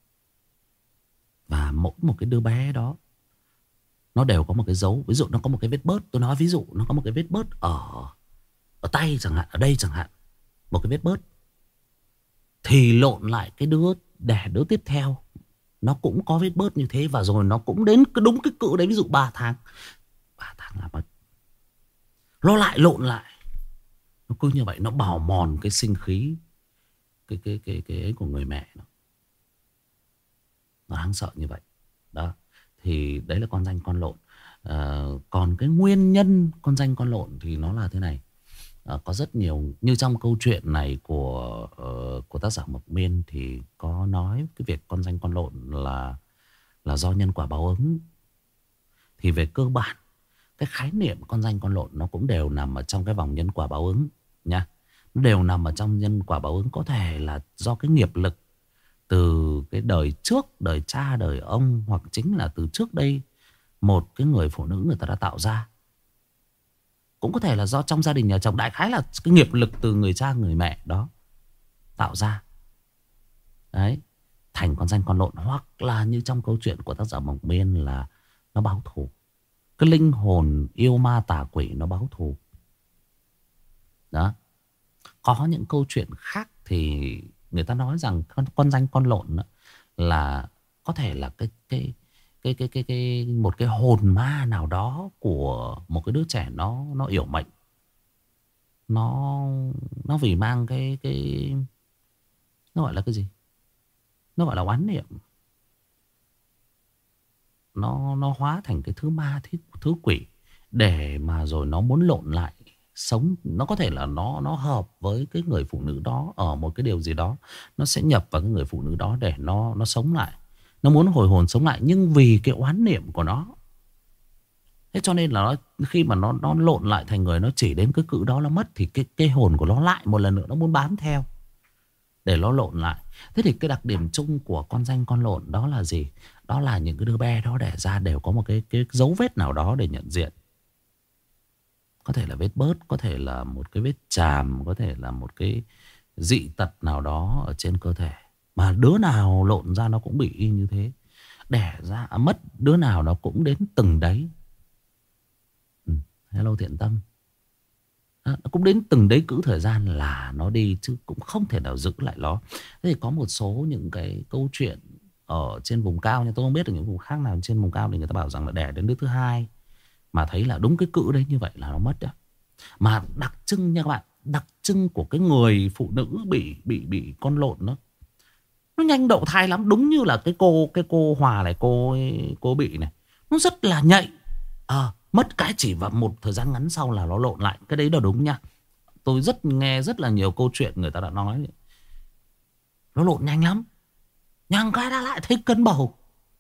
Và mỗi một cái đứa bé đó, nó đều có một cái dấu. Ví dụ nó có một cái vết bớt, tôi nói ví dụ nó có một cái vết bớt ở ở tay chẳng hạn, ở đây chẳng hạn, một cái vết bớt, thì lộn lại cái đứa đẻ đứa tiếp theo nó cũng có vết bớt như thế, và rồi nó cũng đến cái đúng cái cự đấy, ví dụ ba tháng, ba tháng là mất. Nó lại lộn lại, nó cứ như vậy, nó bào mòn cái sinh khí, cái cái cái cái ấy của người mẹ nó. Nó đáng sợ như vậy đó. Thì đấy là con danh con lộn. À, còn cái nguyên nhân con danh con lộn thì nó là thế này. À, có rất nhiều, như trong câu chuyện này của uh, của tác giả Mộc Miên thì có nói cái việc con danh con lộn là là do nhân quả báo ứng. thì về cơ bản cái khái niệm con danh con lộn nó cũng đều nằm ở trong cái vòng nhân quả báo ứng nha. Nó đều nằm ở trong nhân quả báo ứng. Có thể là do cái nghiệp lực từ cái đời trước, đời cha, đời ông, hoặc chính là từ trước đây một cái người phụ nữ người ta đã tạo ra. Cũng có thể là do trong gia đình nhà chồng, đại khái là cái nghiệp lực từ người cha người mẹ đó tạo ra. Đấy, thành con danh con lộn. Hoặc là như trong câu chuyện của tác giả Mộc Miên là nó báo thù. Cái linh hồn yêu ma tà quỷ nó báo thù. Đó. Có những câu chuyện khác thì người ta nói rằng con, con danh con lộn đó là có thể là cái cái cái cái cái cái một cái hồn ma nào đó của một cái đứa trẻ nó nó yểu mệnh. Nó nó vì mang cái cái nó gọi là cái gì? Nó gọi là oán niệm. Nó nó hóa thành cái thứ ma, thứ, thứ quỷ để mà rồi nó muốn lộn lại sống. Nó có thể là nó nó hợp với cái người phụ nữ đó ở một cái điều gì đó, nó sẽ nhập vào cái người phụ nữ đó để nó nó sống lại. Nó muốn hồi hồn sống lại, nhưng vì cái oán niệm của nó, thế cho nên là nó, khi mà nó nó lộn lại thành người, nó chỉ đến cái cự đó nó mất, thì cái cái hồn của nó lại một lần nữa nó muốn bám theo để nó lộn lại. Thế thì cái đặc điểm chung của con danh con lộn đó là gì? Đó là những cái đứa bé đó đẻ ra đều có một cái, cái dấu vết nào đó để nhận diện. Có thể là vết bớt, có thể là một cái vết chàm, có thể là một cái dị tật nào đó ở trên cơ thể. Mà đứa nào lộn ra nó cũng bị y như thế. Đẻ ra à, mất đứa nào nó cũng đến từng đấy. ừ, Hello Thiện Tâm. à, Nó cũng đến từng đấy, cữ thời gian là nó đi, chứ cũng không thể nào giữ lại nó. Thế thì có một số những cái câu chuyện ở trên vùng cao, nhưng tôi không biết ở những vùng khác nào. Trên vùng cao thì người ta bảo rằng là đẻ đến đứa thứ hai mà thấy là đúng cái cữ đấy như vậy là nó mất đó. Mà đặc trưng nha các bạn, đặc trưng của cái người phụ nữ bị bị bị con lộn nó nó nhanh đậu thai lắm. Đúng như là cái cô cái cô Hòa này, cô cô bị này, nó rất là nhạy. à, mất cái chỉ vào một thời gian ngắn sau là nó lộn lại. Cái đấy là đúng nha. Tôi rất nghe rất là nhiều câu chuyện người ta đã nói nó lộn nhanh lắm, nhanh cái đã lại thấy cân bầu.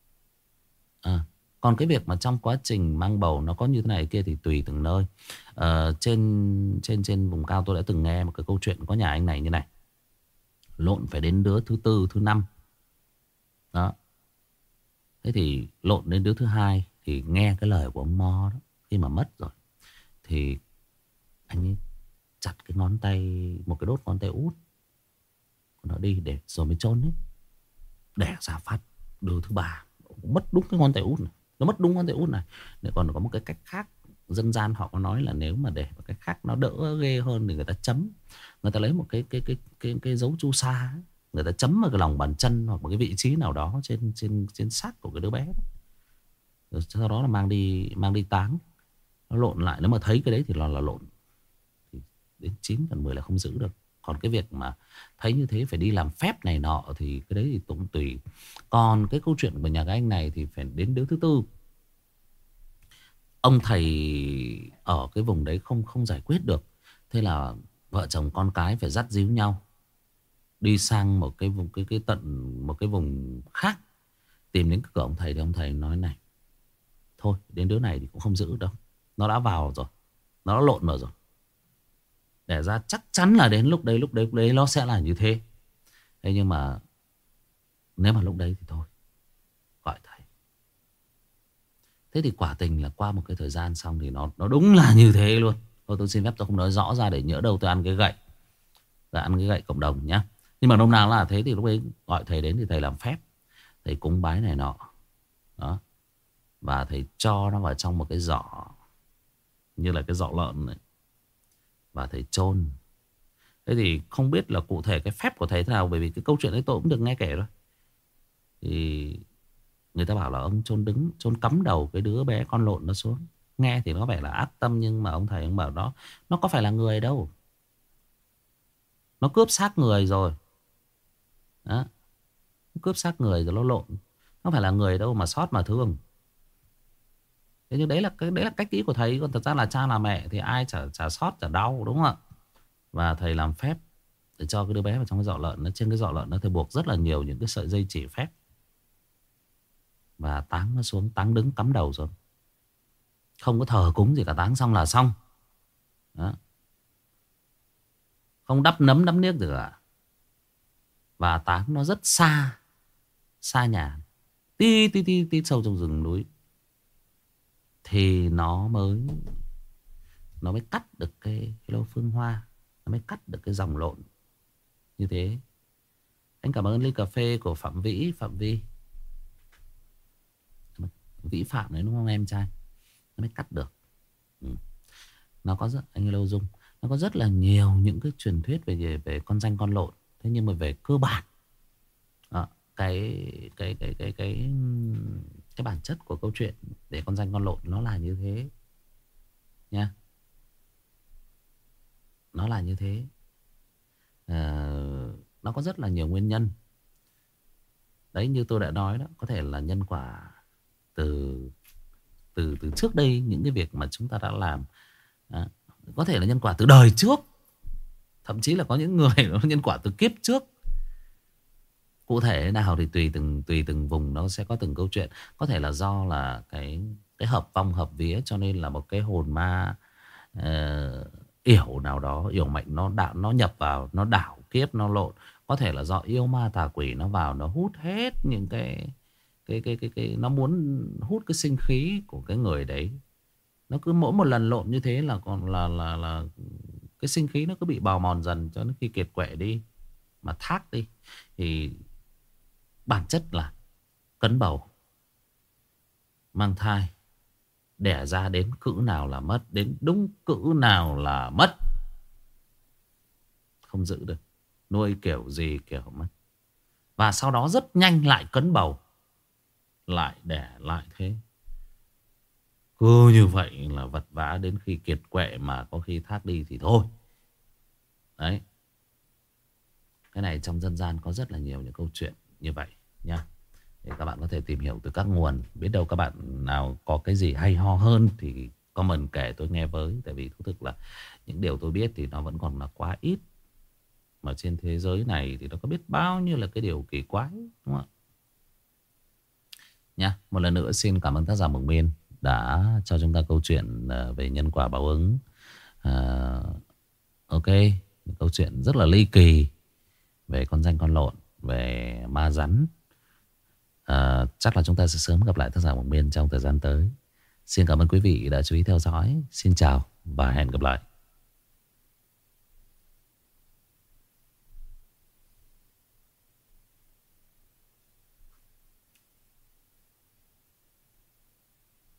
à, Còn cái việc mà trong quá trình mang bầu nó có như thế này kia thì tùy từng nơi. Ờ, trên trên trên vùng cao tôi đã từng nghe một cái câu chuyện có nhà anh này như này. Lộn phải đến đứa thứ tư, thứ năm. Đó. Thế thì lộn đến đứa thứ hai thì nghe cái lời của ông Mo đó. Khi mà mất rồi thì anh ấy chặt cái ngón tay, một cái đốt ngón tay út nó đi để rồi mới chôn ấy. Đẻ ra phát đứa thứ ba mất đúng cái ngón tay út này. Nó mất đúng ngón tay út này. Để còn có một cái cách khác dân gian họ có nói là nếu mà để một cái khác nó đỡ ghê hơn thì người ta chấm, người ta lấy một cái cái cái cái cái dấu chu sa ấy, người ta chấm vào cái lòng bàn chân hoặc một cái vị trí nào đó trên trên trên xác của cái đứa bé đó. Rồi sau đó là mang đi mang đi táng. Nó lộn lại, nếu mà thấy cái đấy thì là là lộn thì đến chín phần mười là không giữ được. Còn cái việc mà thấy như thế phải đi làm phép này nọ thì cái đấy thì cũng tùy. Còn cái câu chuyện của nhà cái anh này thì phải đến đứa thứ tư. Ông thầy ở cái vùng đấy không không giải quyết được. Thế là vợ chồng con cái phải dắt díu nhau đi sang một cái vùng cái cái tận một cái vùng khác, tìm đến cái cửa ông thầy. Thì ông thầy nói này, thôi đến đứa này thì cũng không giữ đâu, nó đã vào rồi, nó đã lộn vào rồi, để ra chắc chắn là đến lúc đấy lúc đấy lúc đấy nó sẽ là như thế. Thế nhưng mà nếu mà lúc đấy thì thôi, gọi thầy. Thế thì quả tình là qua một cái thời gian xong thì nó nó đúng là như thế luôn. Thôi tôi xin phép tôi không nói rõ ra để nhỡ đâu tôi ăn cái gậy, là ăn cái gậy cộng đồng nhá. Nhưng mà nôm nào là thế. Thì lúc ấy gọi thầy đến thì thầy làm phép, thầy cúng bái này nọ đó, và thầy cho nó vào trong một cái giỏ như là cái giỏ lợn này, và thầy chôn. Thế thì không biết là cụ thể cái phép của thầy thế nào, bởi vì cái câu chuyện ấy tôi cũng được nghe kể rồi. Thì người ta bảo là ông chôn đứng, chôn cắm đầu cái đứa bé con lộn nó xuống. Nghe thì nó vẻ là ác tâm, nhưng mà ông thầy ông bảo đó, nó có phải là người đâu, nó cướp xác người rồi đó. Nó cướp xác người rồi nó lộn, nó phải là người đâu mà sót mà thương. Thế nhưng đấy là cái đấy là cách nghĩ của thầy. Còn thật ra là cha là mẹ thì ai chả chả sót chả đau, đúng không ạ? Và thầy làm phép để cho cái đứa bé vào trong cái giỏ lợn. Nó trên cái giỏ lợn nó thầy buộc rất là nhiều những cái sợi dây chỉ phép, và táng nó xuống, táng đứng cắm đầu rồi. Không có thờ cúng gì cả, táng xong là xong. Đó. Không đắp nấm đắp niếc gì cả. Và táng nó rất xa, xa nhà, tí tí tí tí sâu trong rừng núi. Thì nó mới Nó mới cắt được cái lô phương hoa, nó mới cắt được cái dòng lộn như thế. Anh cảm ơn ly cà phê của Phạm Vĩ, Phạm Vi, Vĩ Phạm đấy đúng không em trai? Nó mới cắt được. Ừ. Nó có rất, anh Lâu Dung, nó có rất là nhiều những cái truyền thuyết về về con danh con lộn. Thế nhưng mà về cơ bản, đó, cái cái cái cái cái cái bản chất của câu chuyện để con danh con lộn nó là như thế nha. Nó là như thế. à, Nó có rất là nhiều nguyên nhân. Đấy, như tôi đã nói đó, có thể là nhân quả từ từ từ trước đây, những cái việc mà chúng ta đã làm. à, Có thể là nhân quả từ đời trước. Thậm chí là có những người nó nhân quả từ kiếp trước. Cụ thể nào thì tùy từng tùy từng vùng nó sẽ có từng câu chuyện. Có thể là do là cái cái hợp vong hợp vía, cho nên là một cái hồn ma uh, yểu nào đó, yểu mệnh nó đạo nó nhập vào, nó đảo kiếp, nó lộn. Có thể là do yêu ma tà quỷ nó vào, nó hút hết những cái cái cái cái cái nó muốn hút cái sinh khí của cái người đấy. Nó cứ mỗi một lần lộn như thế là còn là là là cái sinh khí nó cứ bị bào mòn dần cho đến khi kiệt quệ đi, mà thác đi. Thì bản chất là cấn bầu, mang thai, đẻ ra đến cữ nào là mất, đến đúng cữ nào là mất. Không giữ được, nuôi kiểu gì kiểu mất. Và sau đó rất nhanh lại cấn bầu, lại đẻ lại thế. Cứ như vậy là vật vã đến khi kiệt quệ, mà có khi thác đi thì thôi. Đấy. Cái này trong dân gian có rất là nhiều những câu chuyện như vậy nha. Để các bạn có thể tìm hiểu từ các nguồn. Biết đâu các bạn nào có cái gì hay ho hơn thì comment kể tôi nghe với. Tại vì thú thực là những điều tôi biết thì nó vẫn còn là quá ít. Mà trên thế giới này thì nó có biết bao nhiêu là cái điều kỳ quái, đúng không ạ? Nha. Một lần nữa xin cảm ơn tác giả Mộng Miên đã cho chúng ta câu chuyện về nhân quả báo ứng. à, Ok. Câu chuyện rất là ly kỳ về con danh con lộn, về ma rắn. à, Chắc là chúng ta sẽ sớm gặp lại tác giả Mộng Miên trong thời gian tới. Xin cảm ơn quý vị đã chú ý theo dõi. Xin chào và hẹn gặp lại.